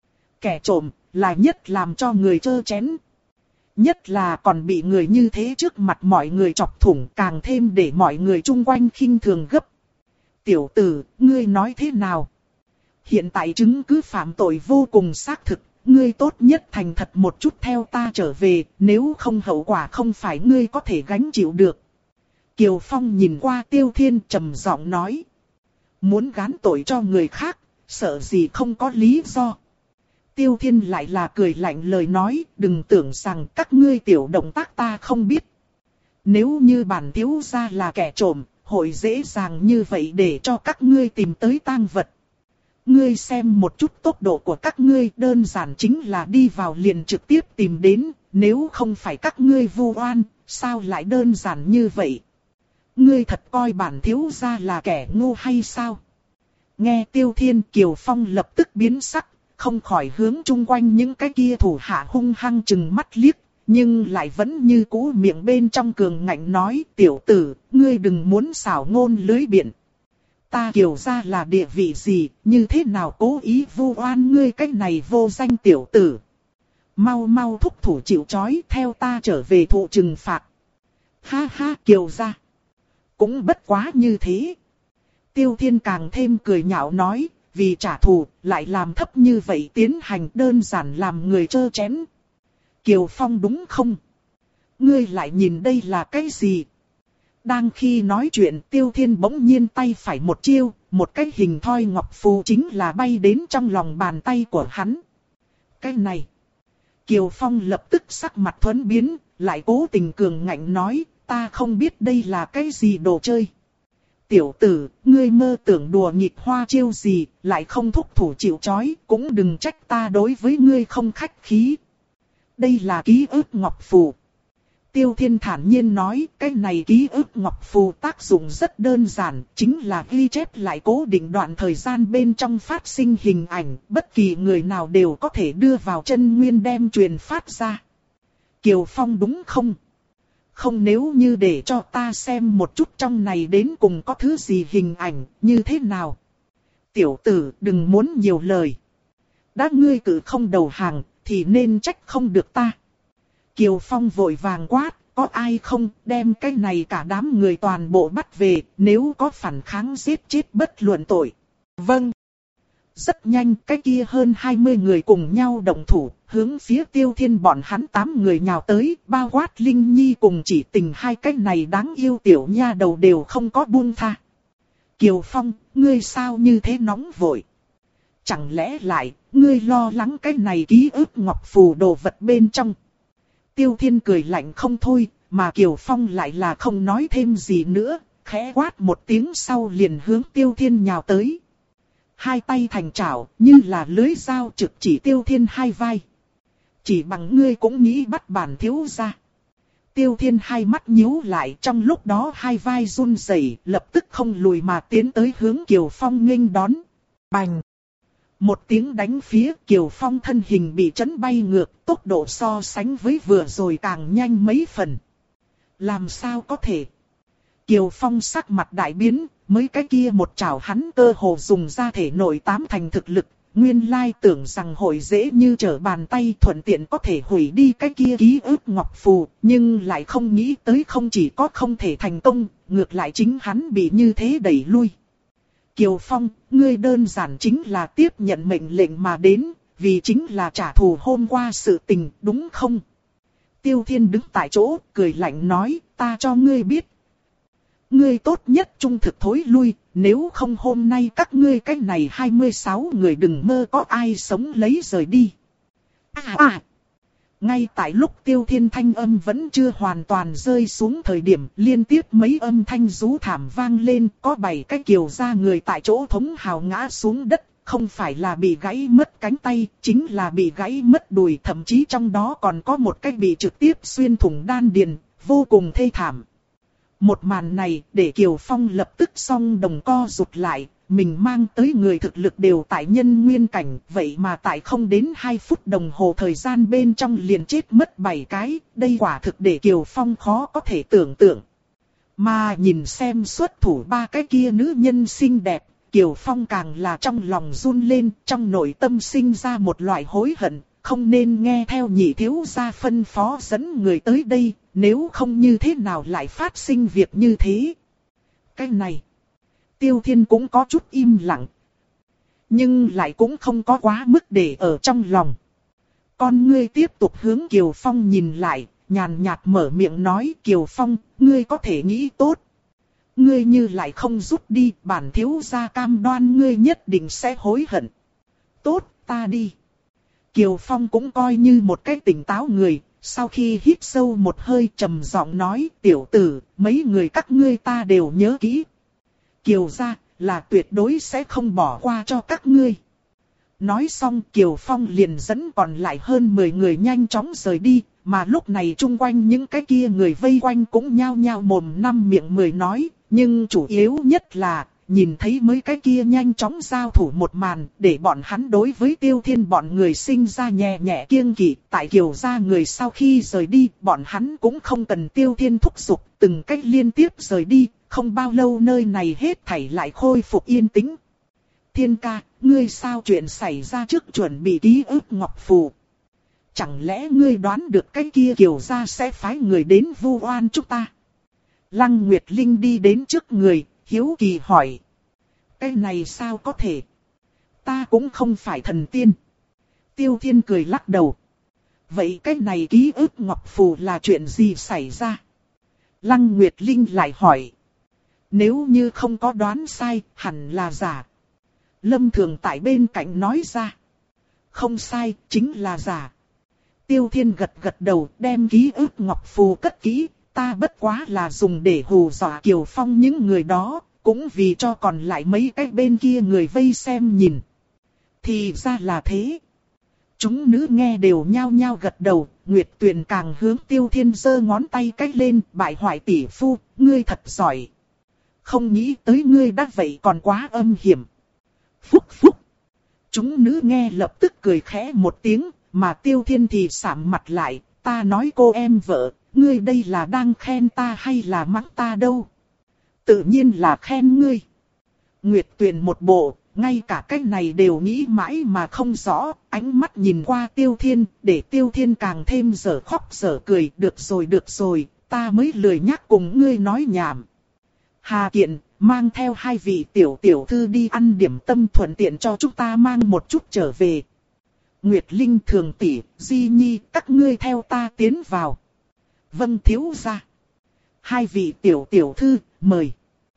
[SPEAKER 1] Kẻ trộm là nhất làm cho người trơ chén. Nhất là còn bị người như thế trước mặt mọi người chọc thủng, càng thêm để mọi người chung quanh khinh thường gấp. Tiểu tử, ngươi nói thế nào? Hiện tại chứng cứ phạm tội vô cùng xác thực, ngươi tốt nhất thành thật một chút theo ta trở về, nếu không hậu quả không phải ngươi có thể gánh chịu được. Kiều Phong nhìn qua Tiêu Thiên trầm giọng nói. Muốn gán tội cho người khác, sợ gì không có lý do. Tiêu Thiên lại là cười lạnh lời nói, đừng tưởng rằng các ngươi tiểu động tác ta không biết. Nếu như bản thiếu gia là kẻ trộm, hội dễ dàng như vậy để cho các ngươi tìm tới tang vật. Ngươi xem một chút tốc độ của các ngươi, đơn giản chính là đi vào liền trực tiếp tìm đến, nếu không phải các ngươi vu oan, sao lại đơn giản như vậy? Ngươi thật coi bản thiếu gia là kẻ ngu hay sao? Nghe Tiêu Thiên, Kiều Phong lập tức biến sắc, không khỏi hướng chung quanh những cái kia thủ hạ hung hăng chừng mắt liếc, nhưng lại vẫn như cũ miệng bên trong cường ngạnh nói, tiểu tử, ngươi đừng muốn xảo ngôn lưới biện. Ta Kiều gia là địa vị gì, như thế nào cố ý vu oan ngươi cái này vô danh tiểu tử. Mau mau thúc thủ chịu trói, theo ta trở về thụ trừng phạt. Ha ha, Kiều gia cũng bất quá như thế. Tiêu Thiên càng thêm cười nhạo nói, vì trả thù, lại làm thấp như vậy tiến hành, đơn giản làm người trơ chén. Kiều Phong đúng không? Ngươi lại nhìn đây là cái gì? Đang khi nói chuyện, Tiêu Thiên bỗng nhiên tay phải một chiêu, một cái hình thoi ngọc phù chính là bay đến trong lòng bàn tay của hắn. Cái này. Kiều Phong lập tức sắc mặt thuẫn biến, lại cố tình cường ngạnh nói, ta không biết đây là cái gì đồ chơi. Tiểu tử, ngươi mơ tưởng đùa nghịch hoa chiêu gì, lại không thúc thủ chịu trói, cũng đừng trách ta đối với ngươi không khách khí. Đây là ký ức ngọc phù. Tiêu Thiên thản nhiên nói, cái này ký ức ngọc phù tác dụng rất đơn giản, chính là ghi chép lại cố định đoạn thời gian bên trong phát sinh hình ảnh, bất kỳ người nào đều có thể đưa vào chân nguyên đem truyền phát ra. Kiều Phong đúng không? Không, nếu như để cho ta xem một chút trong này đến cùng có thứ gì hình ảnh, như thế nào? Tiểu tử, đừng muốn nhiều lời. Đã ngươi cử không đầu hàng, thì nên trách không được ta. Kiều Phong vội vàng quát, có ai không, đem cái này cả đám người toàn bộ bắt về, nếu có phản kháng giết chết bất luận tội. Vâng. Rất nhanh, cái kia hơn hai mươi người cùng nhau động thủ, hướng phía Tiêu Thiên bọn hắn tám người nhào tới, bao quát Linh Nhi cùng Chỉ Tình hai cái này đáng yêu tiểu nha đầu đều không có buông tha. Kiều Phong, ngươi sao như thế nóng vội? Chẳng lẽ lại, ngươi lo lắng cái này ký ức ngọc phù đồ vật bên trong? Tiêu Thiên cười lạnh không thôi, mà Kiều Phong lại là không nói thêm gì nữa, khẽ quát một tiếng sau liền hướng Tiêu Thiên nhào tới. Hai tay thành chảo, như là lưới dao trực chỉ Tiêu Thiên hai vai. Chỉ bằng ngươi cũng nghĩ bắt bản thiếu gia. Tiêu Thiên hai mắt nhíu lại, trong lúc đó hai vai run rẩy, lập tức không lùi mà tiến tới hướng Kiều Phong nghênh đón. Bành! Một tiếng đánh phía, Kiều Phong thân hình bị chấn bay ngược, tốc độ so sánh với vừa rồi càng nhanh mấy phần. Làm sao có thể? Kiều Phong sắc mặt đại biến, mới cái kia một chảo hắn cơ hồ dùng ra thể nội tám thành thực lực, nguyên lai tưởng rằng hội dễ như trở bàn tay thuận tiện có thể hủy đi cái kia ký ức ngọc phù, nhưng lại không nghĩ tới không chỉ có không thể thành công, ngược lại chính hắn bị như thế đẩy lui. Kiều Phong, ngươi đơn giản chính là tiếp nhận mệnh lệnh mà đến, vì chính là trả thù hôm qua sự tình, đúng không? Tiêu Thiên đứng tại chỗ, cười lạnh nói, ta cho ngươi biết. Ngươi tốt nhất trung thực thối lui, nếu không hôm nay các ngươi cách này hai mươi sáu người đừng mơ có ai sống lấy rời đi. À à! Ngay tại lúc Tiêu Thiên thanh âm vẫn chưa hoàn toàn rơi xuống thời điểm, liên tiếp mấy âm thanh rú thảm vang lên, có bảy cái kiều ra người tại chỗ thống hào ngã xuống đất, không phải là bị gãy mất cánh tay, chính là bị gãy mất đùi, thậm chí trong đó còn có một cái bị trực tiếp xuyên thủng đan điền, vô cùng thê thảm. Một màn này để Kiều Phong lập tức song đồng co rụt lại, mình mang tới người thực lực đều tại nhân nguyên cảnh, vậy mà tại không đến hai phút đồng hồ thời gian bên trong liền chết mất bảy cái, đây quả thực để Kiều Phong khó có thể tưởng tượng. Mà nhìn xem xuất thủ ba cái kia nữ nhân xinh đẹp, Kiều Phong càng là trong lòng run lên, trong nội tâm sinh ra một loại hối hận, không nên nghe theo nhị thiếu gia phân phó dẫn người tới đây, nếu không như thế nào lại phát sinh việc như thế. Cái này, Tiêu Thiên cũng có chút im lặng, nhưng lại cũng không có quá mức để ở trong lòng. Con ngươi tiếp tục hướng Kiều Phong nhìn lại, nhàn nhạt mở miệng nói, Kiều Phong, ngươi có thể nghĩ tốt. Ngươi như lại không rút đi, bản thiếu gia cam đoan ngươi nhất định sẽ hối hận. Tốt, ta đi. Kiều Phong cũng coi như một cái tỉnh táo người, sau khi hít sâu một hơi trầm giọng nói, tiểu tử, mấy người các ngươi ta đều nhớ kỹ. Kiều gia là tuyệt đối sẽ không bỏ qua cho các ngươi. Nói xong Kiều Phong liền dẫn còn lại hơn mười người nhanh chóng rời đi, mà lúc này chung quanh những cái kia người vây quanh cũng nhao nhao mồm năm miệng mười nói, nhưng chủ yếu nhất là nhìn thấy mấy cái kia nhanh chóng giao thủ một màn, để bọn hắn đối với Tiêu Thiên bọn người sinh ra nhẹ nhẹ kiêng kỵ. Tại Kiều gia người sau khi rời đi, bọn hắn cũng không cần Tiêu Thiên thúc giục, từng cách liên tiếp rời đi, không bao lâu nơi này hết thảy lại khôi phục yên tĩnh. Thiên ca, ngươi sao chuyện xảy ra trước chuẩn bị ký ức ngọc phù? Chẳng lẽ ngươi đoán được cái kia Kiều gia sẽ phái người đến vu oan chúng ta? Lăng Nguyệt Linh đi đến trước người, hiếu kỳ hỏi. Cái này sao có thể? Ta cũng không phải thần tiên. Tiêu Thiên cười lắc đầu. Vậy cái này ký ức ngọc phù là chuyện gì xảy ra? Lăng Nguyệt Linh lại hỏi. Nếu như không có đoán sai, hẳn là giả. Lâm Thường tại bên cạnh nói ra. Không sai, chính là giả. Tiêu Thiên gật gật đầu, đem ký ức ngọc phù cất kỹ. Ta bất quá là dùng để hù dọa Kiều Phong những người đó, cũng vì cho còn lại mấy cái bên kia người vây xem nhìn. Thì ra là thế. Chúng nữ nghe đều nhao nhao gật đầu, Nguyệt Tuyền càng hướng Tiêu Thiên giơ ngón tay cách lên, bại hoại tỷ phu, ngươi thật giỏi. Không nghĩ tới ngươi đã vậy còn quá âm hiểm. Phúc phúc. Chúng nữ nghe lập tức cười khẽ một tiếng, mà Tiêu Thiên thì sạm mặt lại, ta nói cô em vợ, ngươi đây là đang khen ta hay là mắng ta đâu? Tự nhiên là khen ngươi. Nguyệt Tuyền một bộ, ngay cả cái này đều nghĩ mãi mà không rõ, ánh mắt nhìn qua Tiêu Thiên, để Tiêu Thiên càng thêm dở khóc dở cười, được rồi được rồi, ta mới lười nhắc cùng ngươi nói nhảm. Hà Kiện, mang theo hai vị tiểu tiểu thư đi ăn điểm tâm thuận tiện cho chúng ta mang một chút trở về. Nguyệt Linh Thường tỷ, Di Nhi, các ngươi theo ta tiến vào. Vâng thiếu gia. Hai vị tiểu tiểu thư, mời.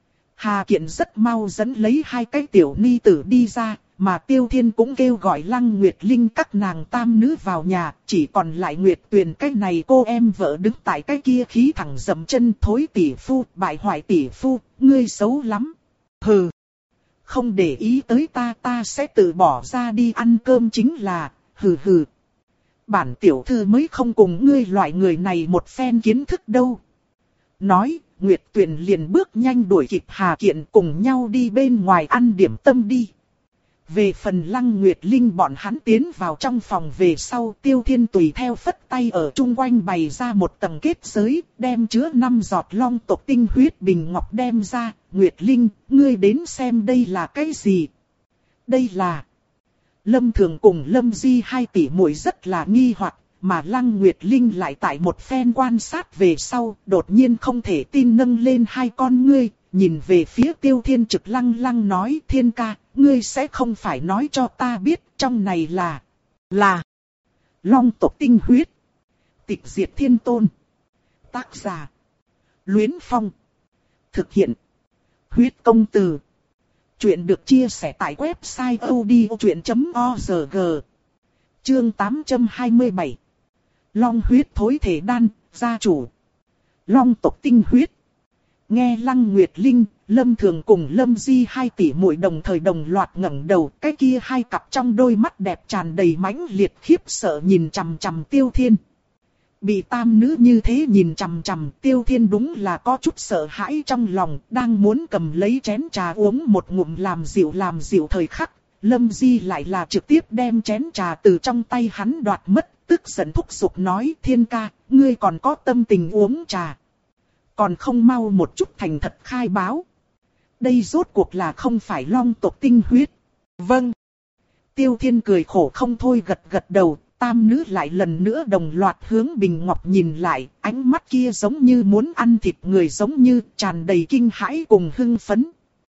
[SPEAKER 1] Hà Kiện rất mau dẫn lấy hai cái tiểu ni tử đi ra, mà Tiêu Thiên cũng kêu gọi Lăng Nguyệt Linh các nàng tam nữ vào nhà, chỉ còn lại Nguyệt Tuyền cái này cô em vợ đứng tại cái kia khí thẳng dậm chân, thối tỷ phu, bại hoại tỷ phu, ngươi xấu lắm. Hừ, không để ý tới ta ta sẽ tự bỏ ra đi ăn cơm chính là, hừ hừ. Bản tiểu thư mới không cùng ngươi loại người này một phen kiến thức đâu. Nói, Nguyệt Tuyền liền bước nhanh đuổi kịp Hà Kiện cùng nhau đi bên ngoài ăn điểm tâm đi. Về phần Lăng Nguyệt Linh bọn hắn tiến vào trong phòng về sau, Tiêu Thiên tùy theo phất tay ở chung quanh bày ra một tầng kết giới, đem chứa năm giọt long tộc tinh huyết bình ngọc đem ra. Nguyệt Linh, ngươi đến xem đây là cái gì? Đây là... Lâm Thường cùng Lâm Di hai tỷ muội rất là nghi hoặc, mà Lăng Nguyệt Linh lại tại một phen quan sát về sau, đột nhiên không thể tin nâng lên hai con ngươi, nhìn về phía Tiêu Thiên trực lăng lăng nói, Thiên ca, ngươi sẽ không phải nói cho ta biết trong này là, là long tộc tinh huyết. Tịch diệt thiên tôn. Tác giả: Luyến Phong. Thực hiện. Huyết công từ. Chuyện được chia sẻ tại website audiochuyện chấm org. Chương tám trăm hai mươi bảy. Long huyết thối thể đan, gia chủ. Long tộc tinh huyết. Nghe Lăng Nguyệt Linh, Lâm Thường cùng Lâm Di hai tỷ muội đồng thời đồng loạt ngẩng đầu, cái kia hai cặp trong đôi mắt đẹp tràn đầy mãnh liệt khiếp sợ nhìn chằm chằm Tiêu Thiên. Bị tam nữ như thế nhìn chằm chằm, Tiêu Thiên đúng là có chút sợ hãi trong lòng, đang muốn cầm lấy chén trà uống một ngụm làm dịu làm dịu thời khắc. Lâm Di lại là trực tiếp đem chén trà từ trong tay hắn đoạt mất, tức giận thúc giục nói: Thiên ca, ngươi còn có tâm tình uống trà, còn không mau một chút thành thật khai báo. Đây rốt cuộc là không phải Long tộc tinh huyết. Vâng. Tiêu Thiên cười khổ không thôi gật gật đầu. Tam nữ lại lần nữa đồng loạt hướng Bình Ngọc nhìn lại, ánh mắt kia giống như muốn ăn thịt người, giống như tràn đầy kinh hãi cùng hưng phấn.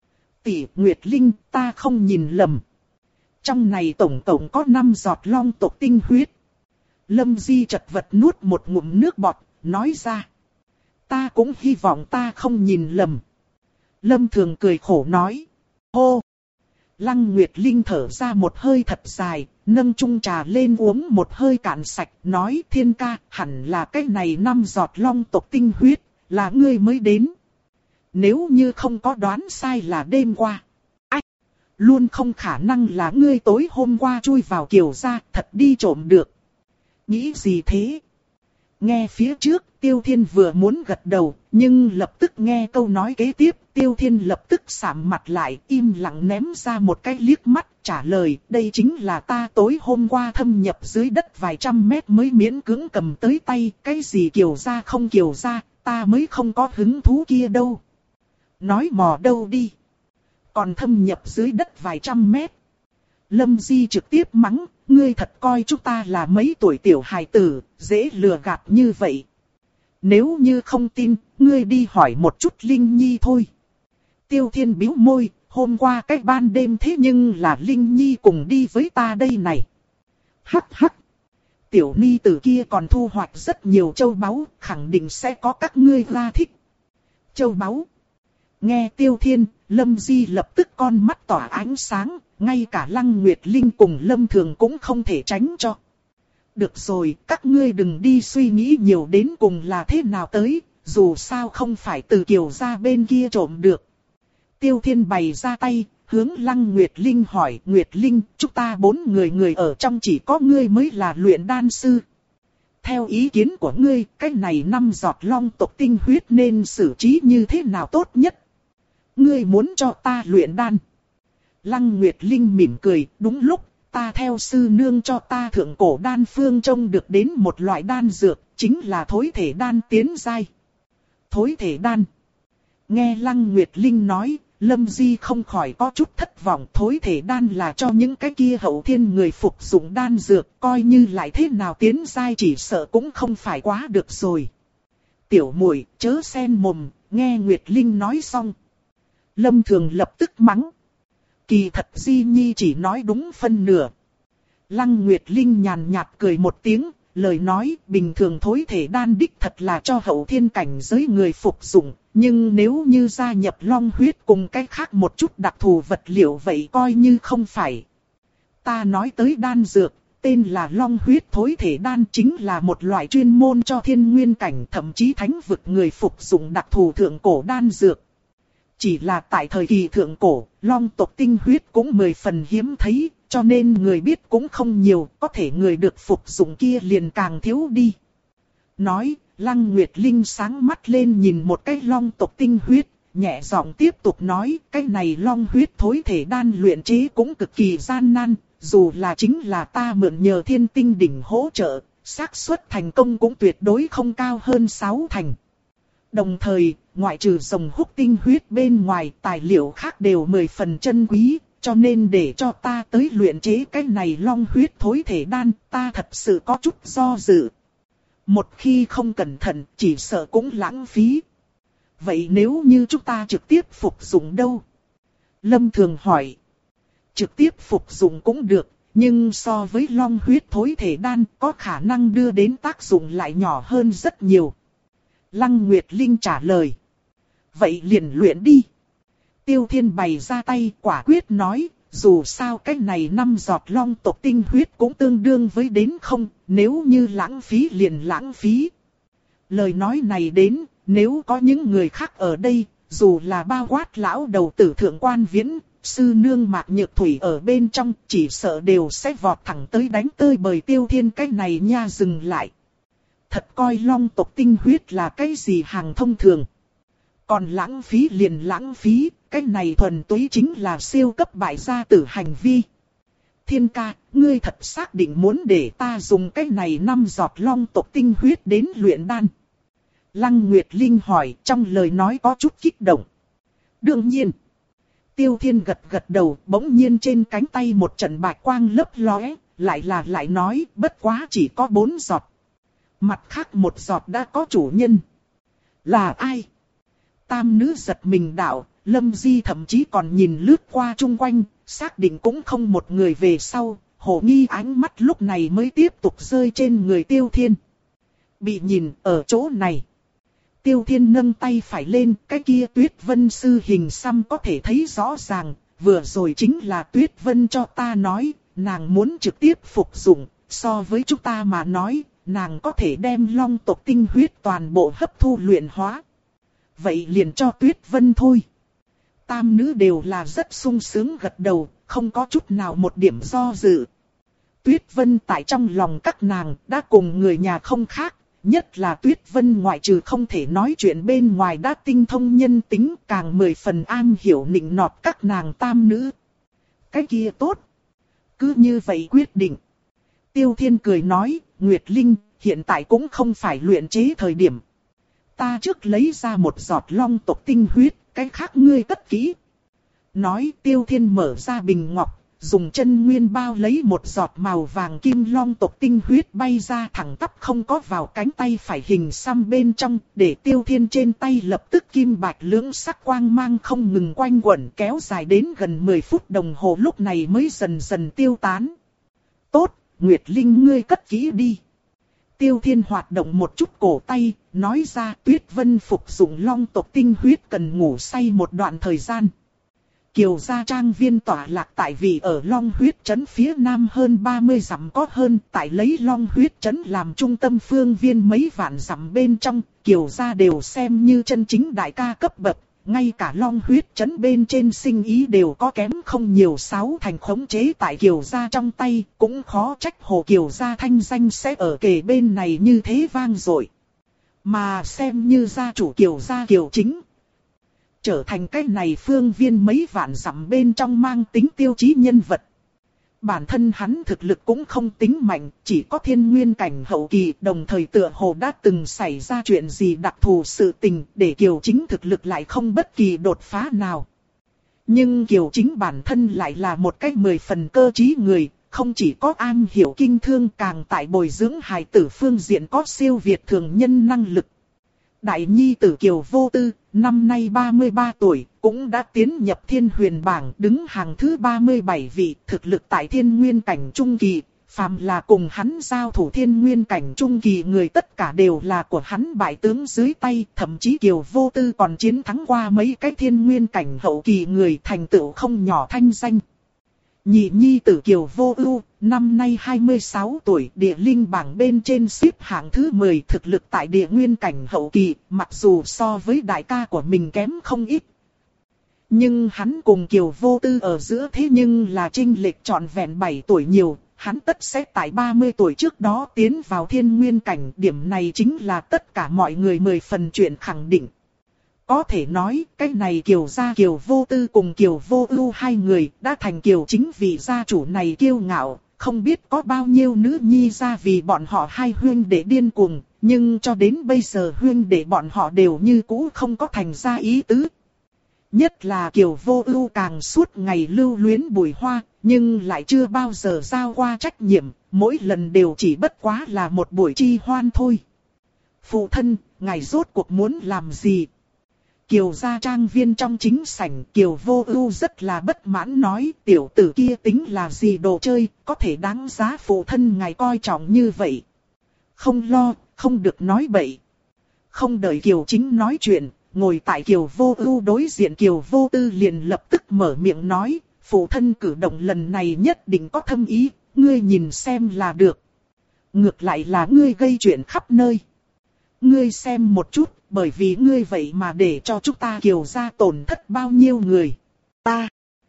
[SPEAKER 1] Tỷ Nguyệt Linh, ta không nhìn lầm. Trong này tổng tổng có năm giọt Long tộc tinh huyết. Lâm Di chật vật nuốt một ngụm nước bọt, nói ra. Ta cũng hy vọng ta không nhìn lầm. Lâm Thường cười khổ nói. Hô! Lăng Nguyệt Linh thở ra một hơi thật dài, nâng chung trà lên uống một hơi cạn sạch, nói: Thiên ca, hẳn là cái này năm giọt Long tộc tinh huyết, là ngươi mới đến. Nếu như không có đoán sai là đêm qua. Ách! Luôn không khả năng là ngươi tối hôm qua chui vào Kiều gia, thật đi trộm được. Nghĩ gì thế? Nghe phía trước, Tiêu Thiên vừa muốn gật đầu, nhưng lập tức nghe câu nói kế tiếp, Tiêu Thiên lập tức sạm mặt lại, im lặng ném ra một cái liếc mắt, trả lời: đây chính là ta tối hôm qua thâm nhập dưới đất vài trăm mét mới miễn cưỡng cầm tới tay, cái gì Kiều gia không Kiều gia, ta mới không có hứng thú kia đâu. Nói mò đâu đi. Còn thâm nhập dưới đất vài trăm mét. Lâm Di trực tiếp mắng: ngươi thật coi chúng ta là mấy tuổi tiểu hài tử, dễ lừa gạt như vậy. Nếu như không tin, ngươi đi hỏi một chút Linh Nhi thôi. Tiêu Thiên bĩu môi: hôm qua cái ban đêm thế nhưng là Linh Nhi cùng đi với ta đây này. Hắc hắc. Tiểu ni tử kia còn thu hoạch rất nhiều châu báu, khẳng định sẽ có các ngươi ra thích. Châu báu. Nghe Tiêu Thiên, Lâm Di lập tức con mắt tỏa ánh sáng, ngay cả Lăng Nguyệt Linh cùng Lâm Thường cũng không thể tránh cho. Được rồi, các ngươi đừng đi suy nghĩ nhiều đến cùng là thế nào tới, dù sao không phải từ Kiều gia bên kia trộm được. Tiêu Thiên bày ra tay, hướng Lăng Nguyệt Linh hỏi: Nguyệt Linh, chúng ta bốn người người ở trong chỉ có ngươi mới là luyện đan sư. Theo ý kiến của ngươi, cái này năm giọt Long tộc tinh huyết nên xử trí như thế nào tốt nhất? Ngươi muốn cho ta luyện đan? Lăng Nguyệt Linh mỉm cười: đúng lúc, ta theo sư nương cho ta thượng cổ đan phương trông được đến một loại đan dược, chính là thối thể đan tiến giai. Thối thể đan. Nghe Lăng Nguyệt Linh nói, Lâm Di không khỏi có chút thất vọng. Thối thể đan là cho những cái kia hậu thiên người phục dụng đan dược, coi như lại thế nào tiến giai chỉ sợ cũng không phải quá được rồi. Tiểu muội chớ xen mồm, nghe Nguyệt Linh nói xong. Lâm Thường lập tức mắng: kỳ thật Di Nhi chỉ nói đúng phân nửa. Lăng Nguyệt Linh nhàn nhạt cười một tiếng, lời nói: bình thường thối thể đan đích thật là cho hậu thiên cảnh giới người phục dụng, nhưng nếu như gia nhập long huyết cùng cái khác một chút đặc thù vật liệu vậy coi như không phải. Ta nói tới đan dược, tên là long huyết thối thể đan, chính là một loại chuyên môn cho thiên nguyên cảnh thậm chí thánh vực người phục dụng đặc thù thượng cổ đan dược. Chỉ là tại thời kỳ thượng cổ, Long tộc tinh huyết cũng mười phần hiếm thấy, cho nên người biết cũng không nhiều, có thể người được phục dụng kia liền càng thiếu đi. Nói, Lăng Nguyệt Linh sáng mắt lên nhìn một cái Long tộc tinh huyết, nhẹ giọng tiếp tục nói: cái này Long huyết thối thể đan luyện chế cũng cực kỳ gian nan, dù là chính là ta mượn nhờ thiên tinh đỉnh hỗ trợ, xác suất thành công cũng tuyệt đối không cao hơn sáu thành. Đồng thời, ngoại trừ rồng húc tinh huyết bên ngoài, tài liệu khác đều mười phần chân quý, cho nên để cho ta tới luyện chế cái này long huyết thối thể đan, ta thật sự có chút do dự. Một khi không cẩn thận, chỉ sợ cũng lãng phí. Vậy nếu như chúng ta trực tiếp phục dụng đâu? Lâm Thường hỏi. Trực tiếp phục dụng cũng được, nhưng so với long huyết thối thể đan, có khả năng đưa đến tác dụng lại nhỏ hơn rất nhiều. Lăng Nguyệt Linh trả lời. Vậy liền luyện đi. Tiêu Thiên bày ra tay quả quyết nói, dù sao cái này năm giọt long tộc tinh huyết cũng tương đương với đến không, nếu như lãng phí liền lãng phí. Lời nói này đến, nếu có những người khác ở đây, dù là bao quát lão đầu tử thượng quan viễn, sư nương Mạc Nhược Thủy ở bên trong, chỉ sợ đều sẽ vọt thẳng tới đánh tơi bời Tiêu Thiên cái này nha dừng lại. Thật coi long tộc tinh huyết là cái gì hàng thông thường. Còn lãng phí liền lãng phí, cái này thuần túy chính là siêu cấp bại gia tử hành vi. Thiên ca, ngươi thật xác định muốn để ta dùng cái này năm giọt long tộc tinh huyết đến luyện đan. Lăng Nguyệt Linh hỏi, trong lời nói có chút kích động. Đương nhiên. Tiêu Thiên gật gật đầu, bỗng nhiên trên cánh tay một trận bạch quang lấp lóe, lại là lại nói, bất quá chỉ có bốn giọt. Mặt khác một giọt đã có chủ nhân. Là ai? Tam nữ giật mình đạo, Lâm Di thậm chí còn nhìn lướt qua chung quanh, xác định cũng không một người về sau, hồ nghi ánh mắt lúc này mới tiếp tục rơi trên người Tiêu Thiên. Bị nhìn ở chỗ này. Tiêu Thiên nâng tay phải lên, cái kia Tuyết Vân sư hình xăm có thể thấy rõ ràng, vừa rồi chính là Tuyết Vân cho ta nói, nàng muốn trực tiếp phục dụng, so với chúng ta mà nói, nàng có thể đem long tộc tinh huyết toàn bộ hấp thu luyện hóa. Vậy liền cho Tuyết Vân thôi. Tam nữ đều là rất sung sướng gật đầu, không có chút nào một điểm do dự. Tuyết Vân tại trong lòng các nàng đã cùng người nhà không khác, nhất là Tuyết Vân ngoại trừ không thể nói chuyện bên ngoài đã tinh thông nhân tính, càng mười phần an hiểu nịnh nọt các nàng tam nữ. Cái kia tốt. Cứ như vậy quyết định. Tiêu Thiên cười nói, Nguyệt Linh, hiện tại cũng không phải luyện chế thời điểm. Ta trước lấy ra một giọt long tộc tinh huyết, cái khác ngươi cất kỹ. Nói Tiêu Thiên mở ra bình ngọc, dùng chân nguyên bao lấy một giọt màu vàng kim long tộc tinh huyết bay ra thẳng tắp không có vào cánh tay phải hình xăm bên trong, để Tiêu Thiên trên tay lập tức kim bạch lưỡng sắc quang mang không ngừng quanh quẩn kéo dài đến gần mười phút đồng hồ, lúc này mới dần dần tiêu tán. Tốt, Nguyệt Linh ngươi cất kỹ đi. Tiêu Thiên hoạt động một chút cổ tay, nói ra Tuyết Vân phục dụng long tộc tinh huyết cần ngủ say một đoạn thời gian. Kiều gia trang viên tỏa lạc tại vì ở Long Huyết trấn phía nam hơn ba mươi dặm có hơn, tại lấy Long Huyết trấn làm trung tâm phương viên mấy vạn dặm bên trong, Kiều gia đều xem như chân chính đại ca cấp bậc, ngay cả Long Huyết trấn bên trên sinh ý đều có kém không nhiều, sáu thành khống chế tại Kiều gia trong tay, cũng khó trách Hồ Kiều gia thanh danh sẽ ở kề bên này như thế vang dội. Mà xem như gia chủ Kiều gia Kiều Chính, trở thành cái này phương viên mấy vạn dặm bên trong mang tính tiêu chí nhân vật. Bản thân hắn thực lực cũng không tính mạnh, chỉ có thiên nguyên cảnh hậu kỳ, đồng thời tựa hồ đã từng xảy ra chuyện gì đặc thù sự tình, để Kiều Chính thực lực lại không bất kỳ đột phá nào. Nhưng Kiều Chính bản thân lại là một cách mười phần cơ trí người, không chỉ có am hiểu kinh thương, càng tại bồi dưỡng hài tử phương diện có siêu việt thường nhân năng lực. Đại nhi tử Kiều Vô Tư, năm nay ba mươi ba tuổi, cũng đã tiến nhập thiên huyền bảng, đứng hàng thứ ba mươi bảy vị, thực lực tại thiên nguyên cảnh trung kỳ, phàm là cùng hắn giao thủ thiên nguyên cảnh trung kỳ người tất cả đều là của hắn bại tướng dưới tay, thậm chí Kiều Vô Tư còn chiến thắng qua mấy cái thiên nguyên cảnh hậu kỳ người, thành tựu không nhỏ thanh danh. Nhị nhi tử Kiều Vô Ưu, năm nay hai mươi sáu tuổi, địa linh bảng bên trên xếp hạng thứ mười, thực lực tại địa nguyên cảnh hậu kỳ, mặc dù so với đại ca của mình kém không ít. Nhưng hắn cùng Kiều Vô Tư ở giữa thế nhưng là chênh lệch trọn vẹn bảy tuổi nhiều, hắn tất sẽ tại ba mươi tuổi trước đó tiến vào thiên nguyên cảnh, điểm này chính là tất cả mọi người mười phần chuyện khẳng định. Có thể nói, cái này Kiều gia Kiều Vô Tư cùng Kiều Vô Ưu hai người đã thành Kiều Chính vì gia chủ này kiêu ngạo, không biết có bao nhiêu nữ nhi ra vì bọn họ hai huynh đệ điên cuồng, nhưng cho đến bây giờ huynh đệ bọn họ đều như cũ không có thành ra ý tứ. Nhất là Kiều Vô Ưu càng suốt ngày lưu luyến Bùi Hoa, nhưng lại chưa bao giờ giao qua trách nhiệm, mỗi lần đều chỉ bất quá là một buổi chi hoan thôi. Phụ thân, ngài rốt cuộc muốn làm gì? Kiều gia trang viên trong chính sảnh, Kiều Vô Ưu rất là bất mãn nói, tiểu tử kia tính là gì đồ chơi, có thể đáng giá phụ thân ngài coi trọng như vậy. Không lo, không được nói bậy. Không đợi Kiều Chính nói chuyện, ngồi tại Kiều Vô Ưu đối diện Kiều Vô Tư liền lập tức mở miệng nói, phụ thân cử động lần này nhất định có thâm ý, ngươi nhìn xem là được. Ngược lại là ngươi gây chuyện khắp nơi. Ngươi xem một chút, bởi vì ngươi vậy mà để cho chúng ta Kiều gia tổn thất bao nhiêu người. Ta,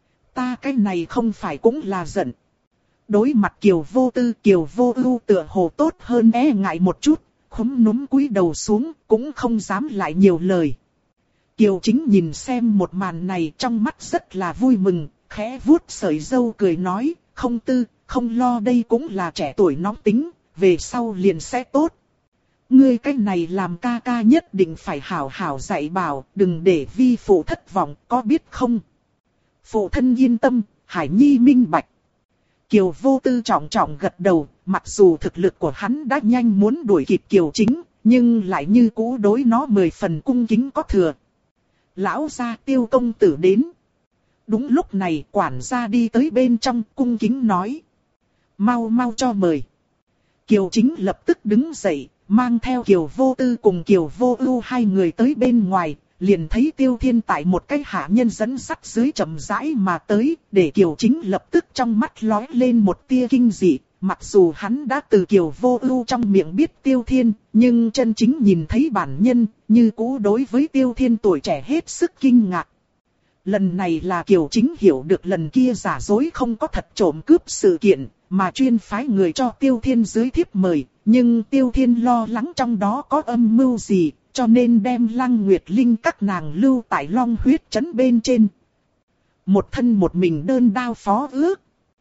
[SPEAKER 1] ta cái này không phải cũng là giận. Đối mặt Kiều Vô Tư, Kiều Vô Ưu tựa hồ tốt hơn e ngại một chút, khúm núm cúi đầu xuống, cũng không dám lại nhiều lời. Kiều Chính nhìn xem một màn này trong mắt rất là vui mừng, khẽ vuốt sợi râu cười nói, không Tư, không lo, đây cũng là trẻ tuổi nóng tính, về sau liền sẽ tốt. Ngươi cái này làm ca ca nhất định phải hảo hảo dạy bảo, đừng để vi phụ thất vọng, có biết không? Phụ thân yên tâm, Hải Nhi minh bạch. Kiều Vô Tư trọng trọng gật đầu, mặc dù thực lực của hắn đã nhanh muốn đuổi kịp Kiều Chính, nhưng lại như cũ đối nó mười phần cung kính có thừa. Lão gia Tiêu công tử đến. Đúng lúc này quản gia đi tới bên trong cung kính nói. Mau mau cho mời. Kiều Chính lập tức đứng dậy, mang theo Kiều Vô Tư cùng Kiều Vô Ưu hai người tới bên ngoài, liền thấy Tiêu Thiên tại một cái hạ nhân dẫn sắt dưới chậm rãi mà tới, để Kiều Chính lập tức trong mắt lóe lên một tia kinh dị. Mặc dù hắn đã từ Kiều Vô Ưu trong miệng biết Tiêu Thiên, nhưng chân chính nhìn thấy bản nhân, như cũ đối với Tiêu Thiên tuổi trẻ hết sức kinh ngạc. Lần này là Kiều Chính hiểu được lần kia giả dối không có thật trộm cướp sự kiện, mà chuyên phái người cho Tiêu Thiên dưới thiếp mời, nhưng Tiêu Thiên lo lắng trong đó có âm mưu gì, cho nên đem Lăng Nguyệt Linh các nàng lưu tại Long Huyết trấn bên trên. Một thân một mình đơn đao phó ước.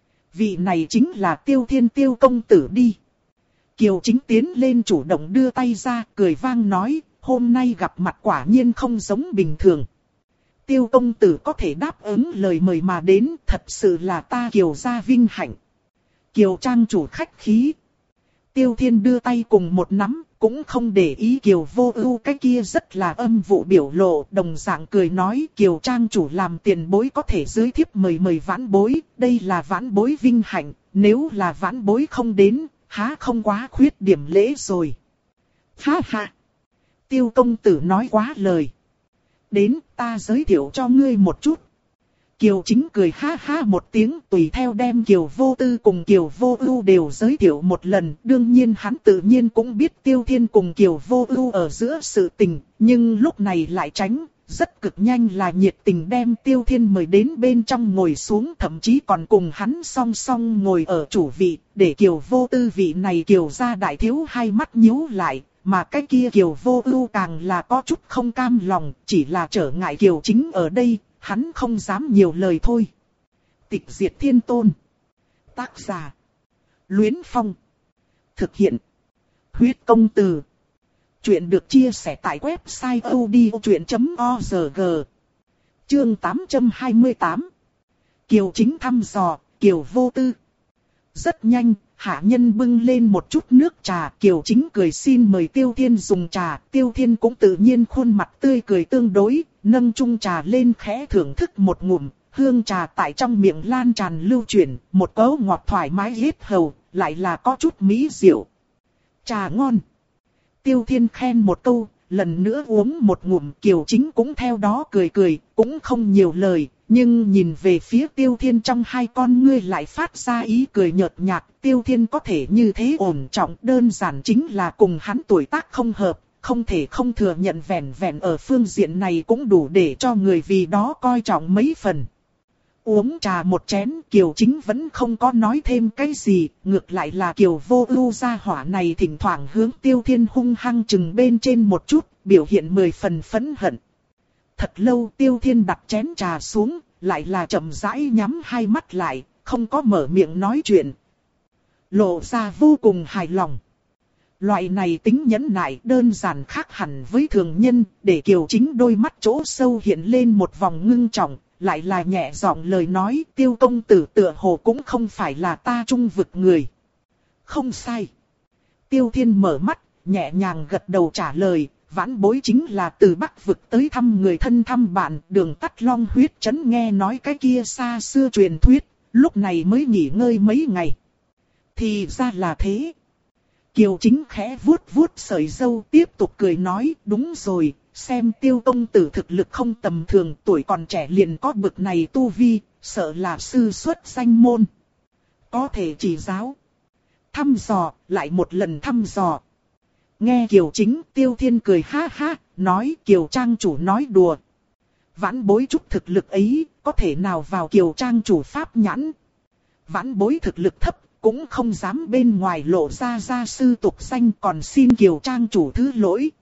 [SPEAKER 1] Vị này chính là Tiêu Thiên Tiêu công tử đi. Kiều Chính tiến lên chủ động đưa tay ra, cười vang nói, hôm nay gặp mặt quả nhiên không giống bình thường. Tiêu công tử có thể đáp ứng lời mời mà đến, thật sự là ta Kiều gia vinh hạnh. Kiều trang chủ khách khí. Tiêu Thiên đưa tay cùng một nắm, cũng không để ý Kiều Vô Ưu cái kia rất là âm vụ biểu lộ, đồng dạng cười nói, Kiều trang chủ làm tiền bối có thể dưới thiếp mời mời vãn bối, đây là vãn bối vinh hạnh, nếu là vãn bối không đến, há không quá khuyết điểm lễ rồi. Ha ha. Tiêu công tử nói quá lời. Đến, ta giới thiệu cho ngươi một chút. Kiều Chính cười ha ha một tiếng, tùy theo đem Kiều Vô Tư cùng Kiều Vô Ưu đều giới thiệu một lần. Đương nhiên hắn tự nhiên cũng biết Tiêu Thiên cùng Kiều Vô Ưu ở giữa sự tình, nhưng lúc này lại tránh, rất cực nhanh là nhiệt tình đem Tiêu Thiên mời đến bên trong ngồi xuống, thậm chí còn cùng hắn song song ngồi ở chủ vị, để Kiều Vô Tư vị này Kiều gia đại thiếu hai mắt nhíu lại. Mà cái kia Kiều Vô Ưu càng là có chút không cam lòng, chỉ là trở ngại Kiều Chính ở đây, hắn không dám nhiều lời thôi. Tịch Diệt Thiên Tôn. Tác giả. Luyến Phong. Thực hiện. Huyết Công Từ. Chuyện được chia sẻ tại website odchuyện chấm org. Chương tám trăm hai mươi tám. Kiều Chính thăm dò, Kiều Vô Tư. Rất nhanh, hạ nhân bưng lên một chút nước trà, Kiều Chính cười xin mời Tiêu Thiên dùng trà, Tiêu Thiên cũng tự nhiên khuôn mặt tươi cười tương đối, nâng chung trà lên khẽ thưởng thức một ngụm, hương trà tại trong miệng lan tràn lưu chuyển, một cấu ngọt thoải mái hết hầu, lại là có chút mỹ diệu. Trà ngon. Tiêu Thiên khen một câu, lần nữa uống một ngụm, Kiều Chính cũng theo đó cười cười, cũng không nhiều lời. Nhưng nhìn về phía Tiêu Thiên trong hai con ngươi lại phát ra ý cười nhợt nhạt, Tiêu Thiên có thể như thế ổn trọng đơn giản chính là cùng hắn tuổi tác không hợp, không thể không thừa nhận vẻn vẻn ở phương diện này cũng đủ để cho người vì đó coi trọng mấy phần. Uống trà một chén, Kiều Chính vẫn không có nói thêm cái gì, ngược lại là Kiều Vô Ưu gia hỏa này thỉnh thoảng hướng Tiêu Thiên hung hăng chừng bên trên một chút, biểu hiện mười phần phẫn hận. Thật lâu Tiêu Thiên đặt chén trà xuống, lại là chậm rãi nhắm hai mắt lại, không có mở miệng nói chuyện. Lộ ra vô cùng hài lòng. Loại này tính nhẫn nại đơn giản khác hẳn với thường nhân, để Kiều Chính đôi mắt chỗ sâu hiện lên một vòng ngưng trọng, lại là nhẹ giọng lời nói, Tiêu công tử tựa hồ cũng không phải là ta trung vực người. Không sai. Tiêu Thiên mở mắt, nhẹ nhàng gật đầu trả lời. Vãn bối chính là từ Bắc vực tới thăm người thân thăm bạn, đường tắt Long Huyết trấn nghe nói cái kia xa xưa truyền thuyết, lúc này mới nghỉ ngơi mấy ngày. Thì ra là thế. Kiều Chính khẽ vuốt vuốt sợi râu tiếp tục cười nói, đúng rồi, xem Tiêu công tử thực lực không tầm thường, tuổi còn trẻ liền có bực này tu vi, sợ là sư xuất danh môn. Có thể chỉ giáo. Thăm dò, lại một lần thăm dò. Nghe Kiều Chính, Tiêu Thiên cười ha ha, nói Kiều trang chủ nói đùa. Vãn bối chút thực lực ấy, có thể nào vào Kiều trang chủ pháp nhãn. Vãn bối thực lực thấp, cũng không dám bên ngoài lộ ra gia sư tục danh, còn xin Kiều trang chủ thứ lỗi.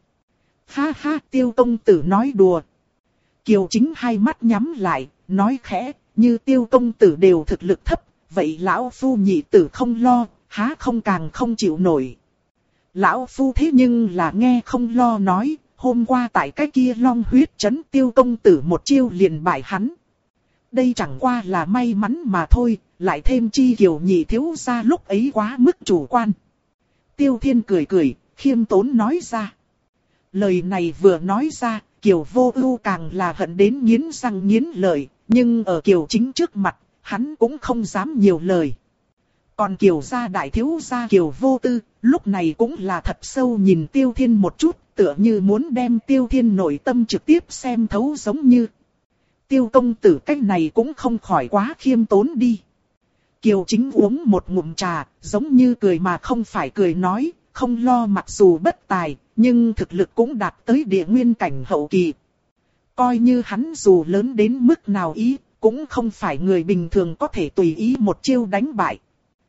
[SPEAKER 1] Ha ha, Tiêu công tử nói đùa. Kiều Chính hai mắt nhắm lại, nói khẽ, như Tiêu công tử đều thực lực thấp, vậy lão phu nhị tử không lo, há không càng không chịu nổi. Lão phu thế nhưng là nghe không lo nói, hôm qua tại cái kia long huyết trấn Tiêu công tử một chiêu liền bại hắn. Đây chẳng qua là may mắn mà thôi, lại thêm chi Kiều nhị thiếu gia lúc ấy quá mức chủ quan. Tiêu Thiên cười cười, khiêm tốn nói ra. Lời này vừa nói ra, Kiều Vô Ưu càng là hận đến nghiến răng nghiến lợi, nhưng ở Kiều Chính trước mặt, hắn cũng không dám nhiều lời. Còn Kiều gia đại thiếu gia Kiều Vô Tư, lúc này cũng là thật sâu nhìn Tiêu Thiên một chút, tựa như muốn đem Tiêu Thiên nội tâm trực tiếp xem thấu giống như. Tiêu công tử cách này cũng không khỏi quá khiêm tốn đi. Kiều Chính uống một ngụm trà, giống như cười mà không phải cười nói, không lo mặc dù bất tài, nhưng thực lực cũng đạt tới địa nguyên cảnh hậu kỳ. Coi như hắn dù lớn đến mức nào ý, cũng không phải người bình thường có thể tùy ý một chiêu đánh bại.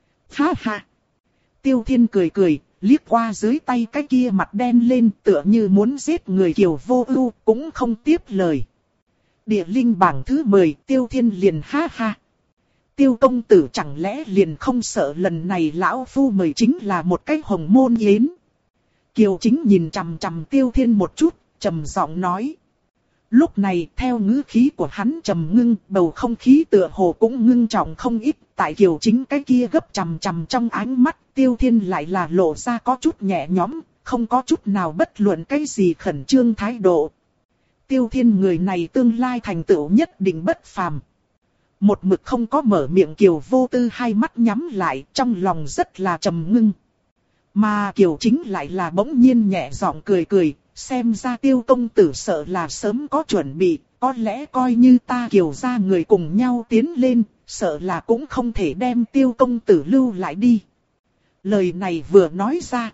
[SPEAKER 1] Ha ha! Tiêu Thiên cười cười, liếc qua dưới tay cái kia mặt đen lên tựa như muốn giết người Kiều Vô Ưu, cũng không tiếp lời. Địa linh bảng thứ mười, Tiêu Thiên liền ha ha. Tiêu công tử chẳng lẽ liền không sợ lần này lão phu mời chính là một cái hồng môn yến. Kiều Chính nhìn chằm chằm Tiêu Thiên một chút, trầm giọng nói. Lúc này theo ngữ khí của hắn trầm ngưng, bầu không khí tựa hồ cũng ngưng trọng không ít. Tại Kiều Chính cái kia gấp chằm chằm trong ánh mắt, Tiêu Thiên lại là lộ ra có chút nhẹ nhõm, không có chút nào bất luận cái gì khẩn trương thái độ. Tiêu Thiên người này tương lai thành tựu nhất định bất phàm. Một mực không có mở miệng Kiều Vô Tư hai mắt nhắm lại, trong lòng rất là trầm ngưng. Mà Kiều Chính lại là bỗng nhiên nhẹ giọng cười cười, xem ra Tiêu công tử sợ là sớm có chuẩn bị, có lẽ coi như ta Kiều gia người cùng nhau tiến lên, sợ là cũng không thể đem Tiêu công tử lưu lại đi. Lời này vừa nói ra,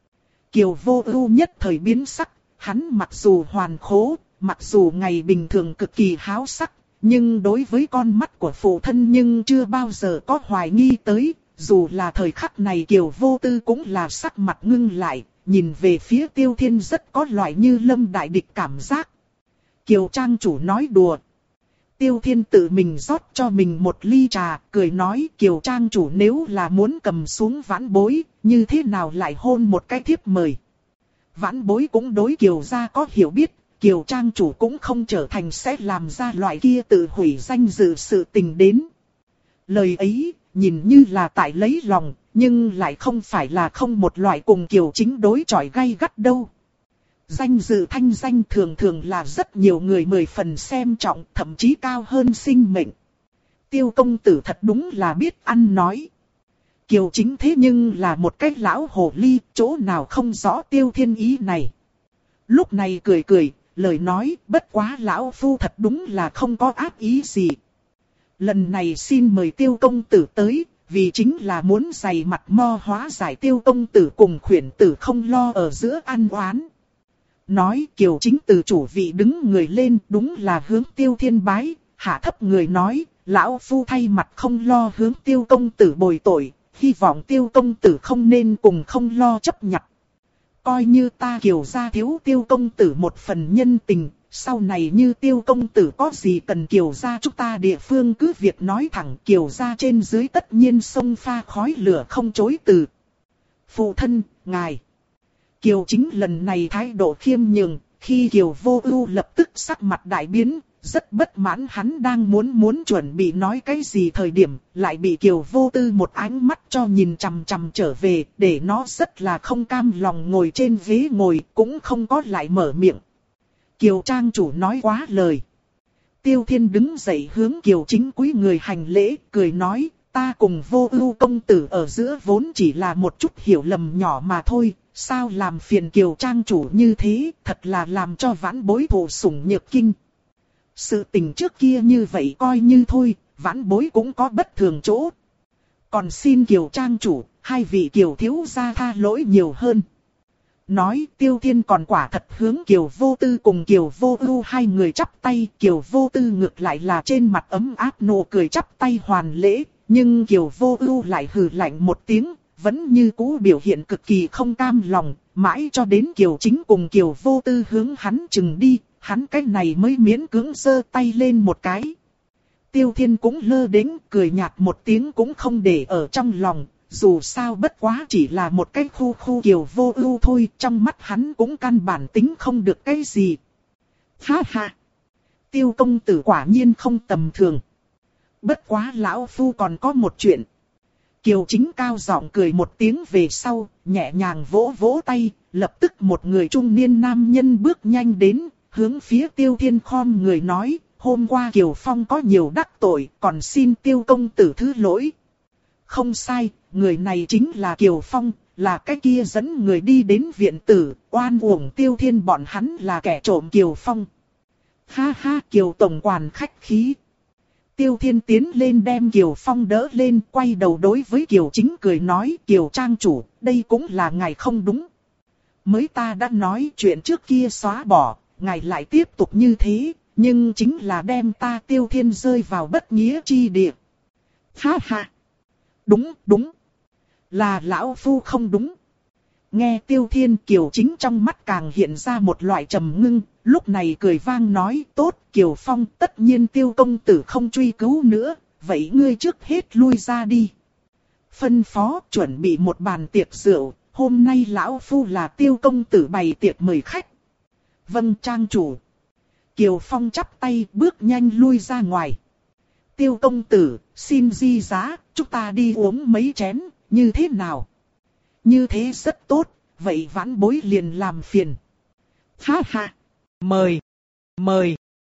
[SPEAKER 1] Kiều Vô Ưu nhất thời biến sắc, hắn mặc dù hoàn khố, mặc dù ngày bình thường cực kỳ háo sắc, nhưng đối với con mắt của phụ thân nhưng chưa bao giờ có hoài nghi tới, dù là thời khắc này Kiều Vô Tư cũng là sắc mặt ngưng lại, nhìn về phía Tiêu Thiên rất có loại như lâm đại địch cảm giác. Kiều trang chủ nói đùa. Tiêu Thiên tự mình rót cho mình một ly trà, cười nói Kiều trang chủ nếu là muốn cầm xuống vãn bối, như thế nào lại hôn một cái thiếp mời. Vãn bối cũng đối Kiều gia có hiểu biết. Kiều trang chủ cũng không trở thành sẽ làm ra loại kia tự hủy danh dự sự tình đến. Lời ấy, nhìn như là tại lấy lòng, nhưng lại không phải là không một loại cùng Kiều Chính đối chọi gay gắt đâu. Danh dự thanh danh thường thường là rất nhiều người mười phần xem trọng, thậm chí cao hơn sinh mệnh. Tiêu công tử thật đúng là biết ăn nói. Kiều Chính thế nhưng là một cái lão hồ ly, chỗ nào không rõ Tiêu Thiên ý này. Lúc này cười cười. Lời nói, bất quá lão phu thật đúng là không có ác ý gì. Lần này xin mời Tiêu công tử tới, vì chính là muốn dày mặt mo hóa giải Tiêu công tử cùng khuyển tử không lo ở giữa ăn oán. Nói Kiều Chính từ chủ vị đứng người lên, đúng là hướng Tiêu Thiên bái, hạ thấp người nói, lão phu thay mặt không lo hướng Tiêu công tử bồi tội, hy vọng Tiêu công tử không nên cùng không lo chấp nhặt. Coi như ta Kiều gia thiếu Tiêu công tử một phần nhân tình, sau này như Tiêu công tử có gì cần Kiều gia chúng ta địa phương cứ việc nói thẳng, Kiều gia trên dưới tất nhiên sông pha khói lửa không chối từ. Phụ thân, ngài. Kiều Chính lần này thái độ khiêm nhường, khi Kiều Vô Ưu lập tức sắc mặt đại biến, rất bất mãn hắn đang muốn muốn chuẩn bị nói cái gì thời điểm, lại bị Kiều Vô Tư một ánh mắt cho nhìn chằm chằm trở về, để nó rất là không cam lòng ngồi trên ghế ngồi, cũng không có lại mở miệng. Kiều trang chủ nói quá lời. Tiêu Thiên đứng dậy hướng Kiều Chính cúi người hành lễ, cười nói, ta cùng Vô Ưu công tử ở giữa vốn chỉ là một chút hiểu lầm nhỏ mà thôi, sao làm phiền Kiều trang chủ như thế, thật là làm cho vãn bối thụ sủng nhược kinh. Sự tình trước kia như vậy coi như thôi, vãn bối cũng có bất thường chỗ. Còn xin Kiều trang chủ, hai vị Kiều thiếu gia tha lỗi nhiều hơn. Nói Tiêu Thiên còn quả thật hướng Kiều Vô Tư cùng Kiều Vô Ưu hai người chắp tay. Kiều Vô Tư ngược lại là trên mặt ấm áp nụ cười chắp tay hoàn lễ. Nhưng Kiều Vô Ưu lại hừ lạnh một tiếng, vẫn như cũ biểu hiện cực kỳ không cam lòng. Mãi cho đến Kiều Chính cùng Kiều Vô Tư hướng hắn chừng đi, hắn cái này mới miễn cưỡng giơ tay lên một cái. Tiêu Thiên cũng lơ đễnh cười nhạt một tiếng cũng không để ở trong lòng. Dù sao bất quá chỉ là một cái khu khu Kiều Vô Ưu thôi, trong mắt hắn cũng căn bản tính không được cái gì. Ha ha! Tiêu công tử quả nhiên không tầm thường. Bất quá lão phu còn có một chuyện. Kiều Chính cao giọng cười một tiếng về sau, nhẹ nhàng vỗ vỗ tay, lập tức một người trung niên nam nhân bước nhanh đến, hướng phía Tiêu Thiên khom người nói, hôm qua Kiều Phong có nhiều đắc tội, còn xin Tiêu công tử thứ lỗi. Không sai, người này chính là Kiều Phong, là cái kia dẫn người đi đến viện tử, oan uổng Tiêu Thiên bọn hắn là kẻ trộm Kiều Phong. Ha ha, Kiều tổng quản khách khí. Tiêu Thiên tiến lên đem Kiều Phong đỡ lên, quay đầu đối với Kiều Chính cười nói, Kiều trang chủ, đây cũng là ngài không đúng. Mới ta đã nói chuyện trước kia xóa bỏ, ngài lại tiếp tục như thế, nhưng chính là đem ta Tiêu Thiên rơi vào bất nghĩa chi địa. Ha ha. Đúng, đúng. Là lão phu không đúng. Nghe Tiêu Thiên, Kiều Chính trong mắt càng hiện ra một loại trầm ngưng, lúc này cười vang nói, tốt, Kiều Phong, tất nhiên Tiêu công tử không truy cứu nữa, vậy ngươi trước hết lui ra đi. Phân phó chuẩn bị một bàn tiệc rượu, hôm nay lão phu là Tiêu công tử bày tiệc mời khách. Vâng trang chủ. Kiều Phong chắp tay bước nhanh lui ra ngoài. Tiêu công tử, xin di giá, chúng ta đi uống mấy chén, như thế nào? Như thế rất tốt, vậy vãn bối liền làm phiền. Ha ha, mời, mời.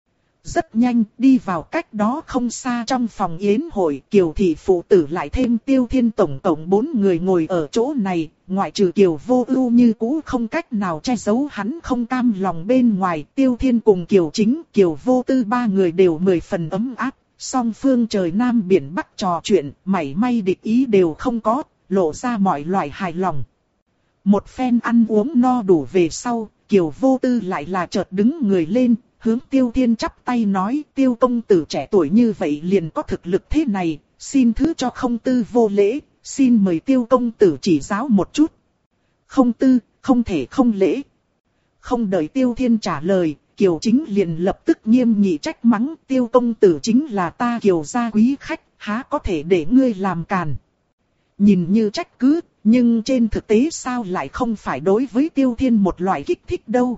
[SPEAKER 1] Rất nhanh, đi vào cách đó không xa trong phòng yến hội, Kiều thị phụ tử lại thêm Tiêu Thiên tổng tổng bốn người ngồi ở chỗ này, ngoại trừ Kiều Vô Ưu như cũ không cách nào che giấu hắn không cam lòng bên ngoài, Tiêu Thiên cùng Kiều Chính, Kiều Vô Tư ba người đều mười phần ấm áp, song phương trời nam biển bắc trò chuyện, mảy may địch ý đều không có, lộ ra mọi loại hài lòng. Một phen ăn uống no đủ về sau, Kiều Vô Tư lại là chợt đứng người lên, hướng Tiêu Thiên chắp tay nói, Tiêu công tử trẻ tuổi như vậy liền có thực lực thế này, xin thứ cho không tư vô lễ, xin mời Tiêu công tử chỉ giáo một chút. Không tư, không thể không lễ. Không đợi Tiêu Thiên trả lời, Kiều Chính liền lập tức nghiêm nghị trách mắng, Tiêu công tử chính là ta Kiều gia quý khách, há có thể để ngươi làm càn. Nhìn như trách cứ, nhưng trên thực tế sao lại không phải đối với Tiêu Thiên một loại kích thích đâu.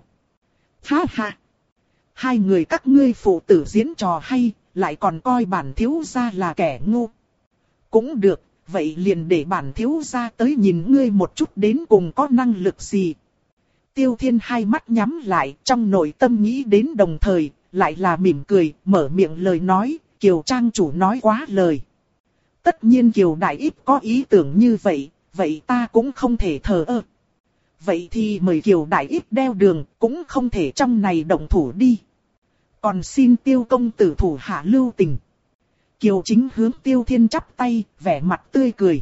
[SPEAKER 1] Ha ha! Hai người các ngươi phụ tử diễn trò hay, lại còn coi bản thiếu gia là kẻ ngu. Cũng được, vậy liền để bản thiếu gia tới nhìn ngươi một chút đến cùng có năng lực gì. Tiêu Thiên hai mắt nhắm lại, trong nội tâm nghĩ đến đồng thời, lại là mỉm cười, mở miệng lời nói, Kiều trang chủ nói quá lời. Tất nhiên Kiều đại ít có ý tưởng như vậy, vậy ta cũng không thể thờ ơ. Vậy thì mời Kiều đại ít đeo đường, cũng không thể trong này động thủ đi. Còn xin Tiêu công tử thủ hạ lưu tình. Kiều Chính hướng Tiêu Thiên chắp tay, vẻ mặt tươi cười.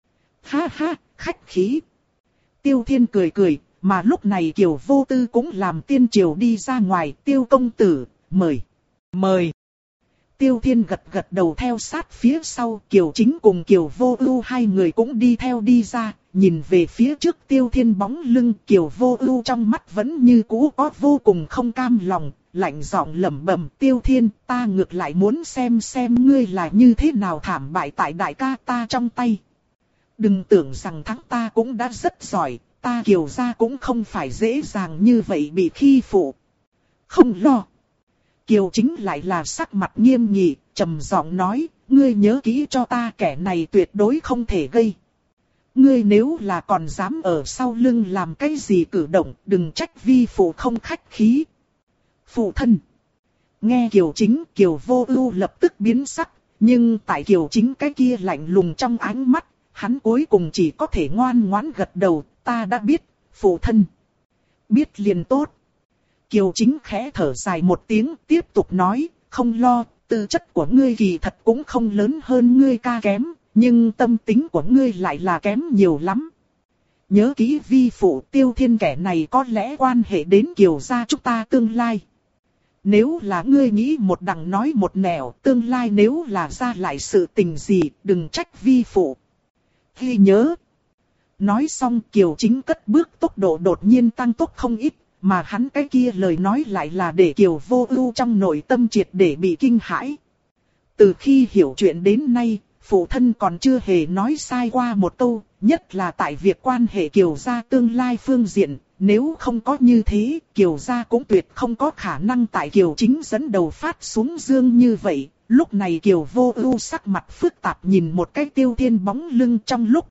[SPEAKER 1] Ha ha, khách khí. Tiêu Thiên cười cười, mà lúc này Kiều Vô Tư cũng làm tiên triều đi ra ngoài, Tiêu công tử, mời, mời. Tiêu Thiên gật gật đầu theo sát phía sau, Kiều Chính cùng Kiều Vô Ưu hai người cũng đi theo đi ra, nhìn về phía trước Tiêu Thiên bóng lưng, Kiều Vô Ưu trong mắt vẫn như cũ có vô cùng không cam lòng, lạnh giọng lẩm bẩm, Tiêu Thiên, ta ngược lại muốn xem xem ngươi là như thế nào thảm bại tại đại ca ta trong tay. Đừng tưởng rằng thắng ta cũng đã rất giỏi, ta Kiều gia cũng không phải dễ dàng như vậy bị khi phụ. Không lo. Kiều Chính lại là sắc mặt nghiêm nghị, trầm giọng nói, ngươi nhớ kỹ cho ta, kẻ này tuyệt đối không thể gây. Ngươi nếu là còn dám ở sau lưng làm cái gì cử động, đừng trách vi phụ không khách khí. Phụ thân. Nghe Kiều Chính, Kiều Vô Ưu lập tức biến sắc, Nhưng tại Kiều Chính cái kia lạnh lùng trong ánh mắt, hắn cuối cùng chỉ có thể ngoan ngoãn gật đầu, ta đã biết, phụ thân. Biết liền tốt. Kiều Chính khẽ thở dài một tiếng, tiếp tục nói, không lo, tư chất của ngươi kỳ thật cũng không lớn hơn ngươi ca kém, nhưng tâm tính của ngươi lại là kém nhiều lắm. Nhớ kỹ vi phụ Tiêu Thiên kẻ này có lẽ quan hệ đến Kiều gia chúng ta tương lai. Nếu là ngươi nghĩ một đằng nói một nẻo, tương lai nếu là ra lại sự tình gì, đừng trách vi phụ. Ghi nhớ. Nói xong Kiều Chính cất bước tốc độ đột nhiên tăng tốc không ít, mà hắn cái kia lời nói lại là để Kiều Vô Ưu trong nội tâm triệt để bị kinh hãi. Từ khi hiểu chuyện đến nay, phụ thân còn chưa hề nói sai qua một câu, nhất là tại việc quan hệ Kiều gia tương lai phương diện, nếu không có như thế, Kiều gia cũng tuyệt không có khả năng tại Kiều Chính dẫn đầu phát xuống dương như vậy. Lúc này Kiều Vô Ưu sắc mặt phức tạp nhìn một cái Tiêu Thiên bóng lưng trong lúc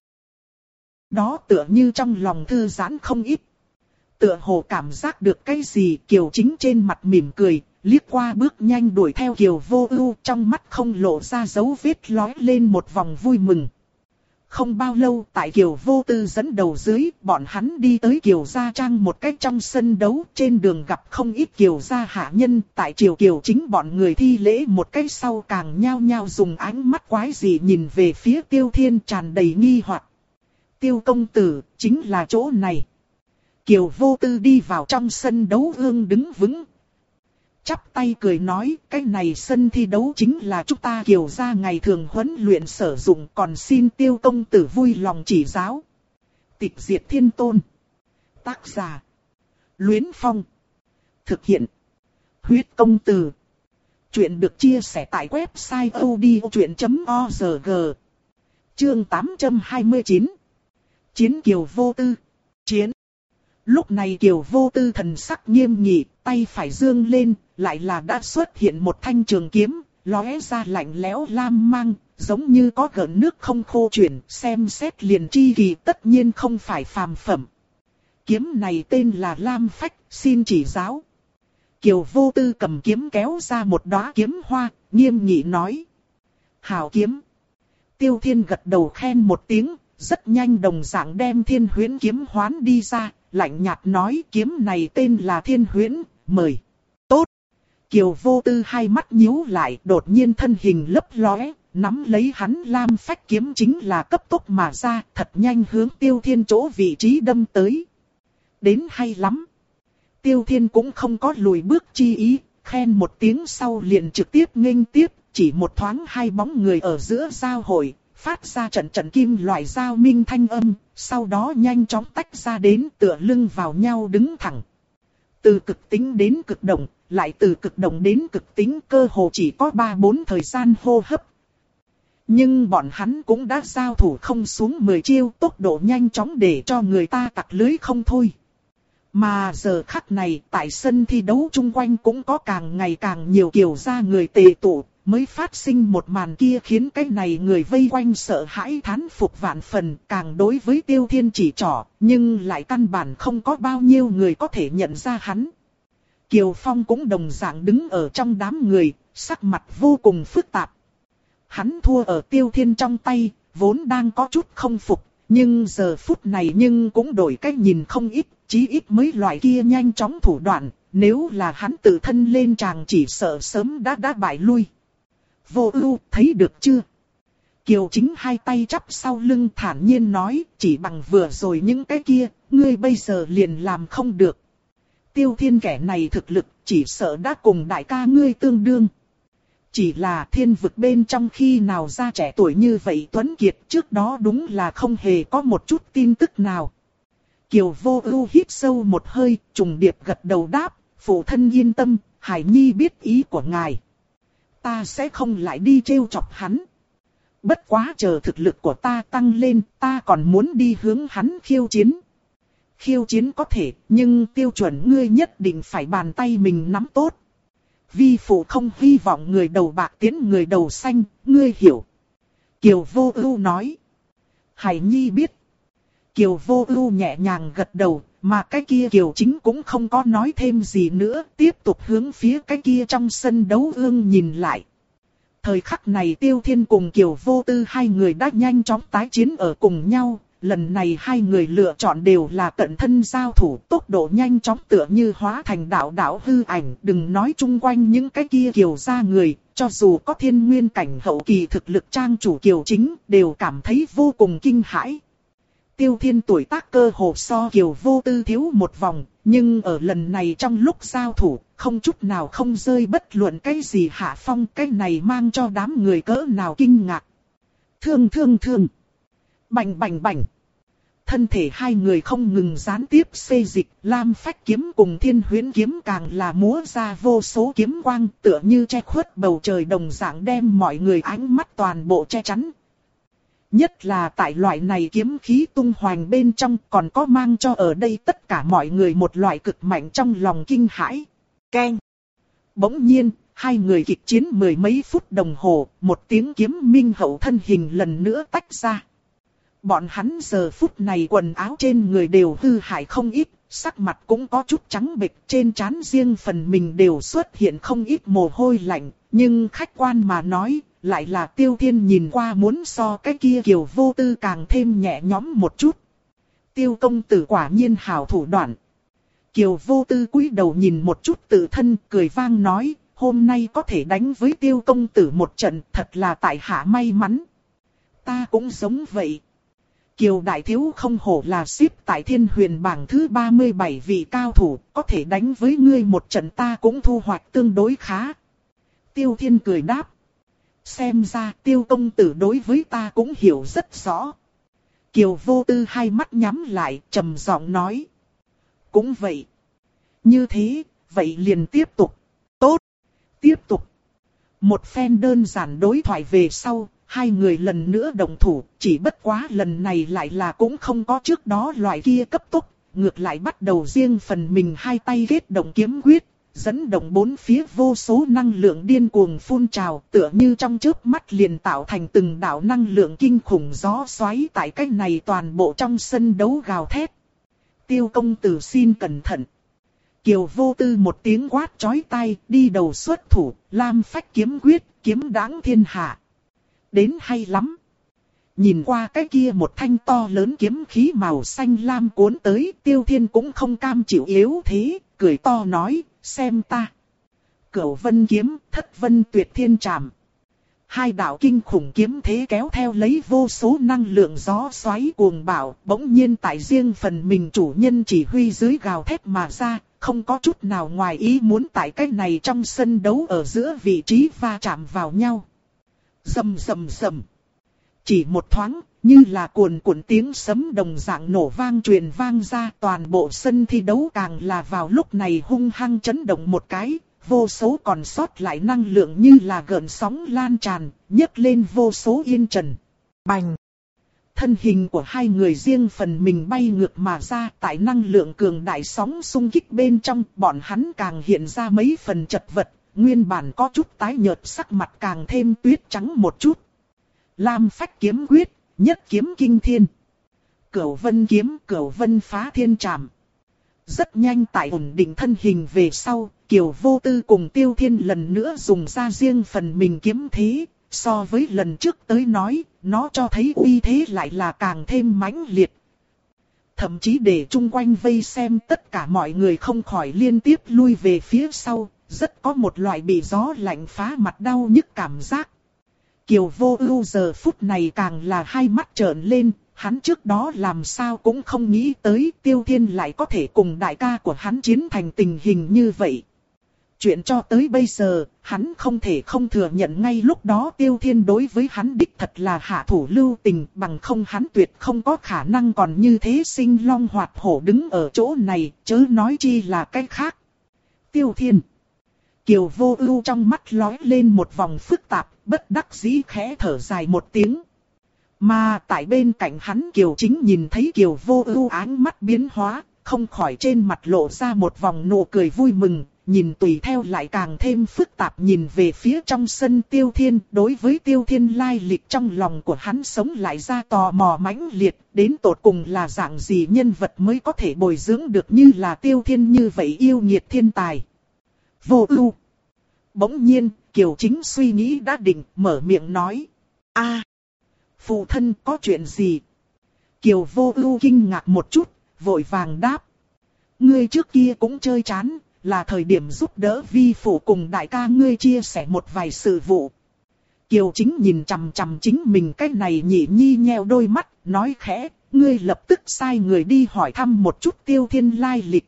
[SPEAKER 1] đó tựa như trong lòng thư giãn không ít. Tựa hồ cảm giác được cái gì, Kiều Chính trên mặt mỉm cười, liếc qua bước nhanh đuổi theo Kiều Vô Ưu, trong mắt không lộ ra dấu vết lóe lên một vòng vui mừng. Không bao lâu, tại Kiều Vô Tư dẫn đầu dưới, bọn hắn đi tới Kiều gia trang một cách trong sân đấu, trên đường gặp không ít Kiều gia hạ nhân, tại triều Kiều Chính bọn người thi lễ một cách sau càng nhao nhao dùng ánh mắt quái dị nhìn về phía Tiêu Thiên tràn đầy nghi hoặc. Tiêu công tử, chính là chỗ này. Kiều Vô Tư đi vào trong sân đấu ương đứng vững. Chắp tay cười nói, cái này sân thi đấu chính là chúng ta Kiều gia ngày thường huấn luyện sử dụng, còn xin Tiêu công tử vui lòng chỉ giáo. Tịch Diệt Thiên Tôn. Tác giả. Luyến Phong. Thực hiện. Huyết công từ. Chuyện được chia sẻ tại website odchuyện chấm org. Chương tám trăm hai mươi chín. Chiến Kiều Vô Tư. Chiến. Lúc này Kiều Vô Tư thần sắc nghiêm nghị, tay phải dương lên, lại là đã xuất hiện một thanh trường kiếm, lóe ra lạnh lẽo lam mang, giống như có gợn nước không khô chuyển, xem xét liền chi kỳ tất nhiên không phải phàm phẩm. Kiếm này tên là Lam Phách, xin chỉ giáo. Kiều Vô Tư cầm kiếm kéo ra một đóa kiếm hoa, nghiêm nghị nói. Hảo kiếm. Tiêu Thiên gật đầu khen một tiếng, rất nhanh đồng dạng đem Thiên Huyễn kiếm hoán đi ra, lạnh nhạt nói kiếm này tên là Thiên Huyễn, mời. Tốt. Kiều Vô Tư hai mắt nhíu lại, đột nhiên thân hình lấp lóe, nắm lấy hắn Lam Phách kiếm chính là cấp tốc mà ra, thật nhanh hướng Tiêu Thiên chỗ vị trí đâm tới. Đến hay lắm. Tiêu Thiên cũng không có lùi bước chi ý, khen một tiếng sau liền trực tiếp nghênh tiếp, chỉ một thoáng hai bóng người ở giữa giao hội, phát ra trận trận kim loại giao minh thanh âm, sau đó nhanh chóng tách ra đến tựa lưng vào nhau đứng thẳng. Từ cực tính đến cực động, lại từ cực động đến cực tính cơ hồ chỉ có ba bốn thời gian hô hấp. Nhưng bọn hắn cũng đã giao thủ không xuống mười chiêu, tốc độ nhanh chóng để cho người ta tặc lưới không thôi. Mà giờ khắc này, tại sân thi đấu chung quanh cũng có càng ngày càng nhiều Kiều gia người tề tụ, mới phát sinh một màn kia khiến cái này người vây quanh sợ hãi thán phục vạn phần, càng đối với Tiêu Thiên chỉ trỏ, nhưng lại căn bản không có bao nhiêu người có thể nhận ra hắn. Kiều Phong cũng đồng dạng đứng ở trong đám người, sắc mặt vô cùng phức tạp. Hắn thua ở Tiêu Thiên trong tay, vốn đang có chút không phục, nhưng giờ phút này nhưng cũng đổi cách nhìn không ít, chí ít mấy loại kia nhanh chóng thủ đoạn, nếu là hắn tự thân lên tràng chỉ sợ sớm đã đã bại lui. Vô Ưu, thấy được chưa? Kiều Chính hai tay chắp sau lưng thản nhiên nói, chỉ bằng vừa rồi những cái kia, ngươi bây giờ liền làm không được. Tiêu Thiên kẻ này thực lực, chỉ sợ đã cùng đại ca ngươi tương đương. Chỉ là thiên vực bên trong khi nào ra trẻ tuổi như vậy tuấn kiệt, trước đó đúng là không hề có một chút tin tức nào. Kiều Vô Ưu hít sâu một hơi, trùng điệp gật đầu đáp, phụ thân yên tâm, Hải Nhi biết ý của ngài. Ta sẽ không lại đi trêu chọc hắn. Bất quá chờ thực lực của ta tăng lên, ta còn muốn đi hướng hắn khiêu chiến. Khiêu chiến có thể, nhưng tiêu chuẩn ngươi nhất định phải bàn tay mình nắm tốt. Vi phụ không hy vọng người đầu bạc tiến người đầu xanh, ngươi hiểu. Kiều Vô Ưu nói. Hải Nhi biết. Kiều Vô Ưu nhẹ nhàng gật đầu, mà cái kia Kiều Chính cũng không có nói thêm gì nữa, tiếp tục hướng phía cái kia trong sân đấu ương nhìn lại. Thời khắc này Tiêu Thiên cùng Kiều Vô Tư hai người đã nhanh chóng tái chiến ở cùng nhau. Lần này hai người lựa chọn đều là cận thân giao thủ, tốc độ nhanh chóng tựa như hóa thành đạo đạo hư ảnh. Đừng nói chung quanh những cái kia Kiều gia người, cho dù có thiên nguyên cảnh hậu kỳ thực lực trang chủ Kiều chính, đều cảm thấy vô cùng kinh hãi. Tiêu Thiên tuổi tác cơ hồ so Kiều Vô Tư thiếu một vòng, nhưng ở lần này trong lúc giao thủ, không chút nào không rơi bất luận cái gì hạ phong, cái này mang cho đám người cỡ nào kinh ngạc. Thương thương thương. Bành bành bành. Thân thể hai người không ngừng gián tiếp xê dịch, Lam Phách kiếm cùng Thiên Huyễn kiếm càng là múa ra vô số kiếm quang, tựa như che khuất bầu trời đồng dạng đem mọi người ánh mắt toàn bộ che chắn. Nhất là tại loại này kiếm khí tung hoành bên trong còn có mang cho ở đây tất cả mọi người một loại cực mạnh trong lòng kinh hãi. Keng. Bỗng nhiên, hai người kịch chiến mười mấy phút đồng hồ, một tiếng kiếm minh hậu thân hình lần nữa tách ra. Bọn hắn giờ phút này quần áo trên người đều hư hại không ít, sắc mặt cũng có chút trắng bệch, trên trán riêng phần mình đều xuất hiện không ít mồ hôi lạnh, nhưng khách quan mà nói, lại là Tiêu Thiên nhìn qua muốn so cái kia Kiều Vô Tư càng thêm nhẹ nhõm một chút. Tiêu công tử quả nhiên hảo thủ đoạn. Kiều Vô Tư cúi đầu nhìn một chút tự thân, cười vang nói, hôm nay có thể đánh với Tiêu công tử một trận, thật là tại hạ may mắn. Ta cũng giống vậy. Kiều đại thiếu không hổ là xếp tại Thiên Huyền bảng thứ ba mươi bảy vị cao thủ, có thể đánh với ngươi một trận ta cũng thu hoạch tương đối khá. Tiêu Thiên cười đáp. Xem ra Tiêu công tử đối với ta cũng hiểu rất rõ. Kiều Vô Tư hai mắt nhắm lại, trầm giọng nói. Cũng vậy. Như thế, vậy liền tiếp tục. Tốt. Tiếp tục. Một phen đơn giản đối thoại về sau, hai người lần nữa đồng thủ, chỉ bất quá lần này lại là cũng không có trước đó loại kia cấp tốc, ngược lại bắt đầu riêng phần mình hai tay kết động kiếm quyết, dẫn động bốn phía vô số năng lượng điên cuồng phun trào, tựa như trong chớp mắt liền tạo thành từng đạo năng lượng kinh khủng gió xoáy tại cái này toàn bộ trong sân đấu gào thét. Tiêu công tử xin cẩn thận. Kiều Vô Tư một tiếng quát chói tai, đi đầu xuất thủ, Lam Phách kiếm quyết, kiếm đãng thiên hạ. Đến hay lắm. Nhìn qua cái kia một thanh to lớn kiếm khí màu xanh lam cuốn tới, Tiêu Thiên cũng không cam chịu yếu thế, cười to nói, xem ta. Cửu vân kiếm, thất vân tuyệt thiên trảm. Hai đạo kinh khủng kiếm thế kéo theo lấy vô số năng lượng gió xoáy cuồng bạo, bỗng nhiên tại riêng phần mình chủ nhân chỉ huy dưới gào thét mà ra, không có chút nào ngoài ý muốn tại cái này trong sân đấu ở giữa vị trí va chạm vào nhau. Rầm rầm rầm. Chỉ một thoáng, như là cuồn cuộn tiếng sấm đồng dạng nổ vang truyền vang ra, toàn bộ sân thi đấu càng là vào lúc này hung hăng chấn động một cái, vô số còn sót lại năng lượng như là gợn sóng lan tràn, nhấc lên vô số yên trần. Bành! Thân hình của hai người riêng phần mình bay ngược mà ra, tại năng lượng cường đại sóng xung kích bên trong, bọn hắn càng hiện ra mấy phần chật vật, nguyên bản có chút tái nhợt sắc mặt càng thêm tuyết trắng một chút. Lam Phách kiếm quyết, nhất kiếm kinh thiên. Cửu vân kiếm, cửu vân phá thiên trảm. Rất nhanh tại ổn định thân hình về sau, Kiều Vô Tư cùng Tiêu Thiên lần nữa dùng ra riêng phần mình kiếm thế. So với lần trước tới nói, nó cho thấy uy thế lại là càng thêm mãnh liệt. Thậm chí để chung quanh vây xem tất cả mọi người không khỏi liên tiếp lui về phía sau, rất có một loại bị gió lạnh phá mặt đau nhức cảm giác. Kiều Vô Ưu giờ phút này càng là hai mắt trợn lên, hắn trước đó làm sao cũng không nghĩ tới Tiêu Thiên lại có thể cùng đại ca của hắn chiến thành tình hình như vậy. Chuyện cho tới bây giờ, hắn không thể không thừa nhận ngay lúc đó Tiêu Thiên đối với hắn đích thật là hạ thủ lưu tình, bằng không hắn tuyệt không có khả năng còn như thế sinh long hoạt hổ đứng ở chỗ này, chớ nói chi là cái khác. Tiêu Thiên. Kiều Vô Ưu trong mắt lóe lên một vòng phức tạp, bất đắc dĩ khẽ thở dài một tiếng. Mà tại bên cạnh hắn Kiều Chính nhìn thấy Kiều Vô Ưu ánh mắt biến hóa, không khỏi trên mặt lộ ra một vòng nụ cười vui mừng, nhìn tùy theo lại càng thêm phức tạp nhìn về phía trong sân Tiêu Thiên, đối với Tiêu Thiên lai lịch trong lòng của hắn sống lại ra tò mò mãnh liệt, đến tột cùng là dạng gì nhân vật mới có thể bồi dưỡng được như là Tiêu Thiên như vậy yêu nghiệt thiên tài. Vô Ưu. Bỗng nhiên, Kiều Chính suy nghĩ đã định, mở miệng nói. A, phụ thân có chuyện gì? Kiều Vô Ưu kinh ngạc một chút, vội vàng đáp. Ngươi trước kia cũng chơi chán, là thời điểm giúp đỡ vi phụ cùng đại ca ngươi chia sẻ một vài sự vụ. Kiều Chính nhìn chằm chằm chính mình cái này nhị nhi nheo đôi mắt, nói khẽ, ngươi lập tức sai người đi hỏi thăm một chút Tiêu Thiên lai lịch.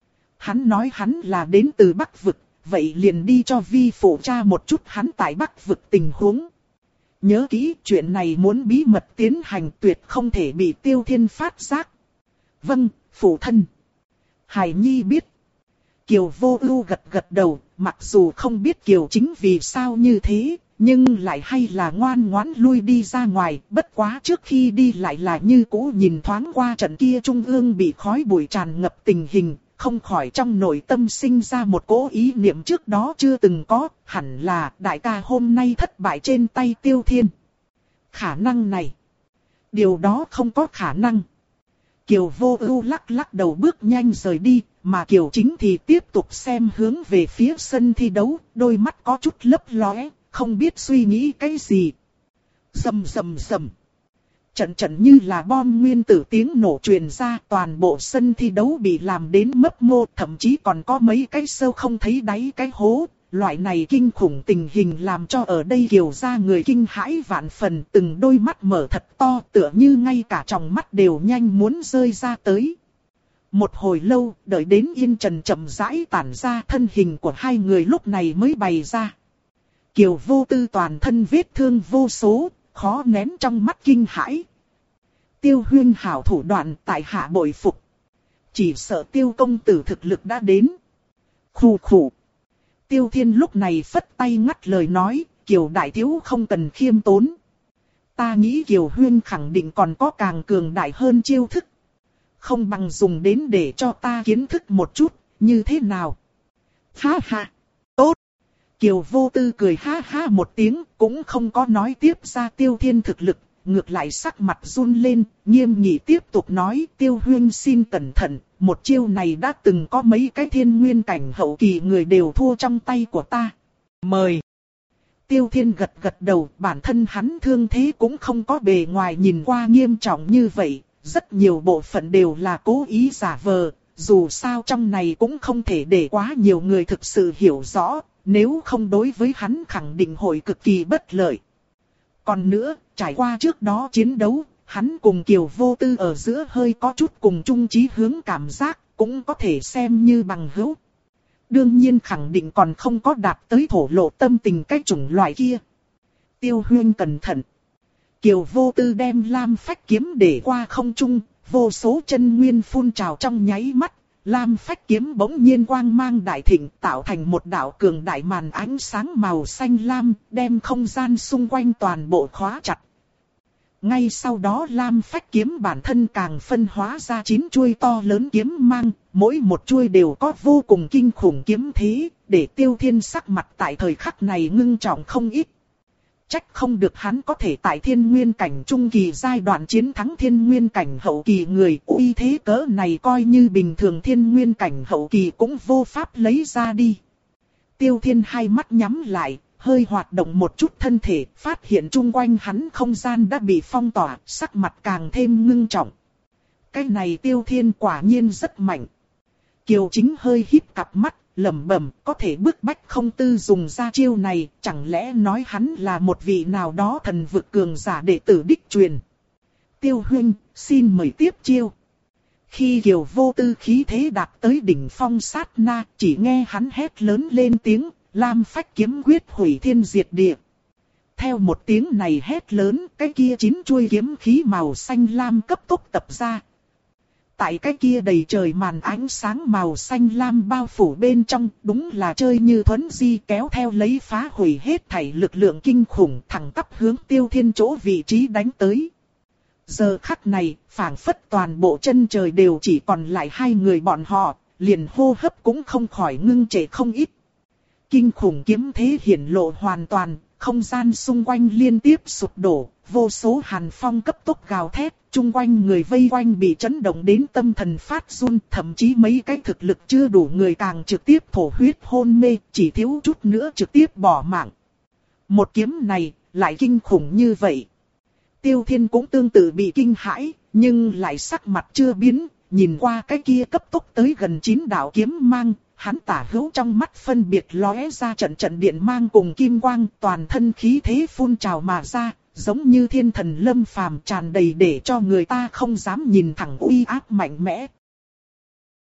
[SPEAKER 1] Hắn nói hắn là đến từ Bắc Vực, vậy liền đi cho vi phụ tra một chút hắn tại Bắc Vực tình huống. Nhớ kỹ chuyện này muốn bí mật tiến hành, tuyệt không thể bị Tiêu Thiên phát giác. Vâng, phụ thân. Hải Nhi biết. Kiều Vô Ưu gật gật đầu, mặc dù không biết Kiều Chính vì sao như thế, nhưng lại hay là ngoan ngoãn lui đi ra ngoài, bất quá trước khi đi lại là như cũ nhìn thoáng qua trận kia trung ương bị khói bụi tràn ngập tình hình, không khỏi trong nội tâm sinh ra một cỗ ý niệm trước đó chưa từng có, hẳn là đại ca hôm nay thất bại trên tay Tiêu Thiên. Khả năng này, điều đó không có khả năng. Kiều Vô Ưu lắc lắc đầu bước nhanh rời đi, mà Kiều Chính thì tiếp tục xem hướng về phía sân thi đấu, đôi mắt có chút lấp lóe, không biết suy nghĩ cái gì. Rầm rầm rầm. Trận trận như là bom nguyên tử tiếng nổ truyền ra, toàn bộ sân thi đấu bị làm đến mấp mô, thậm chí còn có mấy cái sâu không thấy đáy cái hố. Loại này kinh khủng tình hình làm cho ở đây Kiều gia người kinh hãi vạn phần, từng đôi mắt mở thật to, tựa như ngay cả tròng mắt đều nhanh muốn rơi ra tới. Một hồi lâu, đợi đến yên trần chậm rãi tản ra, thân hình của hai người lúc này mới bày ra. Kiều Vô Tư toàn thân vết thương vô số, khó nén trong mắt kinh hãi. Tiêu Huyên hảo thủ đoạn, tại hạ bội phục. Chỉ sợ Tiêu công tử thực lực đã đến. Khù khù. Tiêu Thiên lúc này phất tay ngắt lời nói, Kiều đại thiếu không cần khiêm tốn. Ta nghĩ Kiều Huyên khẳng định còn có càng cường đại hơn chiêu thức. Không bằng dùng đến để cho ta kiến thức một chút, như thế nào? Ha ha, tốt. Kiều Vô Tư cười ha ha một tiếng, cũng không có nói tiếp ra Tiêu Thiên thực lực, ngược lại sắc mặt run lên, nghiêm nghị tiếp tục nói, Tiêu Huyên xin cẩn thận, một chiêu này đã từng có mấy cái thiên nguyên cảnh hậu kỳ người đều thua trong tay của ta. Mời. Tiêu Thiên gật gật đầu, bản thân hắn thương thế cũng không có bề ngoài nhìn qua nghiêm trọng như vậy, rất nhiều bộ phận đều là cố ý giả vờ, dù sao trong này cũng không thể để quá nhiều người thực sự hiểu rõ, nếu không đối với hắn khẳng định hội cực kỳ bất lợi. Còn nữa, trải qua trước đó chiến đấu, hắn cùng Kiều Vô Tư ở giữa hơi có chút cùng chung chí hướng cảm giác, cũng có thể xem như bằng hữu. Đương nhiên khẳng định còn không có đạt tới thổ lộ tâm tình cái chủng loại kia. Tiêu Huyên cẩn thận. Kiều Vô Tư đem lam phách kiếm để qua không trung, vô số chân nguyên phun trào trong nháy mắt. Lam phách kiếm bỗng nhiên quang mang đại thịnh, tạo thành một đạo cường đại màn ánh sáng màu xanh lam, đem không gian xung quanh toàn bộ khóa chặt. Ngay sau đó lam phách kiếm bản thân càng phân hóa ra chín chuôi to lớn kiếm mang, mỗi một chuôi đều có vô cùng kinh khủng kiếm thế, để Tiêu Thiên sắc mặt tại thời khắc này ngưng trọng không ít. Trách không được hắn có thể tại thiên nguyên cảnh trung kỳ giai đoạn chiến thắng thiên nguyên cảnh hậu kỳ người, uy thế cỡ này coi như bình thường thiên nguyên cảnh hậu kỳ cũng vô pháp lấy ra đi. Tiêu Thiên hai mắt nhắm lại, hơi hoạt động một chút thân thể, phát hiện chung quanh hắn không gian đã bị phong tỏa, sắc mặt càng thêm ngưng trọng. Cái này Tiêu Thiên quả nhiên rất mạnh. Kiều Chính hơi híp cặp mắt, lẩm bẩm, có thể bức bách không tư dùng ra chiêu này, chẳng lẽ nói hắn là một vị nào đó thần vực cường giả đệ tử đích truyền. Tiêu Huynh, xin mời tiếp chiêu. Khi Kiều Vô Tư khí thế đạt tới đỉnh phong sát na, chỉ nghe hắn hét lớn lên tiếng, lam phách kiếm quyết hủy thiên diệt địa. Theo một tiếng này hét lớn, cái kia chín chuôi kiếm khí màu xanh lam cấp tốc tập ra. Tại cái kia đầy trời màn ánh sáng màu xanh lam bao phủ bên trong, đúng là chơi như thuấn di, kéo theo lấy phá hủy hết thảy lực lượng kinh khủng, thẳng tắp hướng Tiêu Thiên chỗ vị trí đánh tới. Giờ khắc này, phảng phất toàn bộ chân trời đều chỉ còn lại hai người bọn họ, liền hô hấp cũng không khỏi ngưng trệ không ít. Kinh khủng kiếm thế hiển lộ hoàn toàn, không gian xung quanh liên tiếp sụp đổ, vô số hàn phong cấp tốc gào thét, chung quanh người vây quanh bị chấn động đến tâm thần phát run, thậm chí mấy cái thực lực chưa đủ người càng trực tiếp thổ huyết hôn mê, chỉ thiếu chút nữa trực tiếp bỏ mạng. Một kiếm này, lại kinh khủng như vậy. Tiêu Thiên cũng tương tự bị kinh hãi, nhưng lại sắc mặt chưa biến, nhìn qua cái kia cấp tốc tới gần chín đạo kiếm mang, hắn tả hữu trong mắt phân biệt lóe ra trận trận điện mang cùng kim quang, toàn thân khí thế phun trào mà ra, giống như thiên thần lâm phàm, tràn đầy để cho người ta không dám nhìn thẳng uy áp mạnh mẽ.